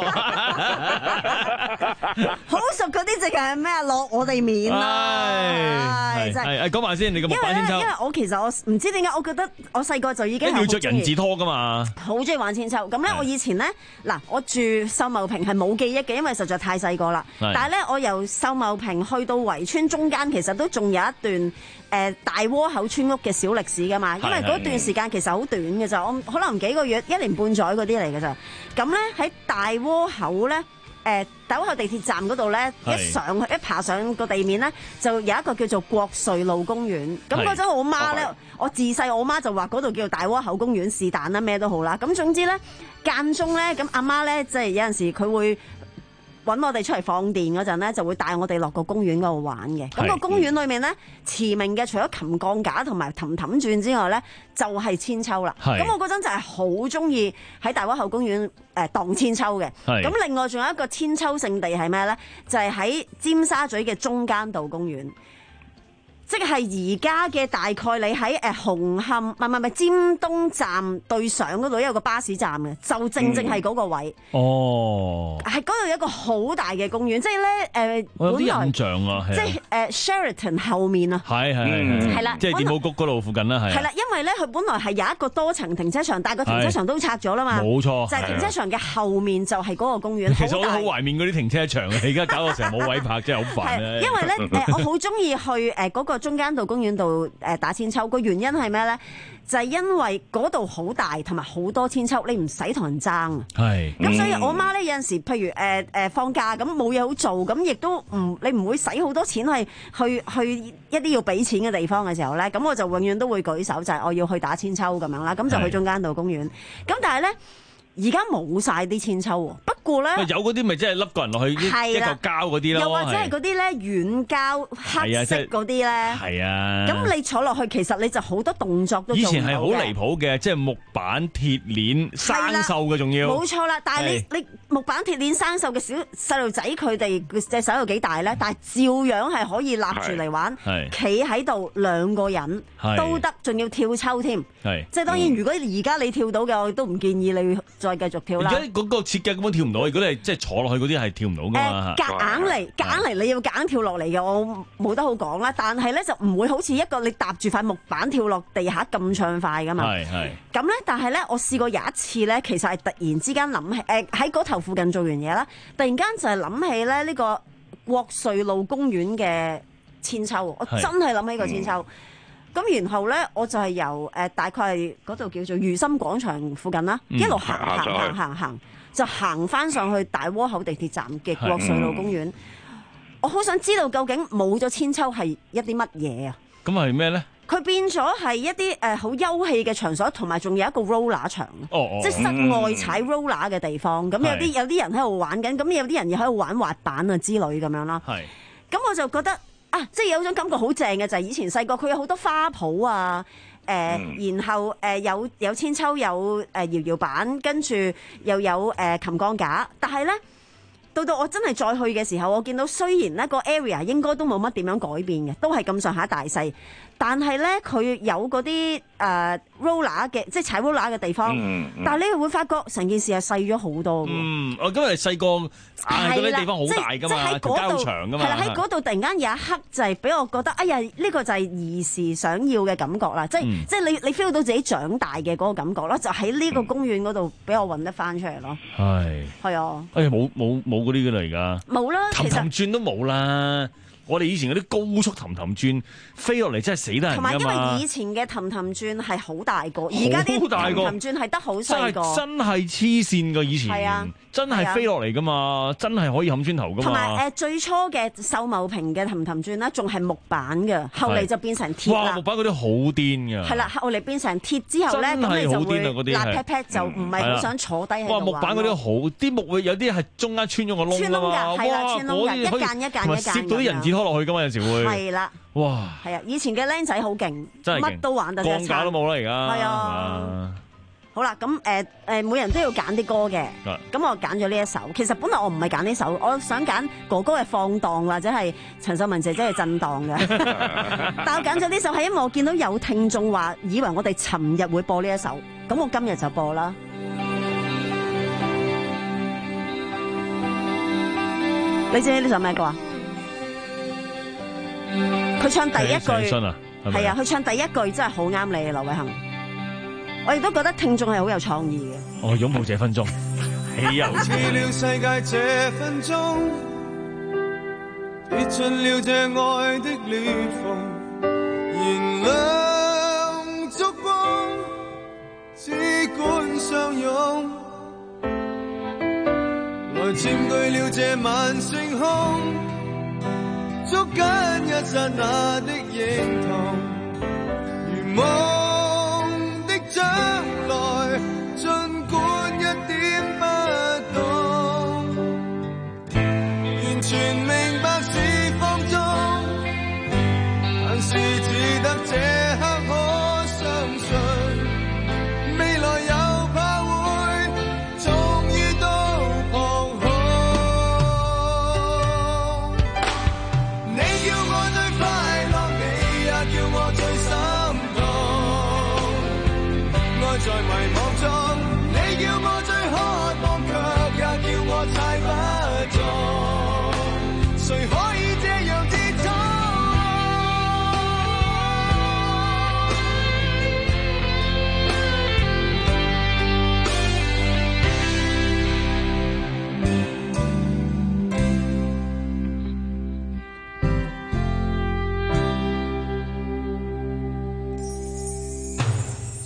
好熟嗰啲淨係咩啊？落我哋面啦。
係係，講埋先，你個木板千秋。
因為我其實我唔知點解，我覺得我細個就已經係
要着人字拖噶嘛，
好中意玩千秋。咁咧，我以前咧嗱，我住秀茂坪係冇記憶嘅，因為實在太細個啦。但係咧，我由秀茂坪去到圍村中間，其實都仲有一段誒、呃、大窩口村屋嘅小歷史噶嘛。因為嗰段時間其實好短嘅咋，我可能幾個月、一年半載嗰啲嚟嘅咋。咁咧喺大窩口咧。誒斗口地鐵站嗰度咧，一上去一爬上個地面咧，就有一個叫做國瑞路公園。咁嗰陣我媽咧，我自細我媽就話嗰度叫做大窩口公園，是但啦，咩都好啦。咁總之咧，間中咧，咁阿媽咧，即係有陣時佢會揾我哋出嚟放電嗰陣咧，就會帶我哋落個公園嗰度玩嘅。咁個公園裏面咧，馳名嘅除咗琴鋼架同埋氹氹轉之外咧，就係千秋啦。咁我嗰陣就係好中意喺大窩口公園誒盪千秋嘅。咁另外仲有一個千秋聖地係咩咧？就係喺尖沙咀嘅中間道公園。即係而家嘅大概你喺誒紅磡，唔係唔係尖東站對上嗰度有個巴士站嘅，就正正係嗰個位。哦，係嗰度有一個好大嘅公園，即係咧誒，
我有啲印象啊，
即係誒 Sheraton 後面啊，
係係係，係啦，即係電報局嗰度附近啦，係。
係啦，因為咧佢本來係有一個多層停車場，但係個停車場都拆咗啦嘛。冇錯，就係停車場嘅後面就係嗰個公園。
其實我都好懷念嗰啲停車場嘅，而家搞到成日冇位泊，真係好煩咧。
因為咧誒，我好中意去誒嗰個。 個中間道公園度誒打千秋。個原因係咩咧？就係、是、因為嗰度好大，同埋好多千秋，你唔使同人爭啊。
係。
咁所以我媽咧有陣時，譬如誒誒、呃、放假咁冇嘢好做，咁亦都唔你唔會使好多錢去去去一啲要俾錢嘅地方嘅時候咧，咁我就永遠都會舉手，就係、是、我要去打千秋咁樣啦。咁就去中間道公園。咁但係咧。而家冇晒啲千秋喎，不過咧
有嗰啲咪即係笠個人落去一嚿膠嗰啲咯，
又或者係嗰啲咧軟膠黑色嗰啲咧，
係啊。
咁你坐落去其實你就好多動作都做唔到嘅。
以前係好離譜嘅，即係木板鐵鏈生鏽嘅，仲要
冇錯啦。但係你你木板鐵鏈生鏽嘅小細路仔，佢哋隻手有幾大咧？但係照樣係可以立住嚟玩，企喺度兩個人都得，仲要跳秋添。即係當然，如果而家你跳到嘅，我都唔建議你再繼續跳啦。
而家嗰個設計根本跳唔到，如果你係即係坐落去嗰啲係跳唔到噶嘛。
誒，夾硬嚟，夾硬嚟，你要夾硬跳落嚟嘅，我冇得好講啦。但係咧就唔會好似一個你搭住塊木板跳落地下咁暢快噶嘛。
係係。
咁咧，但係咧，我試過有一次咧，其實係突然之間諗起，誒喺嗰頭附近做完嘢啦，突然間就係諗起咧呢個國瑞路公園嘅千秋，我真係諗起個千秋。咁然後咧，我就係由誒大概係嗰度叫做裕心廣場附近啦，嗯、一路行行行行行，就行翻上去大窩口地鐵站嘅國瑞路公園。嗯、我好想知道究竟冇咗千秋係一啲乜嘢啊？
咁係咩咧？
佢變咗係一啲誒好休憩嘅場所，同埋仲有一個 roller 場，
哦哦、
即係室外踩 roller 嘅地方。咁、嗯、有啲有啲人喺度玩緊，咁有啲人又喺度玩滑板啊之類咁樣啦。係。咁我就覺得。啊！即係有種感覺好正嘅，就係、是、以前細個佢有好多花圃啊，誒、呃，嗯、然後誒、呃、有有千秋，有誒搖搖板，跟住又有誒、呃、琴鋼架。但係咧，到到我真係再去嘅時候，我見到雖然呢個 area 應該都冇乜點樣改變嘅，都係咁上下大細，但係咧佢有嗰啲誒 roller 嘅，即係踩 roller 嘅地方。嗯嗯、但係你又會發覺成件事係細咗好多嘅。嗯，
我今日細個。啊！嗰啲地方好大㗎嘛，條交長㗎嘛，
係啦，喺嗰度突然間有一刻就係俾我覺得，哎呀，呢、呢個就係兒時想要嘅感覺啦，即係、嗯、即係你你 feel 到自己長大嘅嗰個感覺咯，就喺呢個公園嗰度俾我揾得翻出嚟咯。係係啊！
哎呀，冇冇冇嗰啲㗎啦，而家
冇啦，
氹氹轉都冇啦。我哋以前嗰啲高速氹氹轉飛落嚟真係死得人㗎嘛！
同埋因為以前嘅氹氹轉係好大個，而家啲氹氹轉係得好細個，
真係黐線㗎！以前係啊，真係飛落嚟㗎嘛，真係可以冚磚頭㗎嘛。
同埋誒最初嘅秀茂坪嘅氹氹轉咧，仲係木板嘅，後嚟就變成鐵啦。
哇！木板嗰啲好癲㗎。
係啦，後嚟變成鐵之後咧，咁你就會辣 pat pat 就唔係好想坐低喺度玩。
哇！木板嗰啲好，啲木會有啲係中間穿咗個窿㗎嘛。
係啦，穿窿㗎，一間一間一間。
攝到啲人字拖落去㗎嘛，有時會。
係啦。
哇！
係啊，以前嘅僆仔好勁，
真係
乜都玩得一餐。
鋼架都冇啦，而家。
係啊。好啦，咁誒誒，每人都要揀啲歌嘅。咁我揀咗呢一首。其實本來我唔係揀呢首，我想揀哥哥嘅放蕩或者係陳秀雯姐姐嘅震盪嘅。但我揀咗呢首係因為我見到有聽眾話以為我哋尋日會播呢一首，咁我今日就播啦。你知唔知呢首咩歌啊？佢唱第一句係啊，佢唱第一句真係好啱你，劉偉恒。我亦都覺得聽眾係好有創意嘅。
哦，擁抱這分鐘，豈有此理了世界這分鐘，
跌進了這愛的裂縫，燃亮燭光，只管相擁，來佔據了這晚星空。捉緊一剎那的認同，如夢的將來，儘管一點不懂，完全明白是放縱，但是只得這刻可相信，未來又怕會終於都彷徨。在迷惘中，你叫我最渴望，卻也叫我猜不中。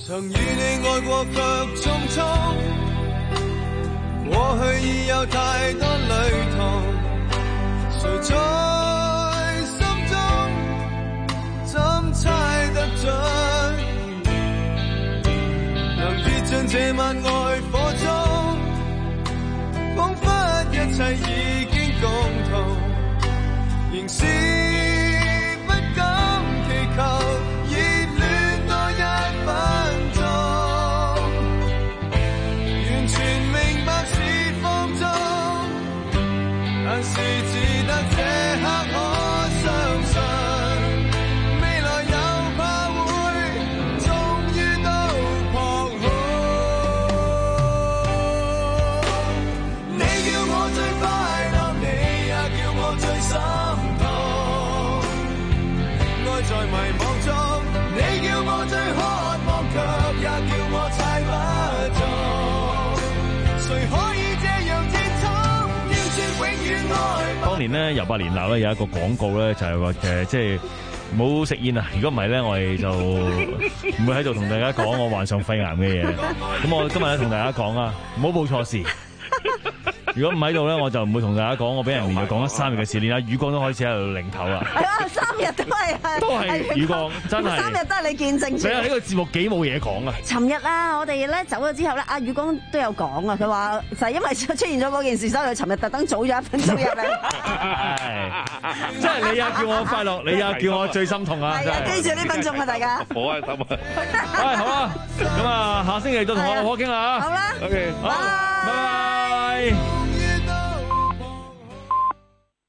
曾與你愛過卻匆匆，過去已有太多旅途，誰在心中怎猜得準？能跌進這晚愛火中，彷彿一切已經共同，仍是不敢祈求熱戀多一分鐘，完全明白是放縱，但是只得這刻可相信，未來又怕會終於都撲空。你叫我最快樂，你也叫我最心痛，愛在迷惘中，你叫我最渴望，卻也叫我猜不中，誰可以這樣接觸，要說永遠愛。
當年咧，由百年鬧咧有一個廣告咧，就係話誒，即係冇食煙啊！如果唔係咧，我哋就唔會喺度同大家講我患上肺癌嘅嘢。咁我今日咧同大家講啊，唔好報錯事。如果唔喺度咧，我就唔會同大家講我俾人連續講咗三日嘅事，連阿宇光都開始喺度領頭啦。
係啊，三日都係，
都係宇光，真係
三日都係你見證住。
你啊，呢個節目幾冇嘢講啊！
尋日啦，我哋咧走咗之後咧，阿宇光都有講啊，佢話就係因為出現咗嗰件事，所以佢尋日特登早咗一分鐘入嚟。
即係你又叫我快樂，你又叫我最心痛啊！
係啊，記住呢分鐘啊，大家。
好開心啊！
喂，好啦，咁啊，下星期再同我老婆傾下啊。
好啦，
OK，
好，拜拜。